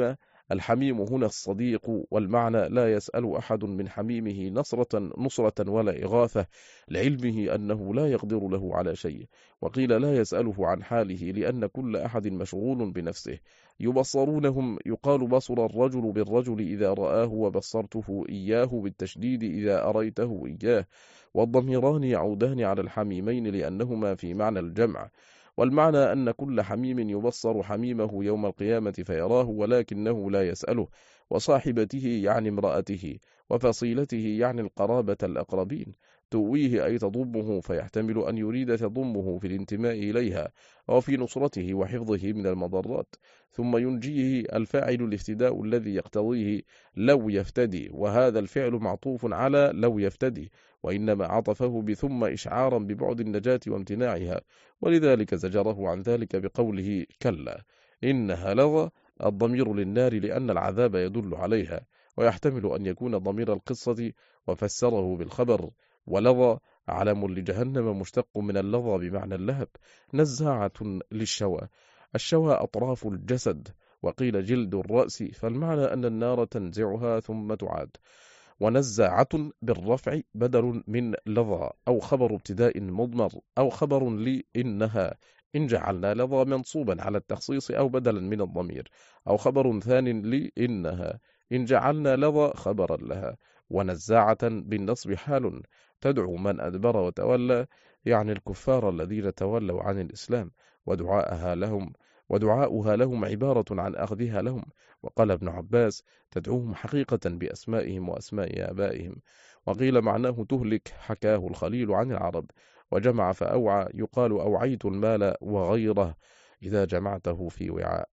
الحميم هنا الصديق، والمعنى لا يسأل أحد من حميمه نصرة, نصرة ولا إغاثة، لعلمه أنه لا يقدر له على شيء. وقيل لا يسأله عن حاله، لأن كل أحد مشغول بنفسه. يبصرونهم، يقال بصر الرجل بالرجل إذا رآه، وبصرته إياه بالتشديد إذا أريته إياه. والضميران يعودان على الحميمين لأنهما في معنى الجمع. والمعنى أن كل حميم يبصر حميمه يوم القيامة فيراه ولكنه لا يسأله. وصاحبته يعني امرأته، وفصيلته يعني القرابة الأقربين. تؤويه أي تضمه، فيحتمل أن يريد تضمه في الانتماء إليها وفي نصرته وحفظه من المضرات. ثم ينجيه الفاعل الافتداء الذي يقتضيه لو يفتدي، وهذا الفعل معطوف على لو يفتدي، وإنما عطفه بثم إشعارا ببعد النجاة وامتناعها، ولذلك زجره عن ذلك بقوله كلا إنها لظى. الضمير للنار لأن العذاب يدل عليها، ويحتمل أن يكون ضمير القصة وفسره بالخبر. ولظى علم لجهنم مشتق من اللظى بمعنى اللهب. نزاعة للشوى، الشوى أطراف الجسد، وقيل جلد الرأس، فالمعنى أن النار تنزعها ثم تعاد. ونزاعة بالرفع بدل من لظى، أو خبر ابتداء مضمر، أو خبر لإنها إن جعلنا لظى منصوبا على التخصيص أو بدلا من الضمير، أو خبر ثان لإنها إن جعلنا لظى خبرا لها. ونزاعة بالنصب حال، تدعو من أدبر وتولى، يعني الكفار الذين تولوا عن الإسلام، ودعاءها لهم ودعاؤها لهم عبارة عن أخذها لهم. وقال ابن عباس تدعوهم حقيقة بأسمائهم وأسماء آبائهم. وقيل معناه تهلك، حكاه الخليل عن العرب. وجمع فأوعى، يقال أوعيت المال وغيره إذا جمعته في وعاء،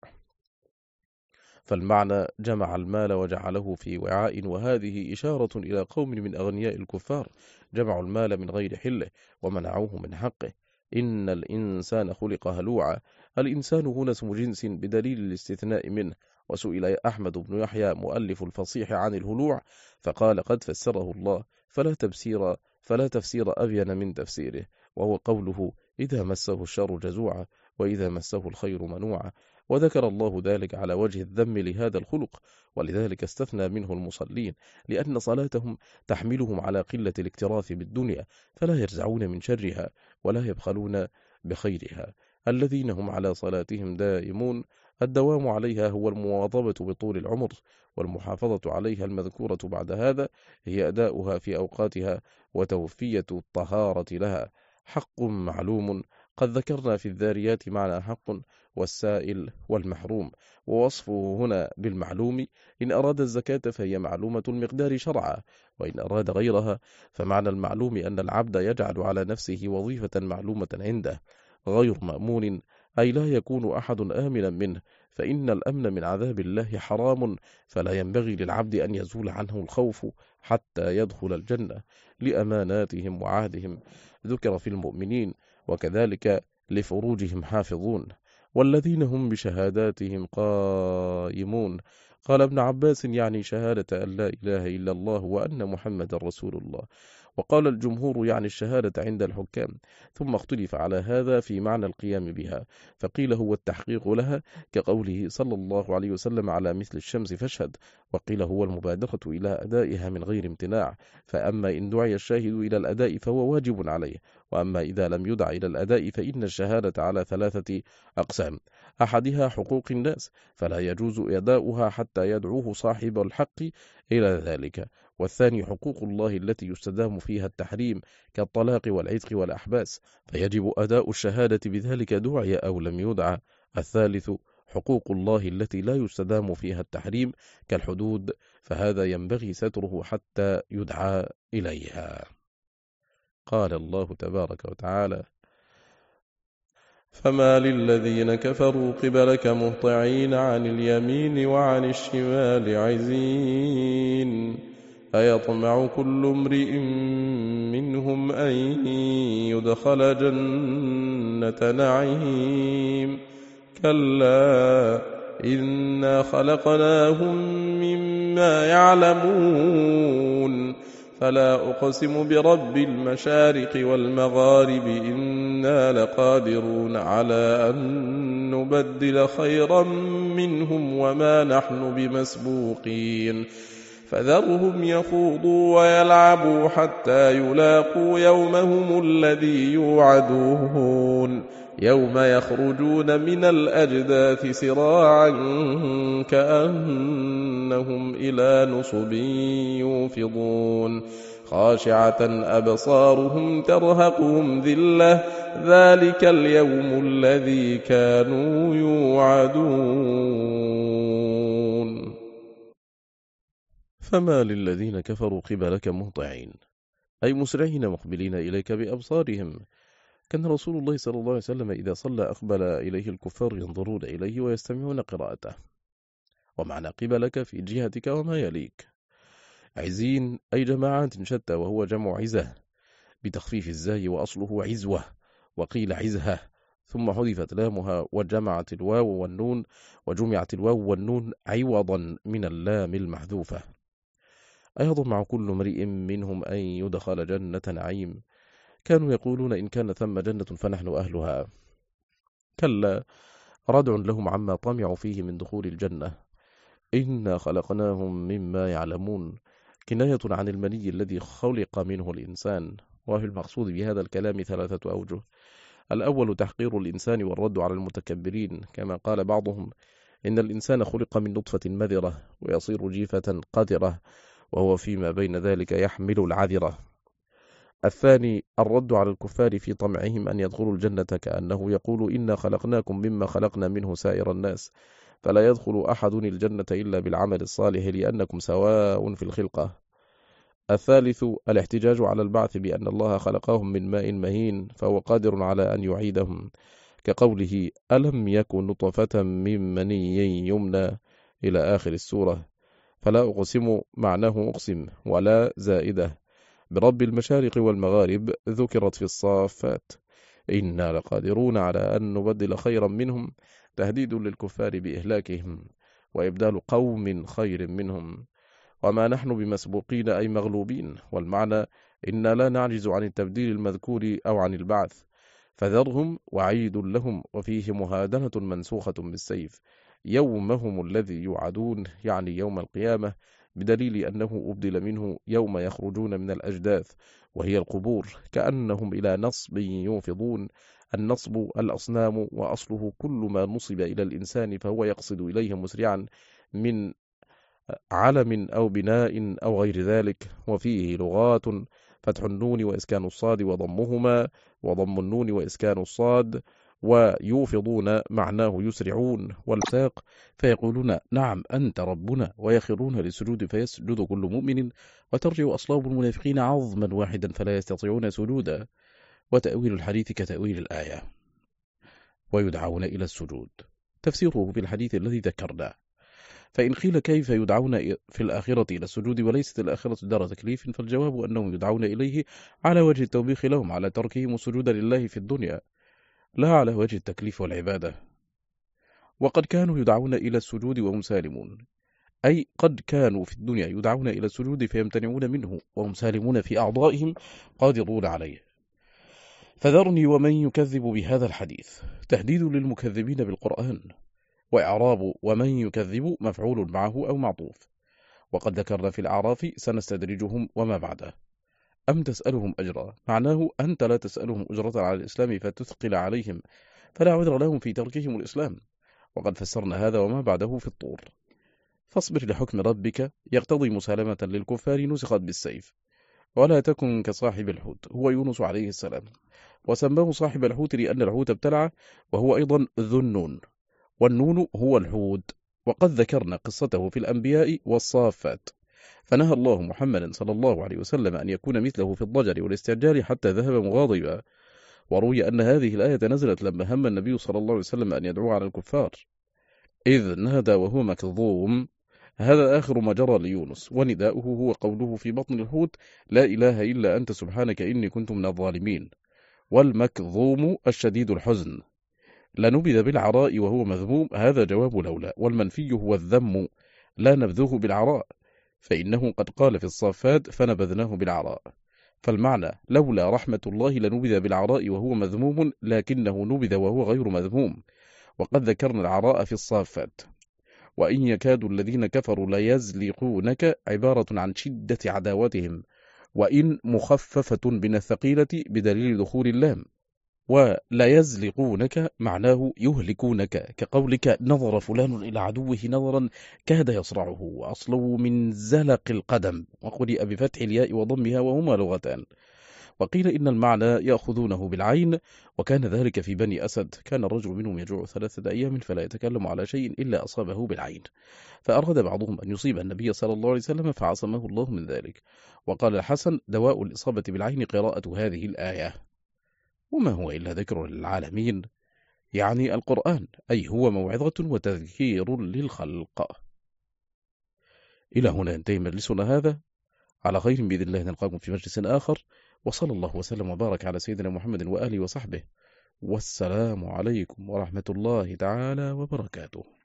فالمعنى جمع المال وجعله في وعاء. وهذه إشارة إلى قوم من أغنياء الكفار جمعوا المال من غير حله ومنعوه من حقه. إن الإنسان خلق هلوعا. الإنسان هنا اسم جنس بدليل الاستثناء منه. وسئل أحمد بن يحيى مؤلف الفصيح عن الهلوع، فقال قد فسره الله، فلا تفسير فلا تفسير أبين من تفسيره، وهو قوله إذا مسه الشر جزوعا، وإذا مسه الخير منوعا. وذكر الله ذلك على وجه الذم لهذا الخلق، ولذلك استثنى منه المصلين، لأن صلاتهم تحملهم على قلة الاكتراث بالدنيا، فلا يرزعون من شرها ولا يبخلون بخيرها. الذين هم على صلاتهم دائمون. الدوام عليها هو المواظبة بطول العمر، والمحافظة عليها المذكورة بعد هذا هي أداؤها في أوقاتها وتوفية الطهارة لها. حق معلوم، قد ذكرنا في الذاريات معنى حق والسائل والمحروم، ووصفه هنا بالمعلوم إن أراد الزكاة فهي معلومة المقدار شرعا، وإن أراد غيرها فمعنى المعلوم أن العبد يجعل على نفسه وظيفة معلومة عنده غير مأمون، أي لا يكون أحد آمنا منه، فإن الأمن من عذاب الله حرام، فلا ينبغي للعبد أن يزول عنه الخوف حتى يدخل الجنة، لأماناتهم وعهدهم ذكر في المؤمنين، وكذلك لفروجهم حافظون، والذين هم بشهاداتهم قائمون. قال ابن عباس يعني شهادة أن لا إله إلا الله وأن محمد رسول الله. وقال الجمهور يعني الشهادة عند الحكام. ثم اختلف على هذا في معنى القيام بها، فقيل هو التحقيق لها كقوله صلى الله عليه وسلم على مثل الشمس فاشهد، وقيل هو المبادرة إلى أدائها من غير امتناع. فأما إن دعي الشاهد إلى الأداء فهو واجب عليه، وأما إذا لم يدع إلى الأداء فإن الشهادة على ثلاثة أقسام: أحدها حقوق الناس، فلا يجوز أداؤها حتى يدعوه صاحب الحق إلى ذلك، والثاني حقوق الله التي يستدام فيها التحريم كالطلاق والعتق والأحباس، فيجب أداء الشهادة بذلك دعي أو لم يدع. الثالث حقوق الله التي لا يستدام فيها التحريم كالحدود، فهذا ينبغي ستره حتى يدعى إليها. قال الله تبارك وتعالى: فما للذين كفروا قبلك مهطعين عن اليمين وعن الشمال عزين، أيطمع كل امرئ منهم أن يدخل جنة نعيم، كلا إنا خلقناهم مما يعلمون، فلا أقسم برب المشارق والمغارب إنا لقادرون على أن نبدل خيرا منهم وما نحن بمسبوقين فذرهم يخوضوا ويلعبوا حتى يلاقوا يومهم الذي يوعدون يوم يخرجون من الأجداث سراعا كأنهم إلى نصب يوفضون خاشعة أبصارهم ترهقهم ذلة ذلك اليوم الذي كانوا يوعدون فما للذين كفروا قبلك مهطعين أي مسرعين مقبلين إليك بأبصارهم. كان رسول الله صلى الله عليه وسلم إذا صلى أقبل إليه الكفار ينظرون إليه ويستمعون قراءته. ومعنى قبلك في جهتك وما يليك. عزين أي جماعات شتى وهو جمع عزة بتخفيف الزاي وأصله عزوة وقيل عزها ثم حذفت لامها وجمعت الواو والنون وجمعت الواو والنون عوضا من اللام المحذوفة. أيضا كل امرئ منهم أن يدخل جنة نعيم. كانوا يقولون إن كان ثم جنة فنحن أهلها. كلا ردع لهم عما طمعوا فيه من دخول الجنة. إنا خلقناهم مما يعلمون كناية عن المني الذي خلق منه الإنسان. وفي المقصود بهذا الكلام ثلاثة أوجه. الأول تحقير الإنسان والرد على المتكبرين كما قال بعضهم إن الإنسان خلق من نطفة مذرة ويصير جيفة قذرة وهو فيما بين ذلك يحمل العذرة. الثاني الرد على الكفار في طمعهم أن يدخلوا الجنة كأنه يقول إنا خلقناكم مما خلقنا منه سائر الناس فلا يدخل أحد الجنة إلا بالعمل الصالح لأنكم سواء في الخلقة. الثالث الاحتجاج على البعث بأن الله خلقهم من ماء مهين فهو قادر على أن يعيدهم كقوله ألم يكن نطفة من مني يمنى إلى آخر السورة. فلا أقسم معناه أقسم ولا زائدة برب المشارق والمغارب ذكرت في الصافات. إنا لقادرون على أن نبدل خيرا منهم تهديد للكفار بإهلاكهم وإبدال قوم خير منهم وما نحن بمسبوقين أي مغلوبين. والمعنى إنا لا نعجز عن التبديل المذكور أو عن البعث. فذرهم وعيد لهم وفيه مهادنة منسوخة بالسيف يومهم الذي يوعدون يعني يوم القيامة بدليل أنه أبدل منه يوم يخرجون من الأجداث وهي القبور كأنهم إلى نصب يوفضون. النصب الأصنام وأصله كل ما نصب إلى الإنسان فهو يقصد إليه مسرعا من علم أو بناء أو غير ذلك. وفيه لغات فتح النون وإسكان الصاد وضمهما وضم النون وإسكان الصاد ويوفضون معناه يسرعون والساق فيقولون نعم أنت ربنا ويخرون للسجود فيسجد كل مؤمن وترجع أصلاب المنافقين عظما واحدا فلا يستطيعون سجودا. وتأويل الحديث كتأويل الآية ويدعون إلى السجود تفسيره في الحديث الذي ذكرناه. فإن قيل كيف يدعون في الآخرة إلى السجود وليست الآخرة دار تكليف فالجواب أنهم يدعون إليه على وجه التوبيخ لهم على تركهم السجود لله في الدنيا لا على وجه التكليف والعبادة. وقد كانوا يدعون إلى السجود وهم سالمون أي قد كانوا في الدنيا يدعون إلى السجود فيمتنعون منه وهم سالمون في أعضائهم قادرون عليه. فذرني ومن يكذب بهذا الحديث تهديد للمكذبين بالقرآن. وإعراب ومن يكذب مفعول معه أو معطوف. وقد ذكرنا في الأعراف سنستدرجهم وما بعده. أم تسألهم أجرا معناه أنت لا تسألهم أجرة على الإسلام فتثقل عليهم فلا عذر لهم في تركهم الإسلام. وقد فسرنا هذا وما بعده في الطور. فاصبر لحكم ربك يقتضي مسالمة للكفار نسخت بالسيف. ولا تكن كصاحب الحوت هو يونس عليه السلام وسماه صاحب الحوت لأن الحوت ابتلعه وهو أيضا ذو النون والنون هو الحوت. وقد ذكرنا قصته في الأنبياء والصافات فنهى الله محمدا صلى الله عليه وسلم أن يكون مثله في الضجر والاستعجال حتى ذهب مغاضبا. وروي أن هذه الآية نزلت لما هم النبي صلى الله عليه وسلم أن يدعو على الكفار إذ نادى وهو مكظوم. هذا آخر ما جرى ليونس ونداؤه هو قوله في بطن الحوت لا إله إلا أنت سبحانك إني كنت من الظالمين. والمكظوم الشديد الحزن لنبذ بالعراء وهو مذموم هذا جواب لولا. والمنفي هو الذم لا نبذه بالعراء فإنه قد قال في الصافات فنبذناه بالعراء، فالمعنى لولا رحمة الله لنبذ بالعراء وهو مذموم، لكنه نبذ وهو غير مذموم. وقد ذكرنا العراء في الصافات. وإن يكاد الذين كفروا ليزلقونك عبارة عن شدة عداوتهم، وإن مخففة من الثقيلة بدليل دخول اللام، ولا يزلقونك معناه يهلكونك، كقولك نظر فلان إلى عدوه نظرا كاد يصرعه، وأصله من زلق القدم، وقرئ بفتح الياء وضمها وهما لغتان. وقيل إن المعنى يأخذونه بالعين، وكان ذلك في بني أسد، كان الرجل منهم يجوع ثلاثة أيام فلا يتكلم على شيء إلا أصابه بالعين، فأراد بعضهم أن يصيب النبي صلى الله عليه وسلم فعصمه الله من ذلك. وقال الحسن دواء الإصابة بالعين قراءة هذه الآية. وما هو إلا ذكر للعالمين، يعني القرآن، أي هو موعظة وتذكير للخلق. إلى هنا ينتهي مجلسنا هذا، على خير بإذن الله نلقاكم في مجلس آخر، وصلى الله وسلم وبارك على سيدنا محمد وآله وصحبه، والسلام عليكم ورحمة الله تعالى وبركاته.